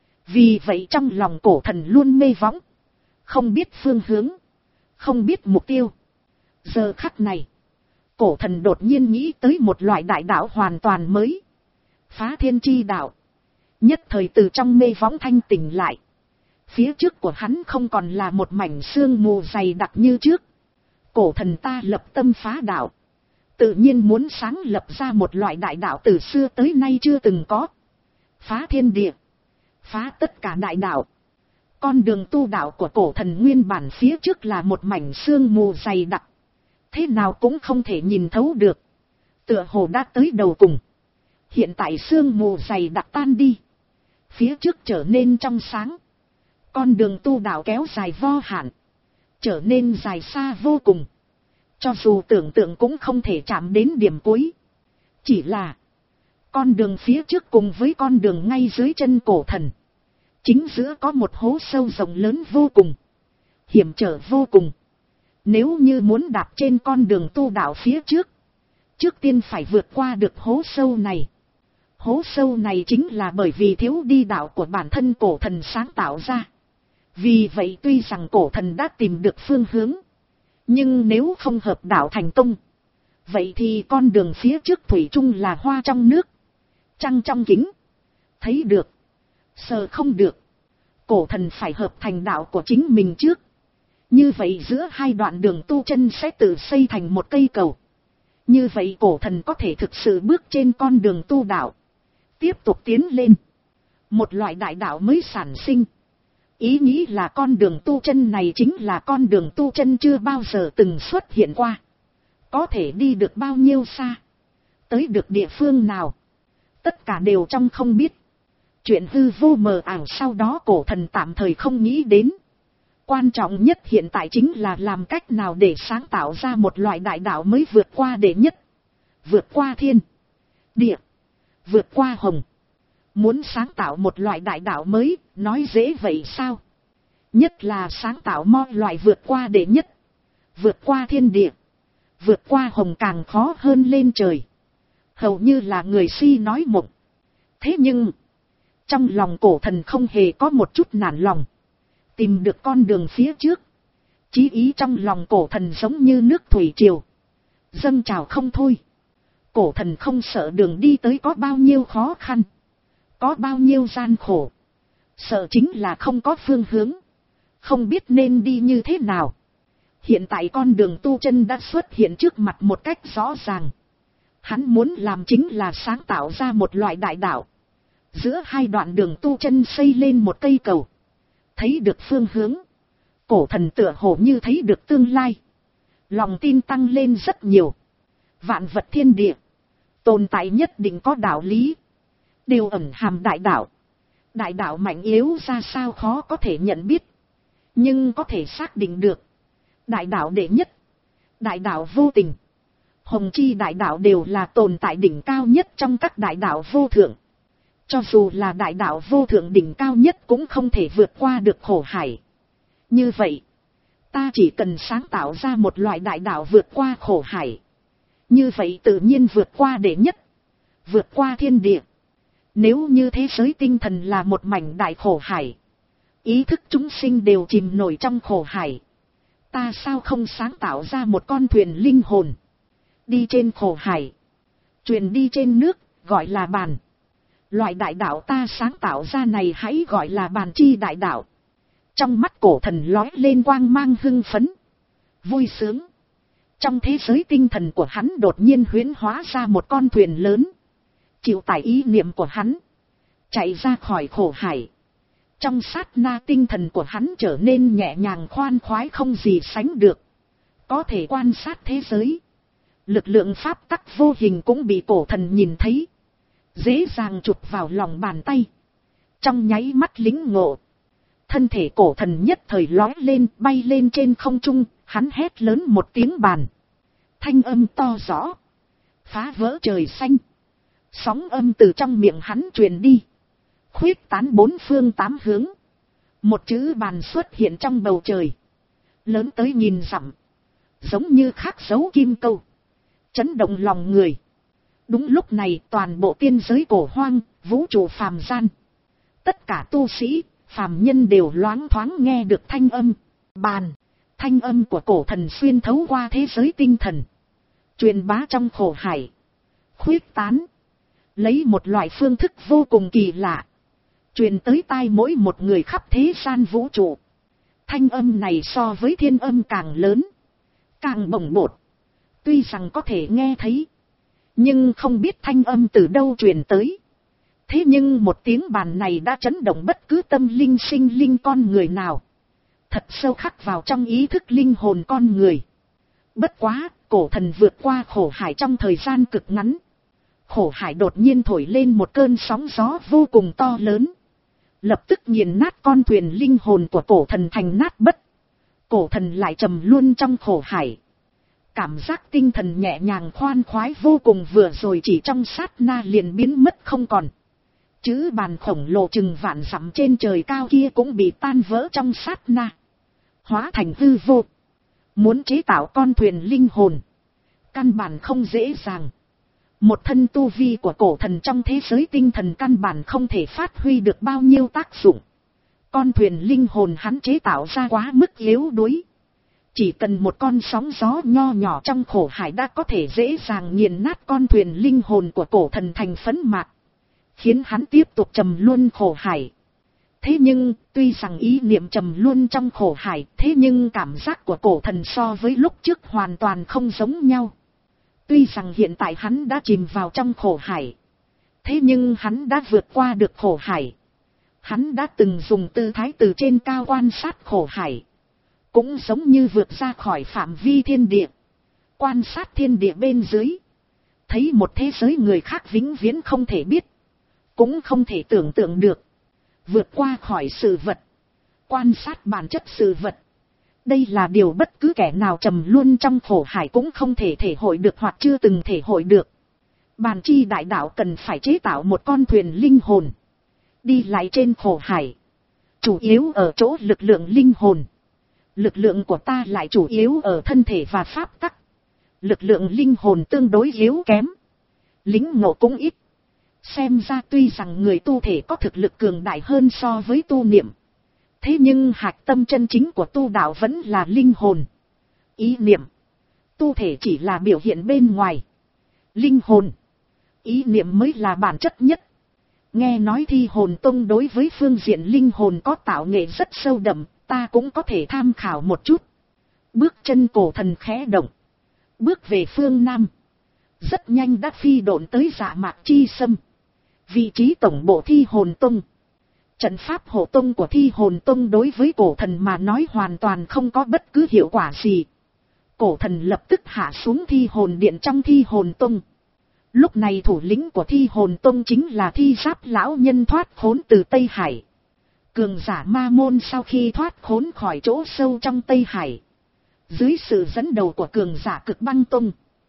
Vì vậy trong lòng cổ thần luôn mê võng, không biết phương hướng, không biết mục tiêu. Giờ khắc này, cổ thần đột nhiên nghĩ tới một loại đại đạo hoàn toàn mới. Phá thiên chi đạo. Nhất thời từ trong mê võng thanh tỉnh lại. Phía trước của hắn không còn là một mảnh sương mù dày đặc như trước. Cổ thần ta lập tâm phá đạo. Tự nhiên muốn sáng lập ra một loại đại đạo từ xưa tới nay chưa từng có. Phá thiên địa. Phá tất cả đại đạo. Con đường tu đạo của cổ thần nguyên bản phía trước là một mảnh sương mù dày đặc. Thế nào cũng không thể nhìn thấu được. Tựa hồ đã tới đầu cùng. Hiện tại sương mù dày đặc tan đi. Phía trước trở nên trong sáng. Con đường tu đạo kéo dài vô hạn. Trở nên dài xa vô cùng. Cho dù tưởng tượng cũng không thể chạm đến điểm cuối. Chỉ là con đường phía trước cùng với con đường ngay dưới chân cổ thần. Chính giữa có một hố sâu rộng lớn vô cùng. Hiểm trở vô cùng. Nếu như muốn đạp trên con đường tu đạo phía trước, trước tiên phải vượt qua được hố sâu này. Hố sâu này chính là bởi vì thiếu đi đạo của bản thân cổ thần sáng tạo ra. Vì vậy tuy rằng cổ thần đã tìm được phương hướng, nhưng nếu không hợp đạo thành công, vậy thì con đường phía trước thủy chung là hoa trong nước, trăng trong kính. Thấy được, sờ không được. Cổ thần phải hợp thành đạo của chính mình trước. Như vậy giữa hai đoạn đường tu chân sẽ tự xây thành một cây cầu. Như vậy cổ thần có thể thực sự bước trên con đường tu đạo, tiếp tục tiến lên. Một loại đại đạo mới sản sinh. Ý nghĩ là con đường tu chân này chính là con đường tu chân chưa bao giờ từng xuất hiện qua. Có thể đi được bao nhiêu xa, tới được địa phương nào, tất cả đều trong không biết. Chuyện hư vô mờ ảo sau đó cổ thần tạm thời không nghĩ đến. Quan trọng nhất hiện tại chính là làm cách nào để sáng tạo ra một loại đại đạo mới vượt qua đệ nhất, vượt qua thiên địa, vượt qua hồng. Muốn sáng tạo một loại đại đạo mới, nói dễ vậy sao? Nhất là sáng tạo mọi loại vượt qua đệ nhất, vượt qua thiên địa, vượt qua hồng càng khó hơn lên trời. Hầu như là người si nói mộng. Thế nhưng, trong lòng cổ thần không hề có một chút nản lòng. Tìm được con đường phía trước. Chí ý trong lòng cổ thần giống như nước thủy triều, dâng trào không thôi. Cổ thần không sợ đường đi tới có bao nhiêu khó khăn, có bao nhiêu gian khổ. Sợ chính là không có phương hướng, không biết nên đi như thế nào. Hiện tại con đường tu chân đã xuất hiện trước mặt một cách rõ ràng. Hắn muốn làm chính là sáng tạo ra một loại đại đạo. Giữa hai đoạn đường tu chân xây lên một cây cầu. Thấy được phương hướng, cổ thần tựa hồ như thấy được tương lai. Lòng tin tăng lên rất nhiều. Vạn vật thiên địa, tồn tại nhất định có đạo lý, đều ẩn hàm đại đạo. Đại đạo mạnh yếu ra sao khó có thể nhận biết, nhưng có thể xác định được. Đại đạo đệ nhất, đại đạo vô tình, hồng chi đại đạo đều là tồn tại đỉnh cao nhất trong các đại đạo vô thượng. Cho dù là đại đạo vô thượng đỉnh cao nhất cũng không thể vượt qua được khổ hải. Như vậy, ta chỉ cần sáng tạo ra một loại đại đạo vượt qua khổ hải. Như vậy tự nhiên vượt qua đệ nhất, vượt qua thiên địa, Nếu như thế giới tinh thần là một mảnh đại khổ hải, ý thức chúng sinh đều chìm nổi trong khổ hải, ta sao không sáng tạo ra một con thuyền linh hồn, đi trên khổ hải, truyền đi trên nước, gọi là bàn. Loại đại đạo ta sáng tạo ra này hãy gọi là bàn chi đại đạo. Trong mắt cổ thần lói lên quang mang hưng phấn, vui sướng. Trong thế giới tinh thần của hắn đột nhiên huyễn hóa ra một con thuyền lớn, chịu tải ý niệm của hắn, chạy ra khỏi khổ hải. Trong sát na tinh thần của hắn trở nên nhẹ nhàng khoan khoái không gì sánh được, có thể quan sát thế giới. Lực lượng pháp tắc vô hình cũng bị cổ thần nhìn thấy, dễ dàng chụp vào lòng bàn tay. Trong nháy mắt lĩnh ngộ, thân thể cổ thần nhất thời lói lên, bay lên trên không trung. Hắn hét lớn một tiếng bàn, thanh âm to rõ, phá vỡ trời xanh. Sóng âm từ trong miệng hắn truyền đi, khuyết tán bốn phương tám hướng. Một chữ bàn xuất hiện trong bầu trời, lớn tới nghìn dặm, giống như khắc dấu kim câu, chấn động lòng người. Đúng lúc này toàn bộ tiên giới cổ hoang, vũ trụ phàm gian, tất cả tu sĩ, phàm nhân đều loáng thoáng nghe được thanh âm bàn. Thanh âm của cổ thần xuyên thấu qua thế giới tinh thần, truyền bá trong khổ hải, khuyết tán, lấy một loại phương thức vô cùng kỳ lạ, truyền tới tai mỗi một người khắp thế gian vũ trụ. Thanh âm này so với thiên âm càng lớn, càng bồng bột. Tuy rằng có thể nghe thấy, nhưng không biết thanh âm từ đâu truyền tới. Thế nhưng một tiếng bàn này đã chấn động bất cứ tâm linh sinh linh con người nào, thật sâu khắc vào trong ý thức linh hồn con người. Bất quá, cổ thần vượt qua khổ hải trong thời gian cực ngắn. Khổ hải đột nhiên thổi lên một cơn sóng gió vô cùng to lớn, lập tức nghiền nát con thuyền linh hồn của cổ thần thành nát bất. Cổ thần lại trầm luôn trong khổ hải. Cảm giác tinh thần nhẹ nhàng khoan khoái vô cùng vừa rồi chỉ trong sát na liền biến mất không còn. Chữ bàn khổng lồ chừng vạn dặm trên trời cao kia cũng bị tan vỡ trong sát na, hóa thành hư vô. Muốn chế tạo con thuyền linh hồn, căn bản không dễ dàng. Một thân tu vi của cổ thần trong thế giới tinh thần căn bản không thể phát huy được bao nhiêu tác dụng. Con thuyền linh hồn hắn chế tạo ra quá mức yếu đuối. Chỉ cần một con sóng gió nho nhỏ trong khổ hải đã có thể dễ dàng nghiền nát con thuyền linh hồn của cổ thần thành phấn mạt, khiến hắn tiếp tục trầm luân khổ hải. Thế nhưng, tuy rằng ý niệm trầm luân trong khổ hải, thế nhưng cảm giác của cổ thần so với lúc trước hoàn toàn không giống nhau. Tuy rằng hiện tại hắn đã chìm vào trong khổ hải, thế nhưng hắn đã vượt qua được khổ hải. Hắn đã từng dùng tư thái từ trên cao quan sát khổ hải, cũng giống như vượt ra khỏi phạm vi thiên địa, quan sát thiên địa bên dưới, thấy một thế giới người khác vĩnh viễn không thể biết, cũng không thể tưởng tượng được. Vượt qua khỏi sự vật, quan sát bản chất sự vật, đây là điều bất cứ kẻ nào trầm luôn trong khổ hải cũng không thể thể hội được hoặc chưa từng thể hội được. Bàn chi đại đạo cần phải chế tạo một con thuyền linh hồn, đi lại trên khổ hải, chủ yếu ở chỗ lực lượng linh hồn. Lực lượng của ta lại chủ yếu ở thân thể và pháp tắc. Lực lượng linh hồn tương đối yếu kém, lính ngộ cũng ít. Xem ra tuy rằng người tu thể có thực lực cường đại hơn so với tu niệm, thế nhưng hạch tâm chân chính của tu đạo vẫn là linh hồn, ý niệm. Tu thể chỉ là biểu hiện bên ngoài, linh hồn, ý niệm mới là bản chất nhất. Nghe nói Thi Hồn Tông đối với phương diện linh hồn có tạo nghệ rất sâu đậm, ta cũng có thể tham khảo một chút. Bước chân cổ thần khẽ động, bước về phương Nam, rất nhanh đã phi độn tới Dạ Mạc Chi Sâm, vị trí tổng bộ Thi Hồn Tông. Trận pháp hộ tông của Thi Hồn Tông đối với cổ thần mà nói hoàn toàn không có bất cứ hiệu quả gì. Cổ thần lập tức hạ xuống Thi Hồn Điện trong Thi Hồn Tông. Lúc này thủ lĩnh của Thi Hồn Tông chính là Thi Giáp lão nhân thoát khốn từ Tây Hải. Cường giả ma môn sau khi thoát khốn khỏi chỗ sâu trong Tây Hải, dưới sự dẫn đầu của cường giả Cực Băng Tông,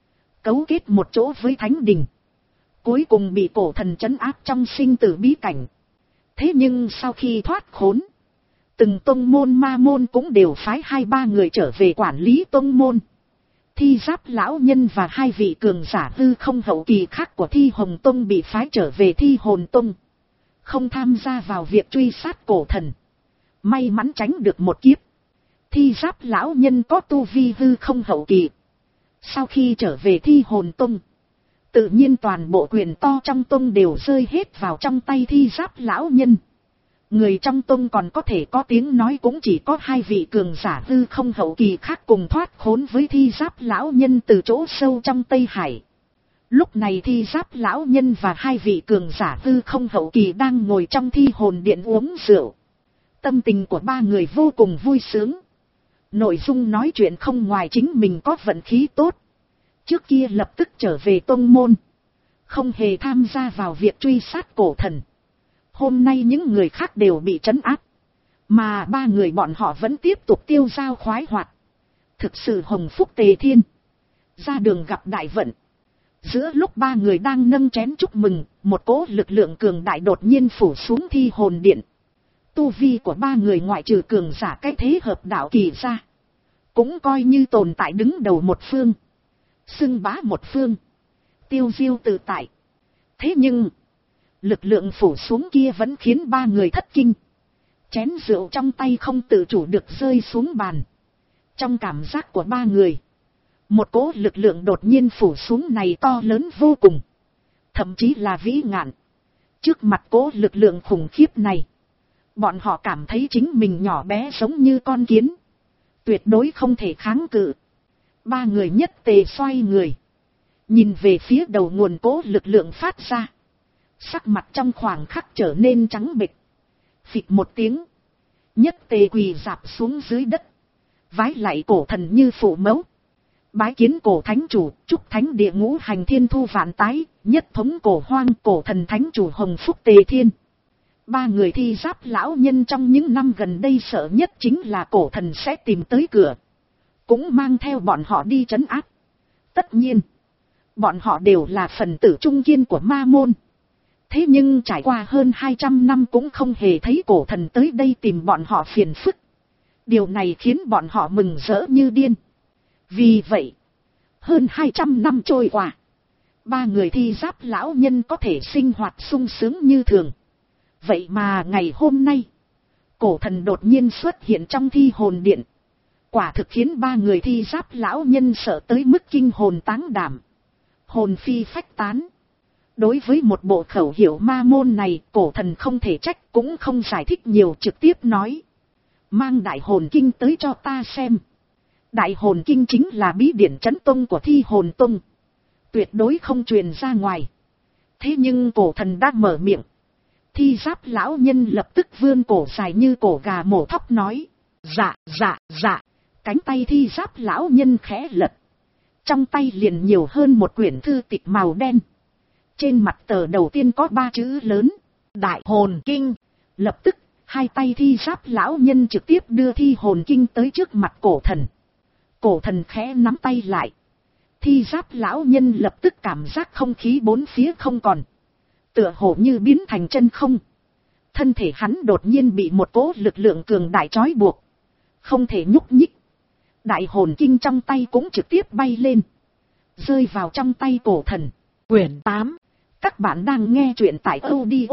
cấu kết một chỗ với Thánh Đình, cuối cùng bị cổ thần trấn áp trong sinh tử bí cảnh. Thế nhưng sau khi thoát khốn, từng tông môn ma môn cũng đều phái hai ba người trở về quản lý tông môn. Thi Giáp lão nhân và hai vị cường giả hư không hậu kỳ khác của Thi Hồng Tông bị phái trở về Thi Hồn Tông, không tham gia vào việc truy sát cổ thần, may mắn tránh được một kiếp. Thi Giáp lão nhân có tu vi hư không hậu kỳ, sau khi trở về Thi Hồn Tông, tự nhiên toàn bộ quyền to trong tông đều rơi hết vào trong tay Thi Giáp lão nhân. Người trong tông còn có thể có tiếng nói cũng chỉ có hai vị cường giả hư không hậu kỳ khác cùng thoát khốn với Thi Giáp lão nhân từ chỗ sâu trong Tây Hải. Lúc này Thi Giáp lão nhân và hai vị cường giả hư không hậu kỳ đang ngồi trong Thi Hồn Điện uống rượu. Tâm tình của ba người vô cùng vui sướng. Nội dung nói chuyện không ngoài chính mình có vận khí tốt, trước kia lập tức trở về tông môn, không hề tham gia vào việc truy sát cổ thần. Hôm nay những người khác đều bị trấn áp, mà ba người bọn họ vẫn tiếp tục tiêu dao khoái hoạt. Thực sự hồng phúc tề thiên, ra đường gặp đại vận. Giữa lúc ba người đang nâng chén chúc mừng, một cỗ lực lượng cường đại đột nhiên phủ xuống Thi Hồn Điện. Tu vi của ba người ngoại trừ cường giả cái thế hợp đạo kỳ ra, cũng coi như tồn tại đứng đầu một phương, xưng bá một phương, tiêu diêu tự tại. Thế nhưng lực lượng phủ xuống kia vẫn khiến ba người thất kinh. Chén rượu trong tay không tự chủ được rơi xuống bàn. Trong cảm giác của ba người, một cỗ lực lượng đột nhiên phủ xuống này to lớn vô cùng, thậm chí là vĩ ngạn. Trước mặt cỗ lực lượng khủng khiếp này, bọn họ cảm thấy chính mình nhỏ bé giống như con kiến, tuyệt đối không thể kháng cự. Ba người nhất tề xoay người, nhìn về phía đầu nguồn cỗ lực lượng phát ra. Sắc mặt trong khoảng khắc trở nên trắng bệch. Phịch một tiếng, nhất tề quỳ rạp xuống dưới đất, vái lạy cổ thần như phụ mẫu. Bái kiến cổ thánh chủ, chúc thánh địa ngũ hành thiên thu vạn tái, nhất thống cổ hoang, cổ thần thánh chủ hồng phúc tề thiên. Ba người Thi Giáp lão nhân trong những năm gần đây sợ nhất chính là cổ thần sẽ tìm tới cửa, cũng mang theo bọn họ đi trấn áp. Tất nhiên, bọn họ đều là phần tử trung kiên của ma môn. Thế nhưng trải qua hơn hai trăm năm cũng không hề thấy cổ thần tới đây tìm bọn họ phiền phức. Điều này khiến bọn họ mừng rỡ như điên. Vì vậy, hơn hai trăm năm trôi qua, ba người Thi Giáp lão nhân có thể sinh hoạt sung sướng như thường. Vậy mà ngày hôm nay, cổ thần đột nhiên xuất hiện trong Thi Hồn Điện. Quả thực khiến ba người Thi Giáp lão nhân sợ tới mức kinh hồn táng đảm, hồn phi phách tán. Đối với một bộ khẩu hiệu ma môn này, cổ thần không thể trách cũng không giải thích nhiều, trực tiếp nói: mang đại hồn kinh tới cho ta xem. Đại hồn kinh chính là bí điển trấn tông của Thi Hồn Tông, tuyệt đối không truyền ra ngoài. Thế nhưng cổ thần đã mở miệng, Thi Giáp lão nhân lập tức vươn cổ dài như cổ gà mổ thóc nói: dạ dạ dạ. Cánh tay Thi Giáp lão nhân khẽ lật, trong tay liền nhiều hơn một quyển thư tịch màu đen. Trên mặt tờ đầu tiên có ba chữ lớn: Đại Hồn Kinh. Lập tức, hai tay Thi Giáp lão nhân trực tiếp đưa Thi Hồn Kinh tới trước mặt cổ thần. Cổ thần khẽ nắm tay lại. Thi Giáp lão nhân lập tức cảm giác không khí bốn phía không còn, tựa hồ như biến thành chân không. Thân thể hắn đột nhiên bị một cỗ lực lượng cường đại trói buộc, không thể nhúc nhích. Đại Hồn Kinh trong tay cũng trực tiếp bay lên, rơi vào trong tay cổ thần. Quyển tám. Các bạn đang nghe truyện tại audio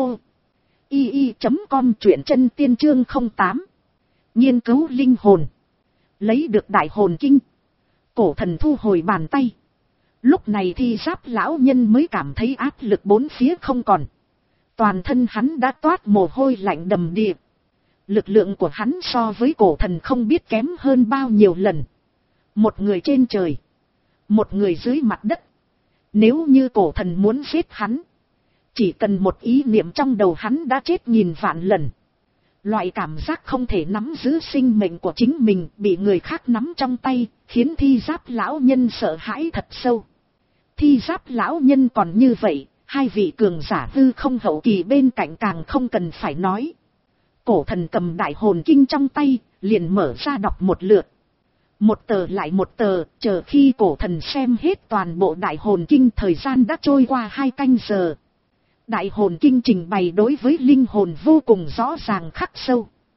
i i chấm com, truyện chân tiên chương không tám. Nghiên cứu linh hồn. Lấy được Đại Hồn Kinh, cổ thần thu hồi bàn tay. Lúc này Thi Giáp lão nhân mới cảm thấy áp lực bốn phía không còn. Toàn thân hắn đã toát mồ hôi lạnh đầm đìa. Lực lượng của hắn so với cổ thần không biết kém hơn bao nhiêu lần. Một người trên trời, một người dưới mặt đất. Nếu như cổ thần muốn giết hắn, chỉ cần một ý niệm trong đầu hắn đã chết nghìn vạn lần. Loại cảm giác không thể nắm giữ sinh mệnh của chính mình bị người khác nắm trong tay, khiến Thi Giáp lão nhân sợ hãi thật sâu. Thi Giáp lão nhân còn như vậy, hai vị cường giả hư không hậu kỳ bên cạnh càng không cần phải nói. Cổ thần cầm Đại Hồn Kinh trong tay, liền mở ra đọc một lượt. Một tờ lại một tờ, chờ khi cổ thần xem hết toàn bộ Đại Hồn Kinh, thời gian đã trôi qua hai canh giờ. Đại Hồn Kinh trình bày đối với linh hồn vô cùng rõ ràng khắc sâu.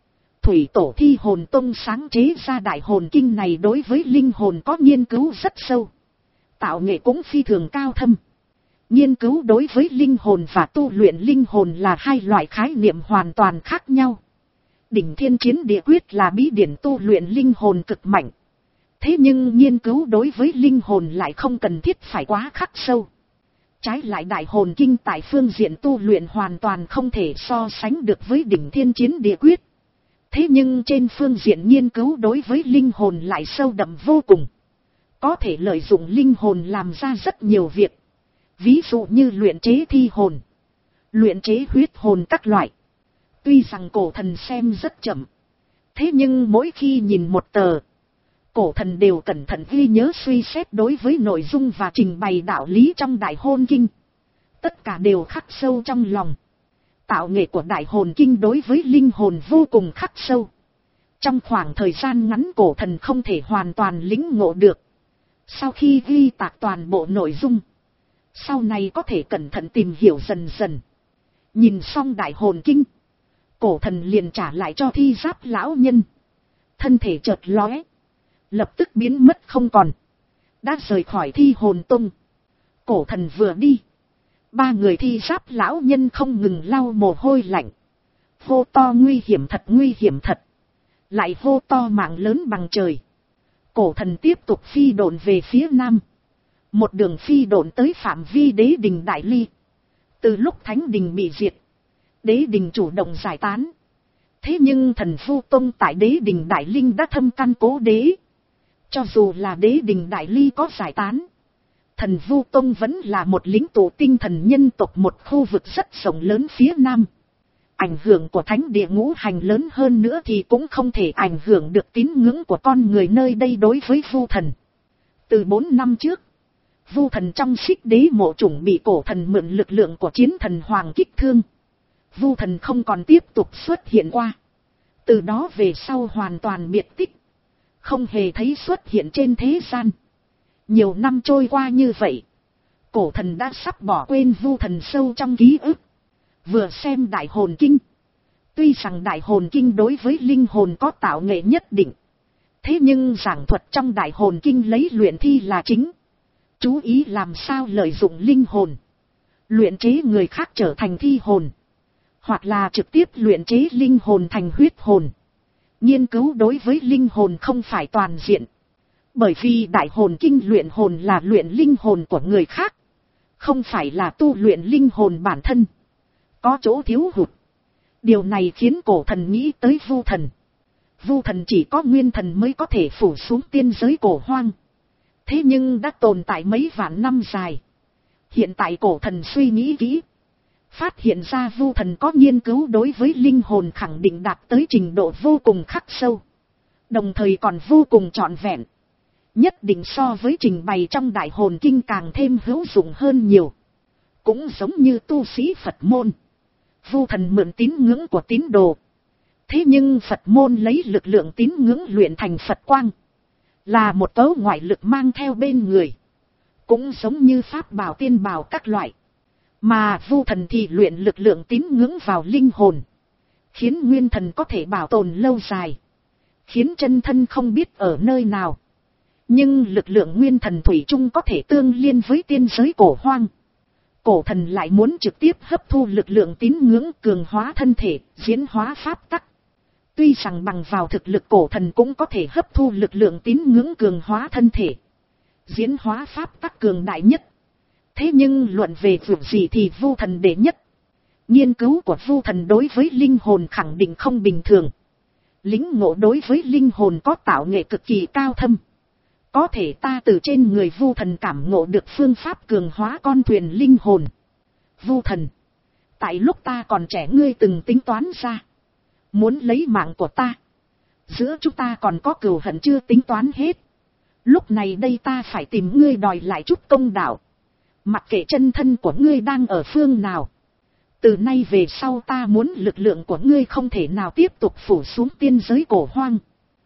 Thủy tổ Thi Hồn Tông sáng chế ra đại hồn kinh này đối với linh hồn có nghiên cứu rất sâu. Tạo nghệ cũng phi thường cao thâm. Nghiên cứu đối với linh hồn và tu luyện linh hồn là hai loại khái niệm hoàn toàn khác nhau. Đỉnh Thiên Chiến Địa Quyết là bí điển tu luyện linh hồn cực mạnh. Thế nhưng nghiên cứu đối với linh hồn lại không cần thiết phải quá khắc sâu. Trái lại đại hồn kinh tại phương diện tu luyện hoàn toàn không thể so sánh được với Đỉnh Thiên Chiến Địa Quyết. Thế nhưng trên phương diện nghiên cứu đối với linh hồn lại sâu đậm vô cùng. Có thể lợi dụng linh hồn làm ra rất nhiều việc. Ví dụ như luyện chế thi hồn, luyện chế huyết hồn các loại. Tuy rằng cổ thần xem rất chậm. Thế nhưng mỗi khi nhìn một tờ, cổ thần đều cẩn thận ghi nhớ suy xét đối với nội dung và trình bày đạo lý trong đại hồn kinh. Tất cả đều khắc sâu trong lòng. Tạo nghệ của đại hồn kinh đối với linh hồn vô cùng khắc sâu. Trong khoảng thời gian ngắn cổ thần không thể hoàn toàn lĩnh ngộ được. Sau khi ghi tạc toàn bộ nội dung, sau này có thể cẩn thận tìm hiểu dần dần. Nhìn xong đại hồn kinh, cổ thần liền trả lại cho Thi Giáp lão nhân. Thân thể chợt lóe, lập tức biến mất không còn. Đã rời khỏi Thi Hồn Tông. Cổ thần vừa đi, ba người Thi Giáp lão nhân không ngừng lau mồ hôi lạnh. Hô to nguy hiểm thật, nguy hiểm thật. Lại hô to mạng lớn bằng trời. Cổ thần tiếp tục phi độn về phía nam. Một đường phi độn tới phạm vi đế đình Đại Ly. Từ lúc thánh đình bị diệt, đế đình chủ động giải tán. Thế nhưng thần Vu Tông tại đế đình Đại Linh đã thâm căn cố đế. Cho dù là đế đình Đại Ly có giải tán, thần Vu Tông vẫn là một lĩnh tụ tinh thần nhân tộc một khu vực rất rộng lớn phía nam. Ảnh hưởng của thánh địa ngũ hành lớn hơn nữa thì cũng không thể ảnh hưởng được tín ngưỡng của con người nơi đây đối với Vu thần. Từ bốn năm trước, Vu thần trong Xích Đế mộ chủng bị cổ thần mượn lực lượng của chiến thần Hoàng kích thương. Vu thần không còn tiếp tục xuất hiện qua. Từ đó về sau hoàn toàn biệt tích. Không hề thấy xuất hiện trên thế gian. Nhiều năm trôi qua như vậy, cổ thần đã sắp bỏ quên Vu thần sâu trong ký ức. Vừa xem đại hồn kinh. Tuy rằng đại hồn kinh đối với linh hồn có tạo nghệ nhất định. Thế nhưng giảng thuật trong đại hồn kinh lấy luyện thi là chính. Chú ý làm sao lợi dụng linh hồn. Luyện chế người khác trở thành thi hồn. Hoặc là trực tiếp luyện chế linh hồn thành huyết hồn. Nghiên cứu đối với linh hồn không phải toàn diện. Bởi vì đại hồn kinh luyện hồn là luyện linh hồn của người khác. Không phải là tu luyện linh hồn bản thân. Có chỗ thiếu hụt. Điều này khiến cổ thần nghĩ tới Vu thần. Vu thần chỉ có nguyên thần mới có thể phủ xuống tiên giới cổ hoang. Thế nhưng đã tồn tại mấy vạn năm dài. Hiện tại cổ thần suy nghĩ kỹ. Phát hiện ra Vu thần có nghiên cứu đối với linh hồn khẳng định đạt tới trình độ vô cùng khắc sâu. Đồng thời còn vô cùng trọn vẹn. Nhất định so với trình bày trong đại hồn kinh càng thêm hữu dụng hơn nhiều. Cũng giống như tu sĩ Phật môn. Vu thần mượn tín ngưỡng của tín đồ. Thế nhưng Phật môn lấy lực lượng tín ngưỡng luyện thành Phật quang. Là một cấu ngoại lực mang theo bên người. Cũng giống như pháp bảo tiên bảo các loại. Mà Vu thần thì luyện lực lượng tín ngưỡng vào linh hồn. Khiến nguyên thần có thể bảo tồn lâu dài. Khiến chân thân không biết ở nơi nào. Nhưng lực lượng nguyên thần thủy chung có thể tương liên với tiên giới cổ hoang. Cổ thần lại muốn trực tiếp hấp thu lực lượng tín ngưỡng cường hóa thân thể, diễn hóa pháp tắc. Tuy rằng bằng vào thực lực cổ thần cũng có thể hấp thu lực lượng tín ngưỡng cường hóa thân thể. Diễn hóa pháp tắc cường đại nhất. Thế nhưng luận về việc gì thì Vu thần đệ nhất. Nghiên cứu của Vu thần đối với linh hồn khẳng định không bình thường. Lính ngộ đối với linh hồn có tạo nghệ cực kỳ cao thâm. Có thể ta từ trên người Vu thần cảm ngộ được phương pháp cường hóa con thuyền linh hồn. Vu thần, tại lúc ta còn trẻ ngươi từng tính toán ra. Muốn lấy mạng của ta. Giữa chúng ta còn có cừu hận chưa tính toán hết. Lúc này đây ta phải tìm ngươi đòi lại chút công đạo. Mặc kệ chân thân của ngươi đang ở phương nào. Từ nay về sau ta muốn lực lượng của ngươi không thể nào tiếp tục phủ xuống tiên giới cổ hoang.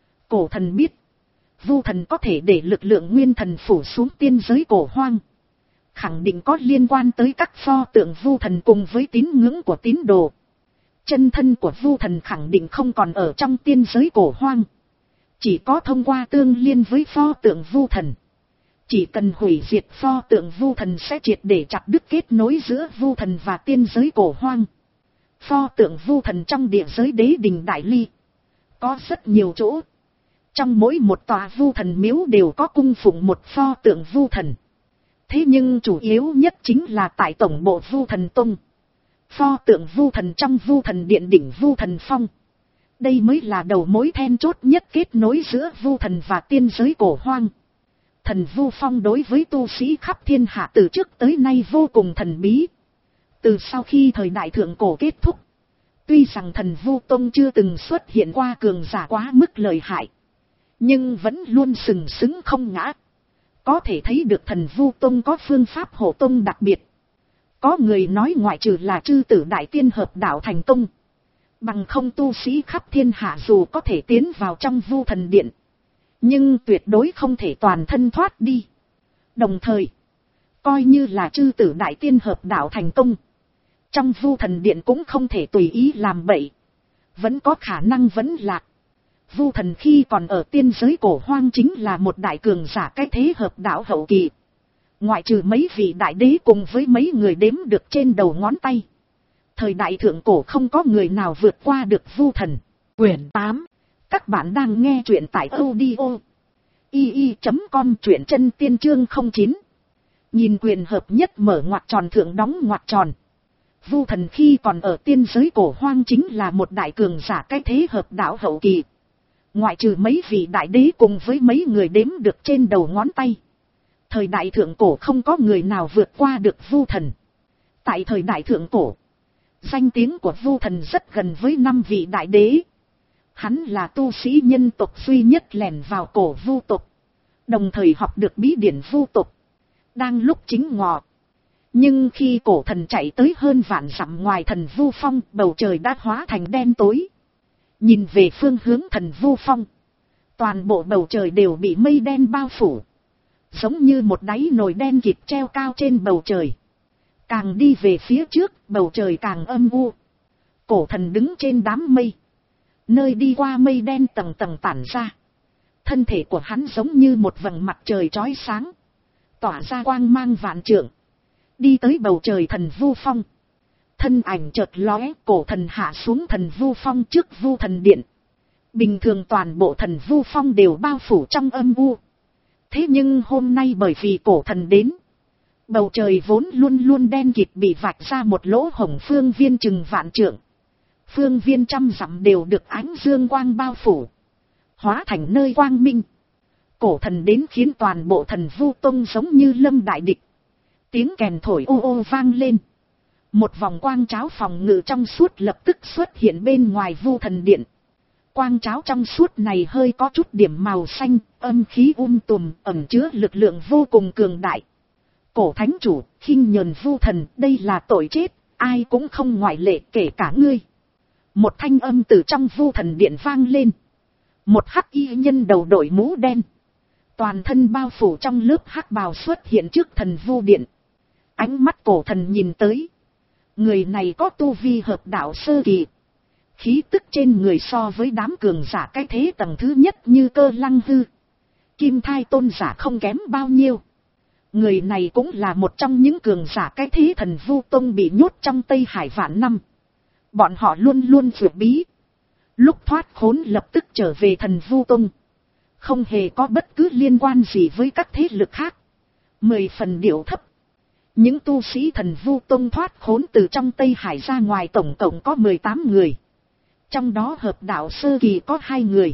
Cổ thần biết. Vu thần có thể để lực lượng nguyên thần phủ xuống tiên giới cổ hoang. Khẳng định có liên quan tới các pho tượng Vu thần cùng với tín ngưỡng của tín đồ. chân thân của vu thần khẳng định không còn ở trong tiên giới cổ hoang. Chỉ có thông qua tương liên với pho tượng vu thần. Chỉ cần hủy diệt pho tượng vu thần sẽ triệt để chặt đứt kết nối giữa vu thần và tiên giới cổ hoang. Pho tượng vu thần trong địa giới đế đình Đại Ly có rất nhiều chỗ. Trong mỗi một tòa vu thần miếu đều có cung phụng một pho tượng vu thần. Thế nhưng chủ yếu nhất chính là tại tổng bộ vu thần tông. Pho tượng vu thần trong vu thần điện đỉnh vu thần phong. Đây mới là đầu mối then chốt nhất kết nối giữa vu thần và tiên giới cổ hoang. Thần vu phong đối với tu sĩ khắp thiên hạ từ trước tới nay vô cùng thần bí. Từ sau khi thời đại thượng cổ kết thúc, tuy rằng thần vu tông chưa từng xuất hiện qua cường giả quá mức lợi hại, nhưng vẫn luôn sừng sững không ngã. Có thể thấy được thần vu tông có phương pháp hộ tông đặc biệt. Có người nói ngoại trừ là chư tử đại tiên hợp đạo thành tông, bằng không tu sĩ khắp thiên hạ dù có thể tiến vào trong vu thần điện, nhưng tuyệt đối không thể toàn thân thoát đi. Đồng thời, coi như là chư tử đại tiên hợp đạo thành công, trong vu thần điện cũng không thể tùy ý làm bậy, vẫn có khả năng vẫn lạc. Vu thần khi còn ở tiên giới cổ hoang chính là một đại cường giả cái thế hợp đạo hậu kỳ. Ngoại trừ mấy vị đại đế cùng với mấy người đếm được trên đầu ngón tay, thời đại thượng cổ không có người nào vượt qua được vu thần. Quyển tám. Các bạn đang nghe truyện tại audio i i chấm com, truyện chân tiên chương không chín. Nhìn quyền hợp nhất mở ngoặc tròn thượng đóng ngoặc tròn. Vu thần khi còn ở tiên giới cổ hoang chính là một đại cường giả cái thế hợp đạo hậu kỳ. Ngoại trừ mấy vị đại đế cùng với mấy người đếm được trên đầu ngón tay, thời đại thượng cổ không có người nào vượt qua được vu thần. Tại thời đại thượng cổ, danh tiếng của vu thần rất gần với năm vị đại đế. Hắn là tu sĩ nhân tộc duy nhất lẻn vào cổ vu tộc, đồng thời học được bí điển vu tộc. Đang lúc chính ngọ, nhưng khi cổ thần chạy tới hơn vạn dặm ngoài thần vu phong, bầu trời đã hóa thành đen tối. Nhìn về phương hướng thần vu phong, toàn bộ bầu trời đều bị mây đen bao phủ, giống như một đáy nồi đen kịt treo cao trên bầu trời. Càng đi về phía trước, bầu trời càng âm u. Cổ thần đứng trên đám mây, nơi đi qua mây đen tầng tầng tản ra. Thân thể của hắn giống như một vầng mặt trời chói sáng, tỏa ra quang mang vạn trượng. Đi tới bầu trời thần vu phong, thân ảnh chợt lóe, cổ thần hạ xuống thần vu phong trước vu thần điện. Bình thường toàn bộ thần vu phong đều bao phủ trong âm u. Thế nhưng hôm nay bởi vì cổ thần đến, bầu trời vốn luôn luôn đen kịt bị vạch ra một lỗ hổng phương viên chừng vạn trượng. Phương viên trăm dặm đều được ánh dương quang bao phủ, hóa thành nơi quang minh. Cổ thần đến khiến toàn bộ thần vu tông giống như lâm đại địch. Tiếng kèn thổi ô ô vang lên. Một vòng quang cháo phòng ngự trong suốt lập tức xuất hiện bên ngoài vu thần điện. Quang cháo trong suốt này hơi có chút điểm màu xanh, âm khí um tùm, ẩn chứa lực lượng vô cùng cường đại. Cổ thánh chủ, khinh nhờn vu thần, đây là tội chết, ai cũng không ngoại lệ, kể cả ngươi. Một thanh âm từ trong vu thần điện vang lên. Một hắc y nhân đầu đội mũ đen, toàn thân bao phủ trong lớp hắc bào xuất hiện trước thần vu điện. Ánh mắt cổ thần nhìn tới, người này có tu vi hợp đạo sơ kỳ. Khí tức trên người so với đám cường giả cái thế tầng thứ nhất như Cơ Lăng Hư, Kim Thai tôn giả không kém bao nhiêu. Người này cũng là một trong những cường giả cái thế thần vu tông bị nhốt trong Tây Hải vạn năm. Bọn họ luôn luôn vượt bí, lúc thoát khốn lập tức trở về thần vu tông, không hề có bất cứ liên quan gì với các thế lực khác. Mười phần điệu thấp. Những tu sĩ thần vu tông thoát khốn từ trong Tây Hải ra ngoài tổng cộng có mười tám người. Trong đó hợp đạo sơ kỳ có hai người,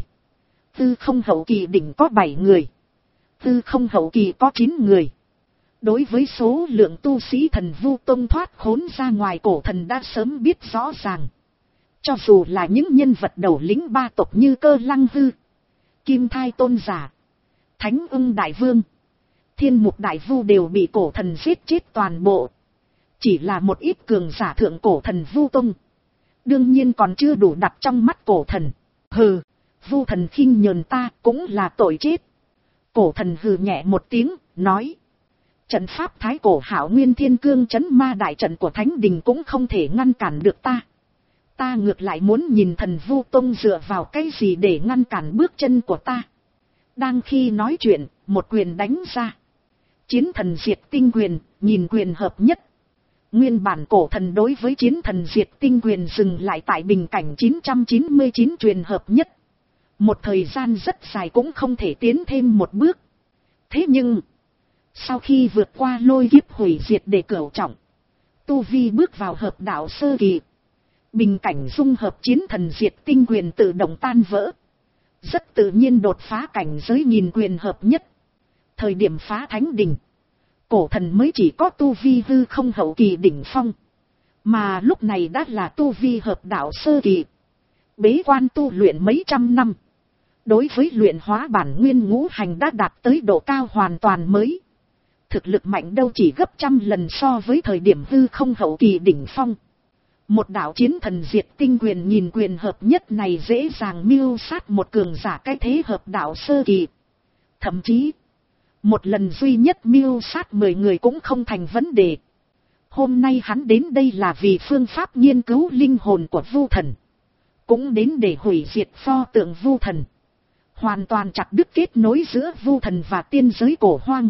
tư không hậu kỳ đỉnh có bảy người, tư không hậu kỳ có chín người. Đối với số lượng tu sĩ thần vu tông thoát khốn ra ngoài, cổ thần đã sớm biết rõ ràng. Cho dù là những nhân vật đầu lĩnh ba tộc như Cơ Lăng Hư, Kim Thai tôn giả, Thánh Ưng đại vương, Thiên Mục đại vu đều bị cổ thần giết chết toàn bộ. Chỉ là một ít cường giả thượng cổ thần vu tông, đương nhiên còn chưa đủ đặt trong mắt cổ thần. Hừ, vu thần khinh nhờn ta cũng là tội chết. Cổ thần hừ nhẹ một tiếng, nói. Trận pháp thái cổ hảo nguyên thiên cương trấn ma đại trận của thánh đình cũng không thể ngăn cản được ta. Ta ngược lại muốn nhìn thần Vu Tông dựa vào cái gì để ngăn cản bước chân của ta. Đang khi nói chuyện, một quyền đánh ra. Chiến thần diệt tinh quyền, nhìn quyền hợp nhất. Nguyên bản cổ thần đối với chiến thần diệt tinh quyền dừng lại tại bình cảnh chín trăm chín mươi chín truyền hợp nhất. Một thời gian rất dài cũng không thể tiến thêm một bước. Thế nhưng, sau khi vượt qua lôi kiếp hủy diệt để cửu trọng, tu vi bước vào hợp đạo sơ kỳ. Bình cảnh dung hợp chiến thần diệt tinh quyền tự động tan vỡ. Rất tự nhiên đột phá cảnh giới nghìn quyền hợp nhất. Thời điểm phá thánh đỉnh, cổ thần mới chỉ có tu vi hư không hậu kỳ đỉnh phong. Mà lúc này đã là tu vi hợp đạo sơ kỳ. Bế quan tu luyện mấy trăm năm. Đối với luyện hóa bản nguyên ngũ hành đã đạt tới độ cao hoàn toàn mới. Thực lực mạnh đâu chỉ gấp trăm lần so với thời điểm hư không hậu kỳ đỉnh phong. Một đạo chiến thần diệt tinh quyền nhìn quyền hợp nhất này dễ dàng mưu sát một cường giả cái thế hợp đạo sơ kỳ. Thậm chí, một lần duy nhất mưu sát mười người cũng không thành vấn đề. Hôm nay hắn đến đây là vì phương pháp nghiên cứu linh hồn của Vu Thần. Cũng đến để hủy diệt pho tượng Vu Thần. Hoàn toàn chặt đứt kết nối giữa Vu Thần và tiên giới cổ hoang.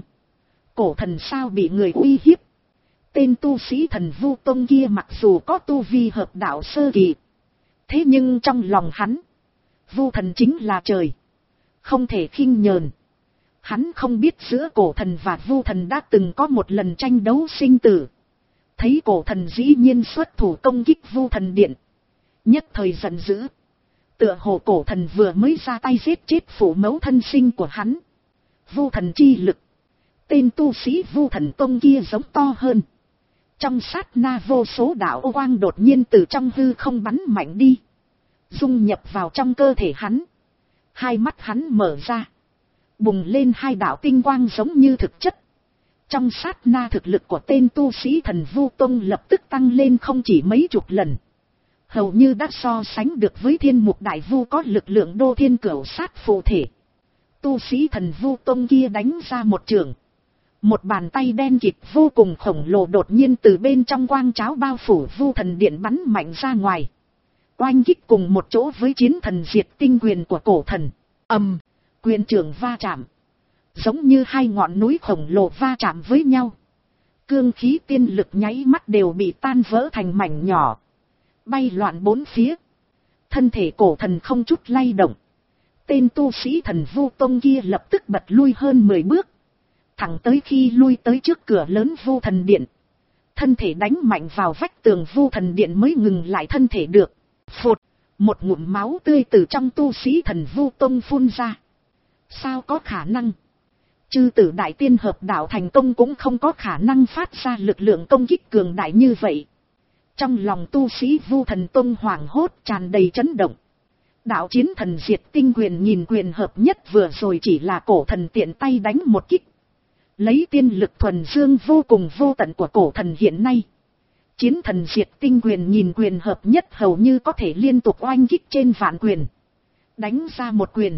Cổ thần sao bị người uy hiếp? Tên tu sĩ thần Vu Tông kia mặc dù có tu vi hợp đạo sơ kỳ. Thế nhưng trong lòng hắn, Vu Thần chính là trời. Không thể khinh nhờn. Hắn không biết giữa cổ thần và Vu Thần đã từng có một lần tranh đấu sinh tử. Thấy cổ thần dĩ nhiên xuất thủ công kích Vu Thần điện. Nhất thời giận dữ. Tựa hồ cổ thần vừa mới ra tay giết chết phụ mẫu thân sinh của hắn. Vu Thần chi lực. Tên tu sĩ Vu Thần Tông kia giống to hơn. Trong sát na vô số đạo ô quang đột nhiên từ trong hư không bắn mạnh đi. Dung nhập vào trong cơ thể hắn. Hai mắt hắn mở ra. Bùng lên hai đạo tinh quang giống như thực chất. Trong sát na thực lực của tên tu sĩ thần Vu Tông lập tức tăng lên không chỉ mấy chục lần. Hầu như đã so sánh được với thiên mục đại vu có lực lượng đô thiên cửu sát phụ thể. Tu sĩ thần Vu Tông kia đánh ra một trường. Một bàn tay đen kịt vô cùng khổng lồ đột nhiên từ bên trong quang cháo bao phủ Vu Thần điện bắn mạnh ra ngoài. Oanh kích cùng một chỗ với chiến thần diệt tinh quyền của cổ thần. Ầm, quyền trường va chạm. Giống như hai ngọn núi khổng lồ va chạm với nhau. Cương khí tiên lực nháy mắt đều bị tan vỡ thành mảnh nhỏ. Bay loạn bốn phía. Thân thể cổ thần không chút lay động. Tên tu sĩ thần Vu Tông kia lập tức bật lui hơn mười bước. Thẳng tới khi lui tới trước cửa lớn Vu Thần điện. Thân thể đánh mạnh vào vách tường Vu Thần điện mới ngừng lại thân thể được. Phụt, một ngụm máu tươi từ trong tu sĩ thần Vu Tông phun ra. Sao có khả năng? Chư tử đại tiên hợp đạo thành công cũng không có khả năng phát ra lực lượng công kích cường đại như vậy. Trong lòng tu sĩ Vu Thần Tông hoảng hốt tràn đầy chấn động. Đạo chiến thần diệt tinh quyền nhìn quyền hợp nhất vừa rồi chỉ là cổ thần tiện tay đánh một kích. Lấy tiên lực thuần dương vô cùng vô tận của cổ thần hiện nay. Chiến thần diệt tinh quyền nhìn quyền hợp nhất hầu như có thể liên tục oanh kích trên vạn quyền. Đánh ra một quyền.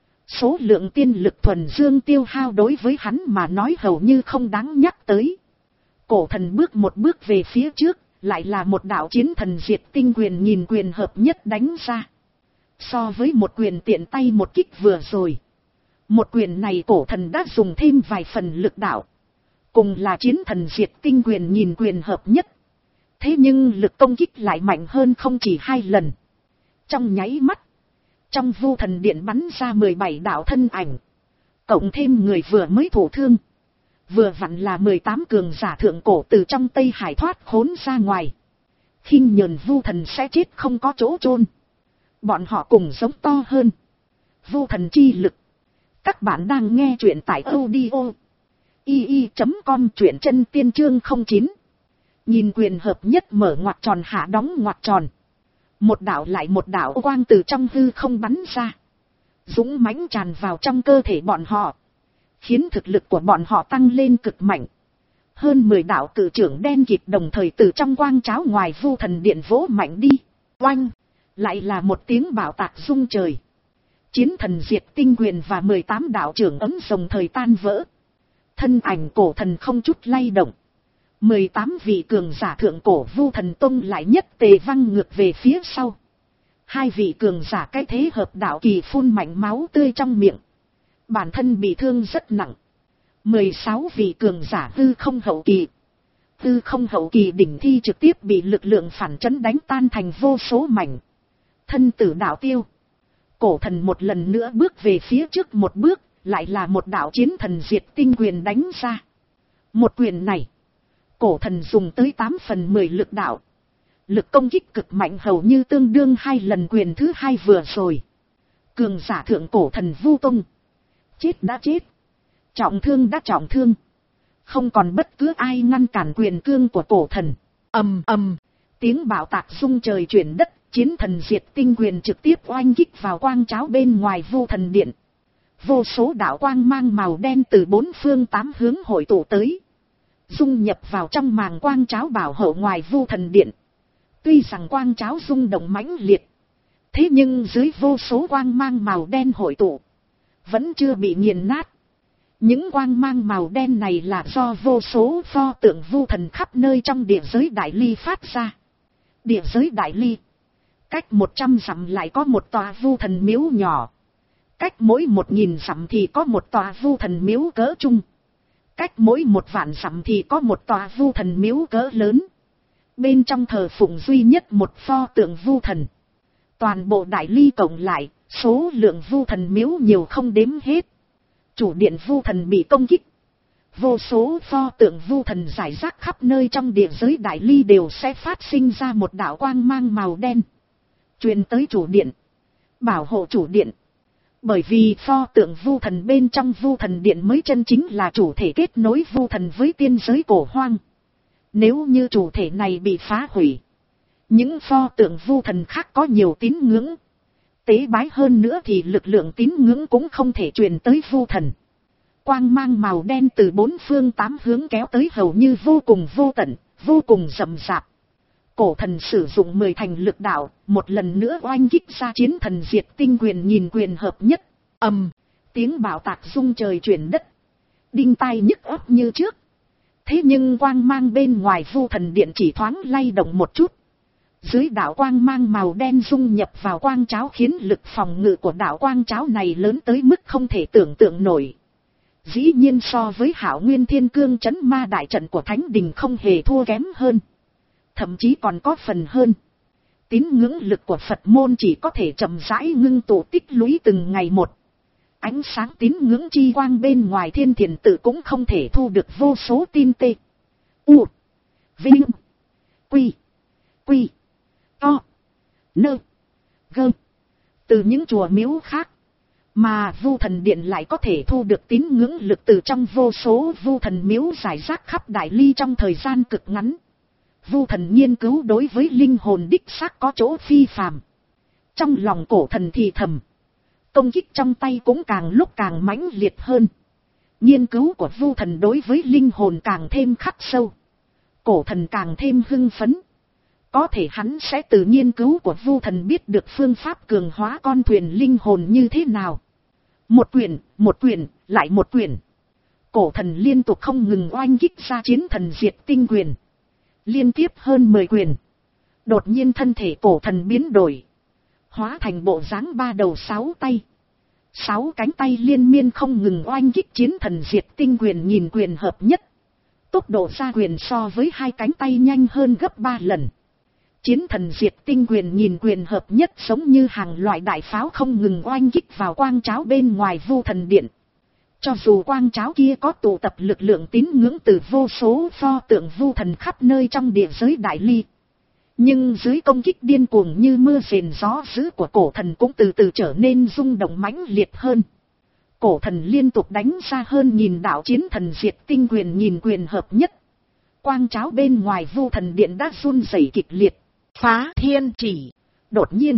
Số lượng tiên lực thuần dương tiêu hao đối với hắn mà nói hầu như không đáng nhắc tới. Cổ thần bước một bước về phía trước, lại là một đạo chiến thần diệt tinh quyền nhìn quyền hợp nhất đánh ra. So với một quyền tiện tay một kích vừa rồi. Một quyền này cổ thần đã dùng thêm vài phần lực đạo. Cùng là chiến thần diệt tinh quyền nhìn quyền hợp nhất. Thế nhưng lực công kích lại mạnh hơn không chỉ hai lần. Trong nháy mắt. Trong Vu Thần điện bắn ra mười bảy đạo thân ảnh. Cộng thêm người vừa mới thổ thương. Vừa vặn là mười tám cường giả thượng cổ từ trong Tây Hải thoát khốn ra ngoài. Khinh nhờn Vu Thần sẽ chết không có chỗ chôn. Bọn họ cùng giống to hơn. Vu Thần chi lực. Các bạn đang nghe truyện tại audio i i chấm com truyện chân tiên chương không chín. Nhìn quyền hợp nhất mở ngoặc tròn hạ đóng ngoặc tròn. Một đạo lại một đạo quang từ trong hư không bắn ra. Dũng mãnh tràn vào trong cơ thể bọn họ. Khiến thực lực của bọn họ tăng lên cực mạnh. Hơn mười đạo cự trưởng đen kịt đồng thời từ trong quang cháo ngoài Vu Thần điện vỗ mạnh đi. Oanh! Lại là một tiếng bạo tạc rung trời. Chiến thần diệt tinh quyền và mười tám đạo trưởng ấm đồng thời tan vỡ. Thân ảnh cổ thần không chút lay động. mười tám vị cường giả thượng cổ Vu Thần Tông lại nhất tề văng ngược về phía sau. Hai vị cường giả cái thế hợp đạo kỳ phun mạnh máu tươi trong miệng. Bản thân bị thương rất nặng. mười sáu vị cường giả hư không hậu kỳ. Hư không hậu kỳ đỉnh thi trực tiếp bị lực lượng phản chấn đánh tan thành vô số mảnh. Thân tử đạo tiêu. Cổ thần một lần nữa bước về phía trước một bước, lại là một đạo chiến thần diệt tinh quyền đánh ra. Một quyền này, cổ thần dùng tới tám phần mười lực đạo. Lực công kích cực mạnh hầu như tương đương hai lần quyền thứ hai vừa rồi. Cường giả thượng cổ thần Vu Tông. Chết đã chết. Trọng thương đã trọng thương. Không còn bất cứ ai ngăn cản quyền cương của cổ thần. Ầm ầm, tiếng bạo tạc rung trời chuyển đất, chiến thần diệt tinh quyền trực tiếp oanh kích vào quang tráo bên ngoài Vu Thần Điện. Vô số đạo quang mang màu đen từ bốn phương tám hướng hội tụ tới, dung nhập vào trong màng quang tráo bảo hộ ngoài Vu Thần Điện. Tuy rằng quang tráo rung động mãnh liệt, thế nhưng dưới vô số quang mang màu đen hội tụ, vẫn chưa bị nghiền nát. Những quang mang màu đen này là do vô số pho tượng Vu Thần khắp nơi trong địa giới Đại Ly phát ra. Địa giới Đại Ly, cách một trăm dặm lại có một tòa Vu Thần miếu nhỏ. Cách mỗi một nghìn dặm thì có một tòa Vu Thần miếu cỡ trung. Cách mỗi một vạn dặm thì có một tòa Vu Thần miếu cỡ lớn. Bên trong thờ phụng duy nhất một pho tượng Vu Thần. Toàn bộ Đại Ly cộng lại, số lượng Vu Thần miếu nhiều không đếm hết. Chủ điện Vu Thần bị công kích. Vô số pho tượng Vu Thần rải rác khắp nơi trong địa giới Đại Ly đều sẽ phát sinh ra một đạo quang mang màu đen, truyền tới chủ điện, bảo hộ chủ điện. Bởi vì pho tượng Vu Thần bên trong Vu Thần Điện mới chân chính là chủ thể kết nối Vu Thần với tiên giới cổ hoang. Nếu như chủ thể này bị phá hủy, những pho tượng Vu Thần khác có nhiều tín ngưỡng tế bái hơn nữa thì lực lượng tín ngưỡng cũng không thể truyền tới Vu Thần. Quang mang màu đen từ bốn phương tám hướng kéo tới hầu như vô cùng vô tận, vô cùng rậm rạp. Cổ thần sử dụng mười thành lực đạo, một lần nữa oanh kích ra chiến thần diệt tinh quyền nghìn quyền hợp nhất. Ầm, tiếng bạo tạc rung trời chuyển đất, đinh tai nhức óc như trước. Thế nhưng quang mang bên ngoài Vu Thần Điện chỉ thoáng lay động một chút. Dưới đạo quang mang màu đen dung nhập vào quang tráo khiến lực phòng ngự của đạo quang tráo này lớn tới mức không thể tưởng tượng nổi. Dĩ nhiên so với Hạo Nguyên Thiên Cương Trấn Ma đại trận của Thánh Đình không hề thua kém hơn. Thậm chí còn có phần hơn. Tín ngưỡng lực của Phật môn chỉ có thể chậm rãi ngưng tụ tích lũy từng ngày một. Ánh sáng tín ngưỡng chi quang bên ngoài Thiên Thiền Tự cũng không thể thu được vô số tin tê. U. Vinh. Quy. Quy. To. Nơ. Gơ. Từ những chùa miếu khác. Mà Vu Thần Điện lại có thể thu được tín ngưỡng lực từ trong vô số Vu Thần miếu rải rác khắp Đại Ly trong thời gian cực ngắn. Vu Thần nghiên cứu đối với linh hồn đích xác có chỗ phi phàm. Trong lòng cổ thần thì thầm. Công kích trong tay cũng càng lúc càng mãnh liệt hơn. Nghiên cứu của Vu Thần đối với linh hồn càng thêm khắc sâu. Cổ thần càng thêm hưng phấn. Có thể hắn sẽ từ nghiên cứu của Vu Thần biết được phương pháp cường hóa con thuyền linh hồn như thế nào. Một quyển, một quyển, lại một quyển. Cổ thần liên tục không ngừng oanh kích ra chiến thần diệt tinh quyền. Liên tiếp hơn mười quyền. Đột nhiên thân thể cổ thần biến đổi. Hóa thành bộ dáng ba đầu sáu tay. Sáu cánh tay liên miên không ngừng oanh kích chiến thần diệt tinh quyền nghìn quyền hợp nhất. Tốc độ ra quyền so với hai cánh tay nhanh hơn gấp ba lần. Chiến thần diệt tinh quyền nghìn quyền hợp nhất giống như hàng loại đại pháo không ngừng oanh kích vào quang tráo bên ngoài Vu Thần Điện. Cho dù quang tráo kia có tụ tập lực lượng tín ngưỡng từ vô số pho tượng Vu Thần khắp nơi trong địa giới Đại Ly. Nhưng dưới công kích điên cuồng như mưa rền gió dữ của cổ thần cũng từ từ trở nên rung động mãnh liệt hơn. Cổ thần liên tục đánh ra hơn nghìn đạo chiến thần diệt tinh quyền nghìn quyền hợp nhất. Quang tráo bên ngoài Vu Thần Điện đã run rẩy kịch liệt. Phá thiên chỉ. Đột nhiên,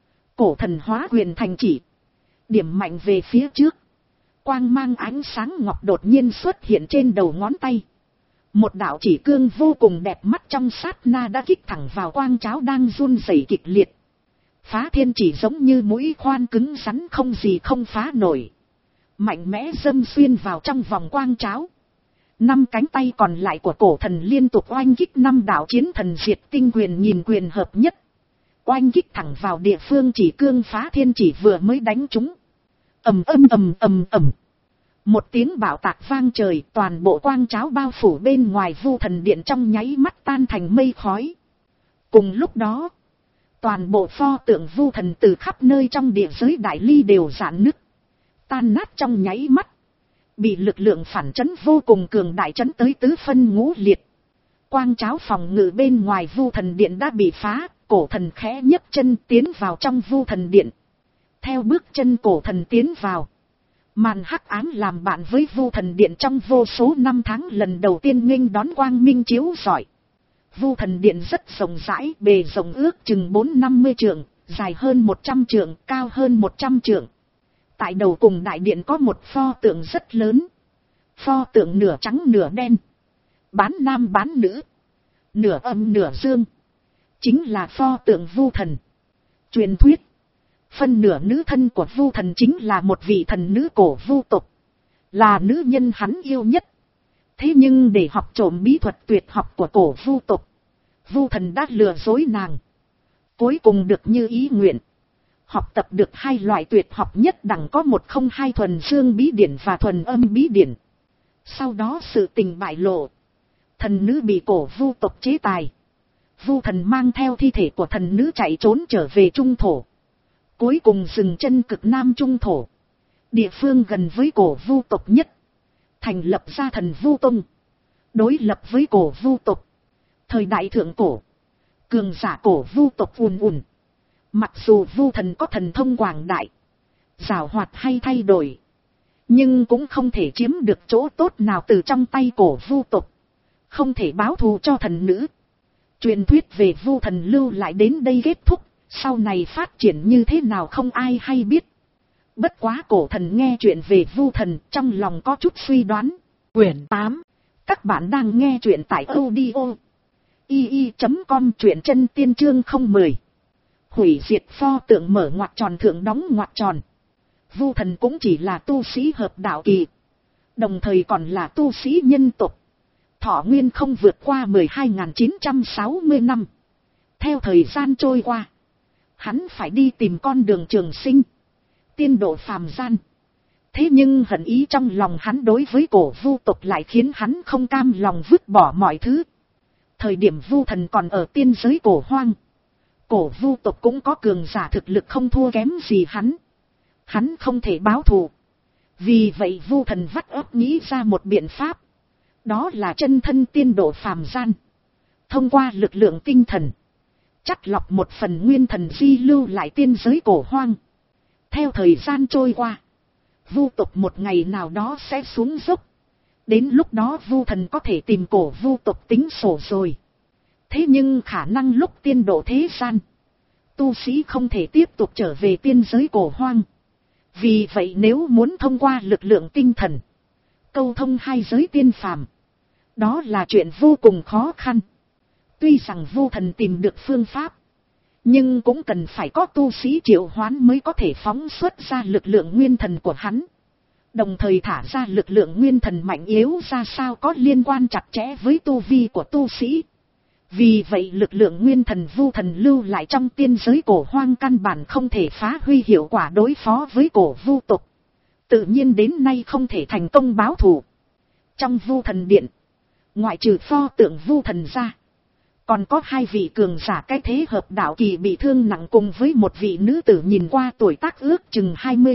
cổ thần hóa quyền thành chỉ. Điểm mạnh về phía trước. Quang mang ánh sáng ngọc đột nhiên xuất hiện trên đầu ngón tay. Một đạo chỉ cương vô cùng đẹp mắt trong sát na đã kích thẳng vào quang tráo đang run rẩy kịch liệt. Phá thiên chỉ giống như mũi khoan cứng rắn không gì không phá nổi. Mạnh mẽ dâm xuyên vào trong vòng quang tráo. Năm cánh tay còn lại của cổ thần liên tục oanh kích năm đạo chiến thần diệt tinh quyền nghìn quyền hợp nhất. Oanh kích thẳng vào địa phương chỉ cương phá thiên chỉ vừa mới đánh trúng. Ầm ầm ầm ầm ầm. Một tiếng bạo tạc vang trời, toàn bộ quang cháo bao phủ bên ngoài Vu Thần Điện trong nháy mắt tan thành mây khói. Cùng lúc đó, toàn bộ pho tượng Vu Thần từ khắp nơi trong địa giới đại ly đều rạn nứt, tan nát trong nháy mắt, bị lực lượng phản chấn vô cùng cường đại chấn tới tứ phân ngũ liệt. Quang cháo phòng ngự bên ngoài Vu Thần Điện đã bị phá, cổ thần khẽ nhấc chân tiến vào trong Vu Thần Điện. Theo bước chân cổ thần tiến vào, màn hắc ám làm bạn với Vu Thần Điện trong vô số năm tháng lần đầu tiên nghênh đón quang minh chiếu rọi. Vu Thần Điện rất rộng rãi, bề rộng ước chừng bốn năm mươi trượng, dài hơn một trăm trượng, cao hơn một trăm trượng. Tại đầu cùng đại điện có một pho tượng rất lớn. Pho tượng nửa trắng nửa đen, bán nam bán nữ, nửa âm nửa dương. Chính là pho tượng Vu Thần. Truyền thuyết, phân nửa nữ thân của Vu Thần chính là một vị thần nữ cổ Vu tộc, là nữ nhân hắn yêu nhất. Thế nhưng để học trộm bí thuật tuyệt học của cổ Vu tộc, Vu Thần đã lừa dối nàng. Cuối cùng được như ý nguyện, học tập được hai loại tuyệt học nhất đẳng có một không hai thuần dương bí điển và thuần âm bí điển. Sau đó sự tình bại lộ, thần nữ bị cổ Vu tộc chế tài. Vu Thần mang theo thi thể của thần nữ chạy trốn trở về Trung Thổ. Cuối cùng dừng chân cực Nam Trung Thổ, địa phương gần với cổ Vu tộc nhất, thành lập ra thần Vu Tông, đối lập với cổ Vu tộc. Thời đại thượng cổ, cường giả cổ Vu tộc ùn ùn. Mặc dù Vu Thần có thần thông quảng đại, giảo hoạt hay thay đổi, nhưng cũng không thể chiếm được chỗ tốt nào từ trong tay cổ Vu tộc, không thể báo thù cho thần nữ. Truyền thuyết về Vu Thần lưu lại đến đây kết thúc, sau này phát triển như thế nào không ai hay biết. Bất quá cổ thần nghe chuyện về Vu Thần trong lòng có chút suy đoán. Quyển tám. Các bạn đang nghe chuyện tại audio i i chấm com, truyện chân tiên chương không mười. Hủy diệt pho tượng mở ngoặc tròn thượng đóng ngoặc tròn. Vu Thần cũng chỉ là tu sĩ hợp đạo kỳ, đồng thời còn là tu sĩ nhân tộc. Thọ nguyên không vượt qua mười hai nghìn chín trăm sáu mươi năm. Theo thời gian trôi qua, hắn phải đi tìm con đường trường sinh, tiên độ phàm gian. Thế nhưng hận ý trong lòng hắn đối với cổ Vu tộc lại khiến hắn không cam lòng vứt bỏ mọi thứ. Thời điểm Vu Thần còn ở tiên giới cổ hoang, cổ Vu tộc cũng có cường giả thực lực không thua kém gì hắn. Hắn không thể báo thù. Vì vậy Vu Thần vắt óc nghĩ ra một biện pháp. Đó là chân thân tiên độ phàm gian. Thông qua lực lượng tinh thần, chắt lọc một phần nguyên thần di lưu lại tiên giới cổ hoang. Theo thời gian trôi qua, Vu tộc một ngày nào đó sẽ xuống dốc. Đến lúc đó Vu Thần có thể tìm cổ Vu tộc tính sổ rồi. Thế nhưng khả năng lúc tiên độ thế gian, tu sĩ không thể tiếp tục trở về tiên giới cổ hoang. Vì vậy nếu muốn thông qua lực lượng tinh thần câu thông hai giới tiên phàm, đó là chuyện vô cùng khó khăn. Tuy rằng Vu Thần tìm được phương pháp, nhưng cũng cần phải có tu sĩ triệu hoán mới có thể phóng xuất ra lực lượng nguyên thần của hắn. Đồng thời thả ra lực lượng nguyên thần mạnh yếu ra sao có liên quan chặt chẽ với tu vi của tu sĩ. Vì vậy lực lượng nguyên thần Vu Thần lưu lại trong tiên giới cổ hoang căn bản không thể phát huy hiệu quả đối phó với cổ Vu tộc. Tự nhiên đến nay không thể thành công báo thù. Trong Vu Thần Điện, ngoại trừ pho tượng Vu Thần ra, còn có hai vị cường giả cái thế hợp đạo kỳ bị thương nặng cùng với một vị nữ tử nhìn qua tuổi tác ước chừng hai mươi.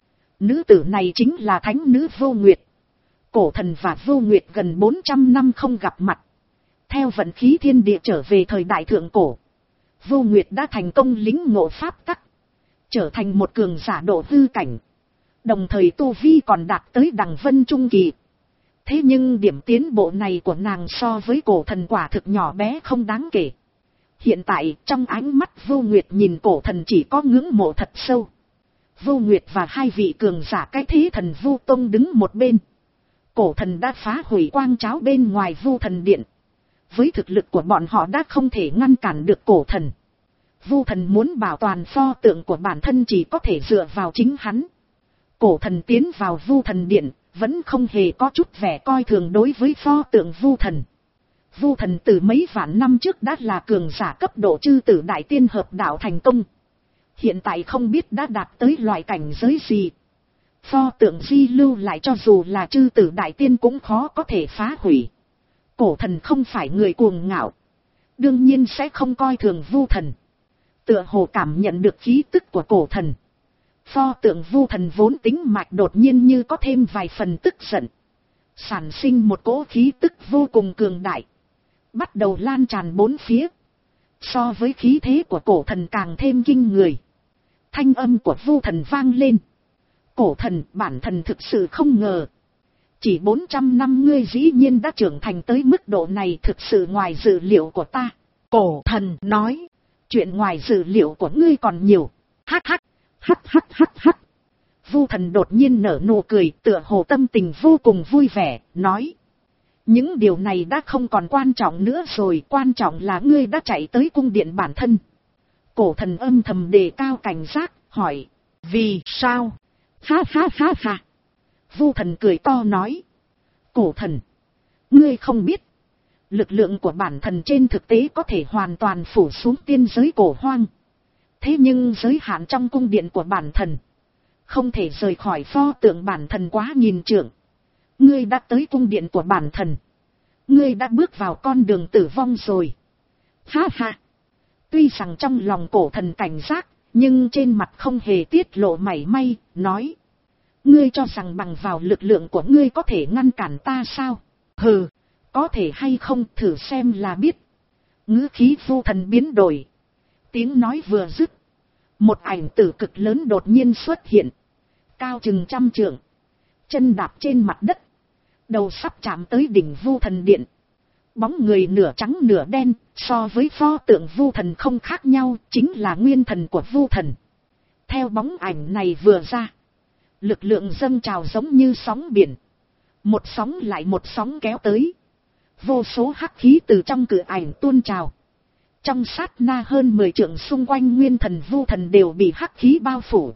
Nữ tử này chính là thánh nữ Vô Nguyệt. Cổ thần và Vô Nguyệt gần bốn trăm năm không gặp mặt. Theo vận khí thiên địa trở về thời đại thượng cổ, Vô Nguyệt đã thành công lĩnh ngộ pháp tắc, trở thành một cường giả độ hư cảnh. Đồng thời tu vi còn đạt tới đằng vân trung kỳ. Thế nhưng điểm tiến bộ này của nàng so với cổ thần quả thực nhỏ bé không đáng kể. Hiện tại trong ánh mắt Vô Nguyệt nhìn cổ thần chỉ có ngưỡng mộ thật sâu. Vô Nguyệt và hai vị cường giả cái thế thần Vu Tông đứng một bên. Cổ thần đã phá hủy quang cháo bên ngoài Vu Thần Điện. Với thực lực của bọn họ đã không thể ngăn cản được cổ thần. Vu Thần muốn bảo toàn pho tượng của bản thân chỉ có thể dựa vào chính hắn. Cổ thần tiến vào Vu Thần Điện, vẫn không hề có chút vẻ coi thường đối với pho tượng Vu Thần. Vu Thần từ mấy vạn năm trước đã là cường giả cấp độ chư tử đại tiên hợp đạo thành công. Hiện tại không biết đã đạt tới loại cảnh giới gì. Pho tượng di lưu lại cho dù là chư tử đại tiên cũng khó có thể phá hủy. Cổ thần không phải người cuồng ngạo, đương nhiên sẽ không coi thường Vu Thần. Tựa hồ cảm nhận được khí tức của cổ thần, pho tượng Vu Thần vốn tính mạch đột nhiên như có thêm vài phần tức giận, sản sinh một cỗ khí tức vô cùng cường đại, bắt đầu lan tràn bốn phía. So với khí thế của cổ thần càng thêm kinh người. Thanh âm của Vu Thần vang lên. Cổ thần, bản thần thực sự không ngờ. Chỉ bốn trăm năm ngươi dĩ nhiên đã trưởng thành tới mức độ này, thực sự ngoài dự liệu của ta. Cổ thần nói, chuyện ngoài dự liệu của ngươi còn nhiều. Hắc hắc, hắc hắc hắc hắc. Vu Thần đột nhiên nở nụ cười, tựa hồ tâm tình vô cùng vui vẻ, nói. Những điều này đã không còn quan trọng nữa rồi, quan trọng là ngươi đã chạy tới cung điện bản thân. Cổ thần âm thầm đề cao cảnh giác, hỏi, vì sao? Ha ha ha ha. Vu Thần cười to nói, cổ thần, ngươi không biết, lực lượng của bản thần trên thực tế có thể hoàn toàn phủ xuống tiên giới cổ hoang. Thế nhưng giới hạn trong cung điện của bản thần, không thể rời khỏi pho tượng bản thần quá nghìn trượng. Ngươi đã tới cung điện của bản thần, ngươi đã bước vào con đường tử vong rồi. Ha ha. Tuy rằng trong lòng cổ thần cảnh giác, nhưng trên mặt không hề tiết lộ mảy may, nói. Ngươi cho rằng bằng vào lực lượng của ngươi có thể ngăn cản ta sao? Hừ, có thể hay không thử xem là biết. Ngữ khí Vu Thần biến đổi. Tiếng nói vừa dứt, một ảnh tử cực lớn đột nhiên xuất hiện. Cao chừng trăm trượng, chân đạp trên mặt đất, đầu sắp chạm tới đỉnh Vu Thần điện. Bóng người nửa trắng nửa đen, so với pho tượng Vu Thần không khác nhau, chính là nguyên thần của Vu Thần. Theo bóng ảnh này vừa ra, lực lượng dâng trào giống như sóng biển. Một sóng lại một sóng kéo tới. Vô số hắc khí từ trong cự ảnh tuôn trào. Trong sát na hơn mười trượng xung quanh nguyên thần Vu Thần đều bị hắc khí bao phủ.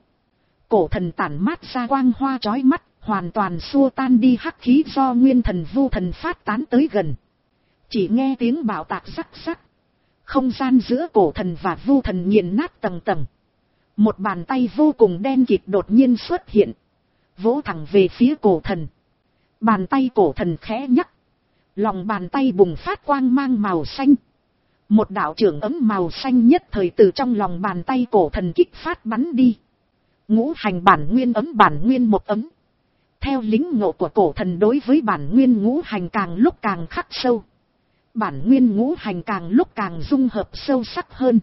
Cổ thần tản mát ra quang hoa chói mắt, hoàn toàn xua tan đi hắc khí do nguyên thần Vu Thần phát tán tới gần. Chỉ nghe tiếng bạo tạc rắc rắc. Không gian giữa cổ thần và Vu Thần nghiền nát tầng tầng. Một bàn tay vô cùng đen kịt đột nhiên xuất hiện, vỗ thẳng về phía cổ thần. Bàn tay cổ thần khẽ nhắc, lòng bàn tay bùng phát quang mang màu xanh. Một đạo trưởng ấm màu xanh nhất thời từ trong lòng bàn tay cổ thần kích phát bắn đi. Ngũ hành bản nguyên ấm, bản nguyên một ấm. Theo lính ngộ của cổ thần đối với bản nguyên ngũ hành càng lúc càng khắc sâu, bản nguyên ngũ hành càng lúc càng dung hợp sâu sắc hơn.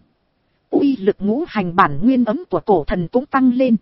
Uy lực ngũ hành bản nguyên ấm của cổ thần cũng tăng lên.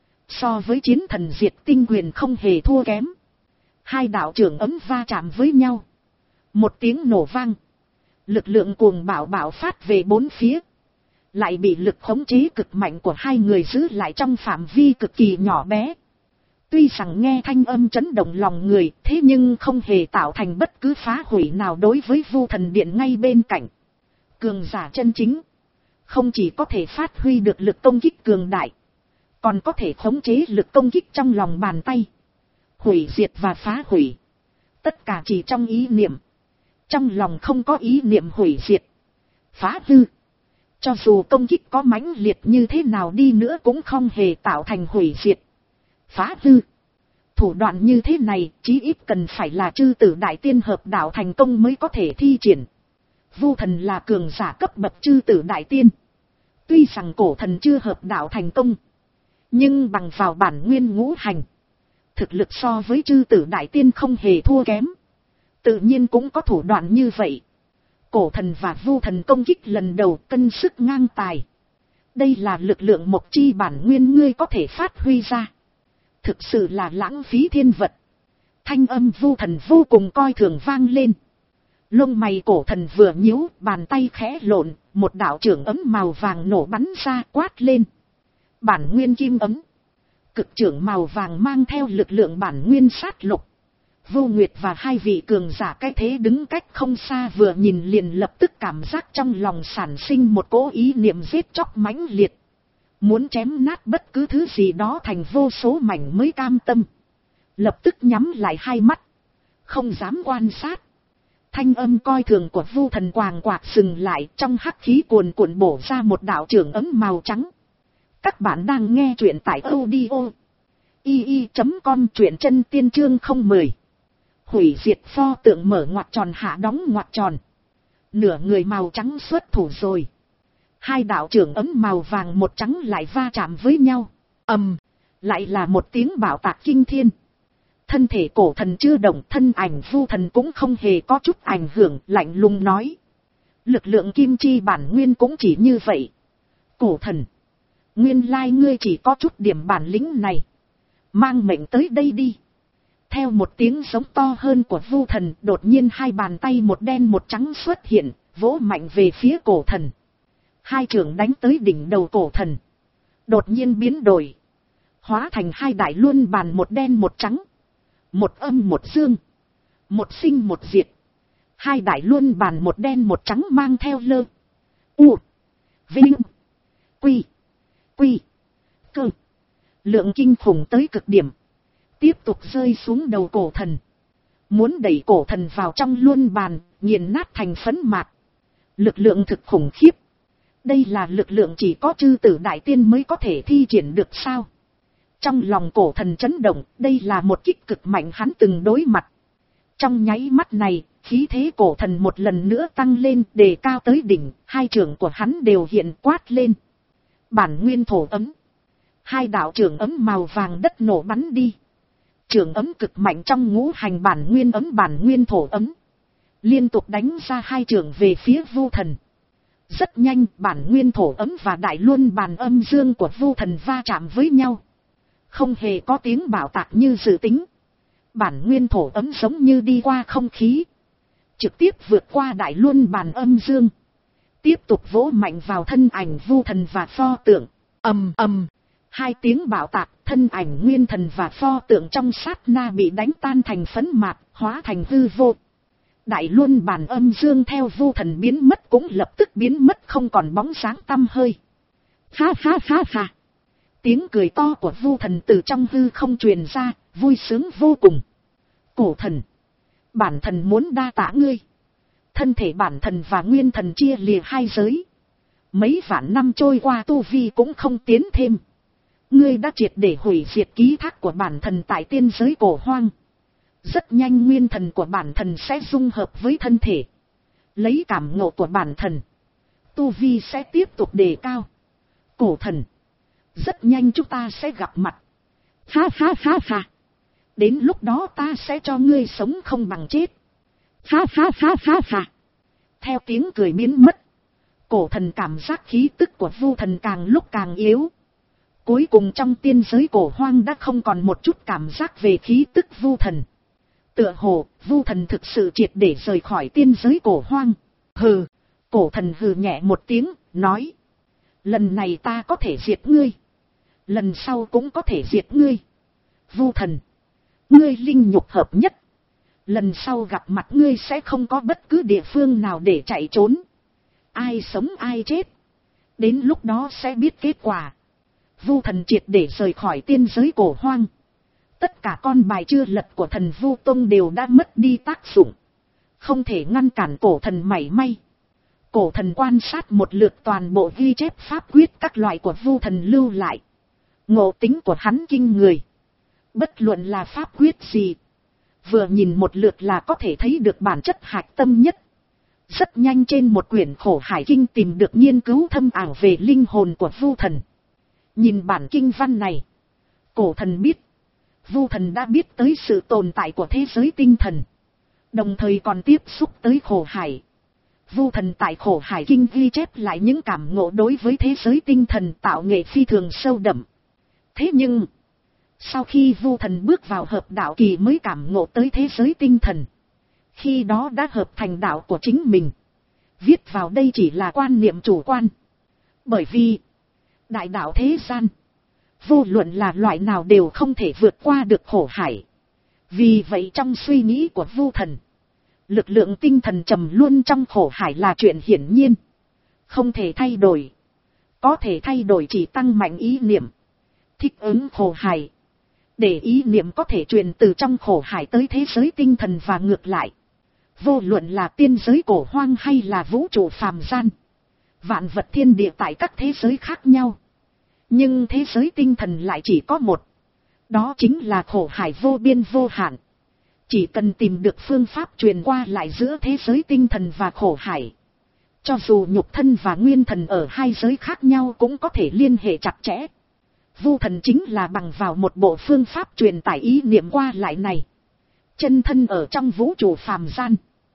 So với chiến thần diệt tinh quyền không hề thua kém. Hai đạo trưởng ấm va chạm với nhau. Một tiếng nổ vang. Lực lượng cuồng bạo bạo phát về bốn phía. Lại bị lực khống chế cực mạnh của hai người giữ lại trong phạm vi cực kỳ nhỏ bé. Tuy rằng nghe thanh âm chấn động lòng người, thế nhưng không hề tạo thành bất cứ phá hủy nào đối với Vu Thần điện ngay bên cạnh. Cường giả chân chính, không chỉ có thể phát huy được lực công kích cường đại, còn có thể khống chế lực công kích trong lòng bàn tay. Hủy diệt và phá hủy, tất cả chỉ trong ý niệm. Trong lòng không có ý niệm hủy diệt, phá hư, cho dù công kích có mãnh liệt như thế nào đi nữa cũng không hề tạo thành hủy diệt, phá hư. Thủ đoạn như thế này chí ít cần phải là chư tử đại tiên hợp đạo thành công mới có thể thi triển. Vu Thần là cường giả cấp bậc chư tử đại tiên. Tuy rằng cổ thần chưa hợp đạo thành công, nhưng bằng vào bản nguyên ngũ hành, thực lực so với chư tử đại tiên không hề thua kém. Tự nhiên cũng có thủ đoạn như vậy. Cổ thần và Vu Thần công kích lần đầu cân sức ngang tài. Đây là lực lượng một chi bản nguyên ngươi có thể phát huy ra. Thực sự là lãng phí thiên vật. Thanh âm Vu Thần vô cùng coi thường vang lên. Lông mày cổ thần vừa nhíu, bàn tay khẽ lộn, một đạo trưởng ấm màu vàng nổ bắn ra quát lên. Bản nguyên kim ấm. Cực trưởng màu vàng mang theo lực lượng bản nguyên sát lục. Vô Nguyệt và hai vị cường giả cái thế đứng cách không xa vừa nhìn liền lập tức cảm giác trong lòng sản sinh một cỗ ý niệm giết chóc mãnh liệt. Muốn chém nát bất cứ thứ gì đó thành vô số mảnh mới cam tâm. lập tức nhắm lại hai mắt, không dám quan sát. Thanh âm coi thường của Vu Thần quàng quạt dừng lại, trong hắc khí cuồn cuộn bổ ra một đạo trưởng ấm màu trắng. Các bạn đang nghe truyện tại audio i i chấm com, truyện chân tiên chương không mười. Hủy diệt pho tượng mở ngoặc tròn hạ đóng ngoặc tròn. Nửa người màu trắng xuất thủ rồi. Hai đạo trưởng ấm màu vàng một trắng lại va chạm với nhau. Ầm, lại là một tiếng bạo tạc kinh thiên. Thân thể cổ thần chưa động, thân ảnh Vu Thần cũng không hề có chút ảnh hưởng, lạnh lùng nói. Lực lượng kim chi bản nguyên cũng chỉ như vậy. Cổ thần, nguyên lai ngươi chỉ có chút điểm bản lĩnh này. Mang mệnh tới đây đi. Theo một tiếng giống to hơn của Vu Thần, đột nhiên hai bàn tay một đen một trắng xuất hiện, vỗ mạnh về phía cổ thần. Hai trường đánh tới đỉnh đầu cổ thần. Đột nhiên biến đổi. Hóa thành hai đại luân bàn một đen một trắng. Một âm một dương. Một sinh một diệt. Hai đại luân bàn một đen một trắng mang theo lơ. U. Vinh. Quy. Quy. Cơ. Lượng kinh khủng tới cực điểm. Tiếp tục rơi xuống đầu cổ thần. Muốn đẩy cổ thần vào trong luân bàn, nghiền nát thành phấn mạt. Lực lượng thực khủng khiếp. Đây là lực lượng chỉ có chư tử đại tiên mới có thể thi triển được sao? Trong lòng cổ thần chấn động, đây là một kích cực mạnh hắn từng đối mặt. Trong nháy mắt này, khí thế cổ thần một lần nữa tăng lên, đề cao tới đỉnh, hai trường của hắn đều hiện quát lên. Bản nguyên thổ ấm. Hai đạo trường ấm màu vàng đất nổ bắn đi. Trường ấm cực mạnh trong ngũ hành bản nguyên ấm bản nguyên thổ ấm. Liên tục đánh ra hai trường về phía Vu Thần. Rất nhanh, bản nguyên thổ ấm và đại luân bàn âm dương của Vu Thần va chạm với nhau. Không hề có tiếng bạo tạc như dự tính. Bản nguyên thổ ấm giống như đi qua không khí. Trực tiếp vượt qua đại luân bàn âm dương. Tiếp tục vỗ mạnh vào thân ảnh Vu Thần và pho tượng. Ầm ầm. Hai tiếng bạo tạc, thân ảnh nguyên thần và pho tượng trong sát na bị đánh tan thành phấn mạt, hóa thành hư vô. Đại luân bàn âm dương theo Vu Thần biến mất cũng lập tức biến mất, không còn bóng dáng tăm hơi. Ha ha ha ha. Tiếng cười to của Vu Thần từ trong hư không truyền ra, vui sướng vô cùng. Cổ thần, bản thần muốn đa tạ ngươi. Thân thể bản thần và nguyên thần chia lìa hai giới. Mấy vạn năm trôi qua tu vi cũng không tiến thêm. Ngươi đã triệt để hủy diệt ký thác của bản thần tại tiên giới cổ hoang. Rất nhanh nguyên thần của bản thần sẽ dung hợp với thân thể. Lấy cảm ngộ của bản thần, tu vi sẽ tiếp tục đề cao. Cổ thần, rất nhanh chúng ta sẽ gặp mặt. Ha ha ha ha. Đến lúc đó ta sẽ cho ngươi sống không bằng chết. Ha ha ha ha ha. Theo tiếng cười biến mất, cổ thần cảm giác khí tức của Vu Thần càng lúc càng yếu. Cuối cùng trong tiên giới cổ hoang đã không còn một chút cảm giác về khí tức Vu Thần. Tựa hồ, Vu Thần thực sự triệt để rời khỏi tiên giới cổ hoang. Hừ, cổ thần hừ nhẹ một tiếng, nói. Lần này ta có thể diệt ngươi. Lần sau cũng có thể diệt ngươi. Vu Thần, ngươi linh nhục hợp nhất. Lần sau gặp mặt ngươi sẽ không có bất cứ địa phương nào để chạy trốn. Ai sống ai chết. Đến lúc đó sẽ biết kết quả. Vu Thần triệt để rời khỏi tiên giới cổ hoang. Tất cả con bài chưa lật của thần Vu Tông đều đã mất đi tác dụng. Không thể ngăn cản cổ thần mảy may. Cổ thần quan sát một lượt toàn bộ ghi chép pháp quyết các loại của Vu Thần lưu lại. Ngộ tính của hắn kinh người. Bất luận là pháp quyết gì, vừa nhìn một lượt là có thể thấy được bản chất hạch tâm nhất. Rất nhanh trên một quyển khổ hải kinh tìm được nghiên cứu thâm ảo về linh hồn của Vu Thần. Nhìn bản kinh văn này, cổ thần biết, Vu Thần đã biết tới sự tồn tại của thế giới tinh thần, đồng thời còn tiếp xúc tới khổ hải. Vu Thần tại khổ hải kinh ghi chép lại những cảm ngộ đối với thế giới tinh thần tạo nghệ phi thường sâu đậm. Thế nhưng, sau khi Vu Thần bước vào hợp đạo kỳ mới cảm ngộ tới thế giới tinh thần. Khi đó đã hợp thành đạo của chính mình. Viết vào đây chỉ là quan niệm chủ quan. Bởi vì, đại đạo thế gian, vô luận là loại nào đều không thể vượt qua được khổ hải. Vì vậy trong suy nghĩ của Vu Thần, lực lượng tinh thần trầm luôn trong khổ hải là chuyện hiển nhiên. Không thể thay đổi. Có thể thay đổi chỉ tăng mạnh ý niệm. Thích ứng khổ hải. để ý niệm có thể truyền từ trong khổ hải tới thế giới tinh thần và ngược lại. Vô luận là tiên giới cổ hoang hay là vũ trụ phàm gian, vạn vật thiên địa tại các thế giới khác nhau, nhưng thế giới tinh thần lại chỉ có một, đó chính là khổ hải vô biên vô hạn. Chỉ cần tìm được phương pháp truyền qua lại giữa thế giới tinh thần và khổ hải, cho dù nhục thân và nguyên thần ở hai giới khác nhau cũng có thể liên hệ chặt chẽ. Vu thần chính là bằng vào một bộ phương pháp truyền tải ý niệm qua lại này. Chân thân ở trong vũ trụ phàm gian,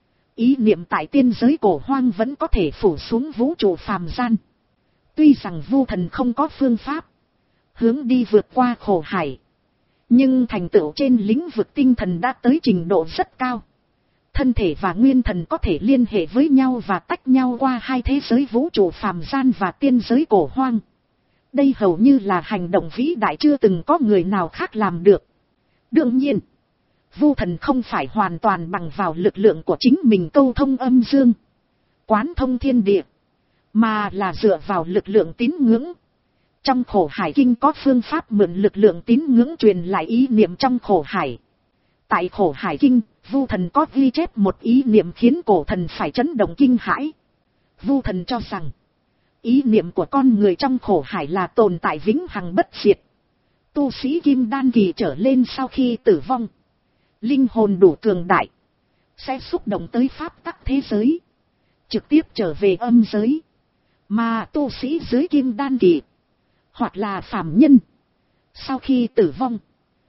ý niệm tại tiên giới cổ hoang vẫn có thể phủ xuống vũ trụ phàm gian. Tuy rằng vu thần không có phương pháp hướng đi vượt qua khổ hải, nhưng thành tựu trên lĩnh vực tinh thần đã tới trình độ rất cao. Thân thể và nguyên thần có thể liên hệ với nhau và tách nhau qua hai thế giới vũ trụ phàm gian và tiên giới cổ hoang. Đây hầu như là hành động vĩ đại chưa từng có người nào khác làm được. Đương nhiên, vu thần không phải hoàn toàn bằng vào lực lượng của chính mình câu thông âm dương, quán thông thiên địa, mà là dựa vào lực lượng tín ngưỡng. Trong khổ hải kinh có phương pháp mượn lực lượng tín ngưỡng truyền lại ý niệm trong khổ hải. Tại khổ hải kinh, vu thần có ghi chép một ý niệm khiến cổ thần phải chấn động kinh hãi. Vu thần cho rằng, ý niệm của con người trong khổ hải là tồn tại vĩnh hằng bất diệt. Tu sĩ kim đan kỳ trở lên sau khi tử vong, linh hồn đủ cường đại, sẽ xúc động tới pháp tắc thế giới, trực tiếp trở về âm giới. Mà tu sĩ dưới kim đan kỳ, hoặc là phàm nhân, sau khi tử vong,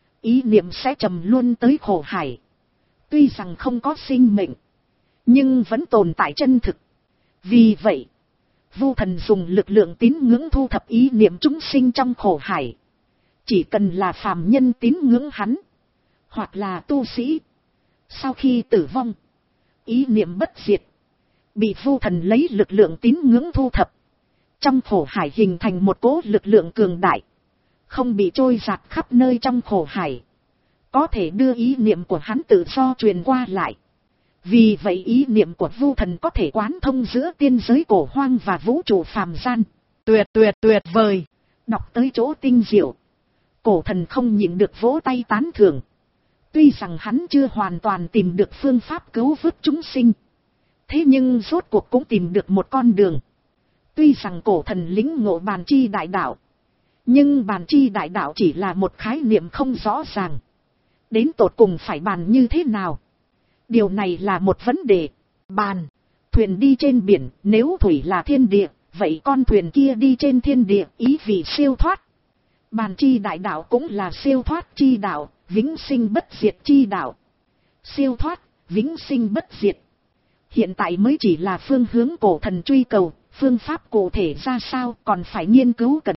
ý niệm sẽ trầm luôn tới khổ hải. Tuy rằng không có sinh mệnh, nhưng vẫn tồn tại chân thực. Vì vậy, vu thần dùng lực lượng tín ngưỡng thu thập ý niệm chúng sinh trong khổ hải. Chỉ cần là phàm nhân tín ngưỡng hắn, hoặc là tu sĩ, sau khi tử vong, ý niệm bất diệt, bị vu thần lấy lực lượng tín ngưỡng thu thập, trong khổ hải hình thành một cỗ lực lượng cường đại, không bị trôi giạt khắp nơi trong khổ hải, có thể đưa ý niệm của hắn tự do truyền qua lại. Vì vậy ý niệm của vu thần có thể quán thông giữa tiên giới cổ hoang và vũ trụ phàm gian. Tuyệt tuyệt tuyệt vời. Đọc tới chỗ tinh diệu, cổ thần không nhịn được vỗ tay tán thưởng. Tuy rằng hắn chưa hoàn toàn tìm được phương pháp cứu vớt chúng sinh, thế nhưng rốt cuộc cũng tìm được một con đường. Tuy rằng cổ thần lĩnh ngộ bàn chi đại đạo, nhưng bàn chi đại đạo chỉ là một khái niệm không rõ ràng. Đến tột cùng phải bàn như thế nào? Điều này là một vấn đề. Bàn, thuyền đi trên biển, nếu thủy là thiên địa, vậy con thuyền kia đi trên thiên địa, ý vị siêu thoát. Bàn chi đại đạo cũng là siêu thoát chi đạo, vĩnh sinh bất diệt chi đạo. Siêu thoát, vĩnh sinh bất diệt. Hiện tại mới chỉ là phương hướng cổ thần truy cầu, phương pháp cụ thể ra sao còn phải nghiên cứu cẩn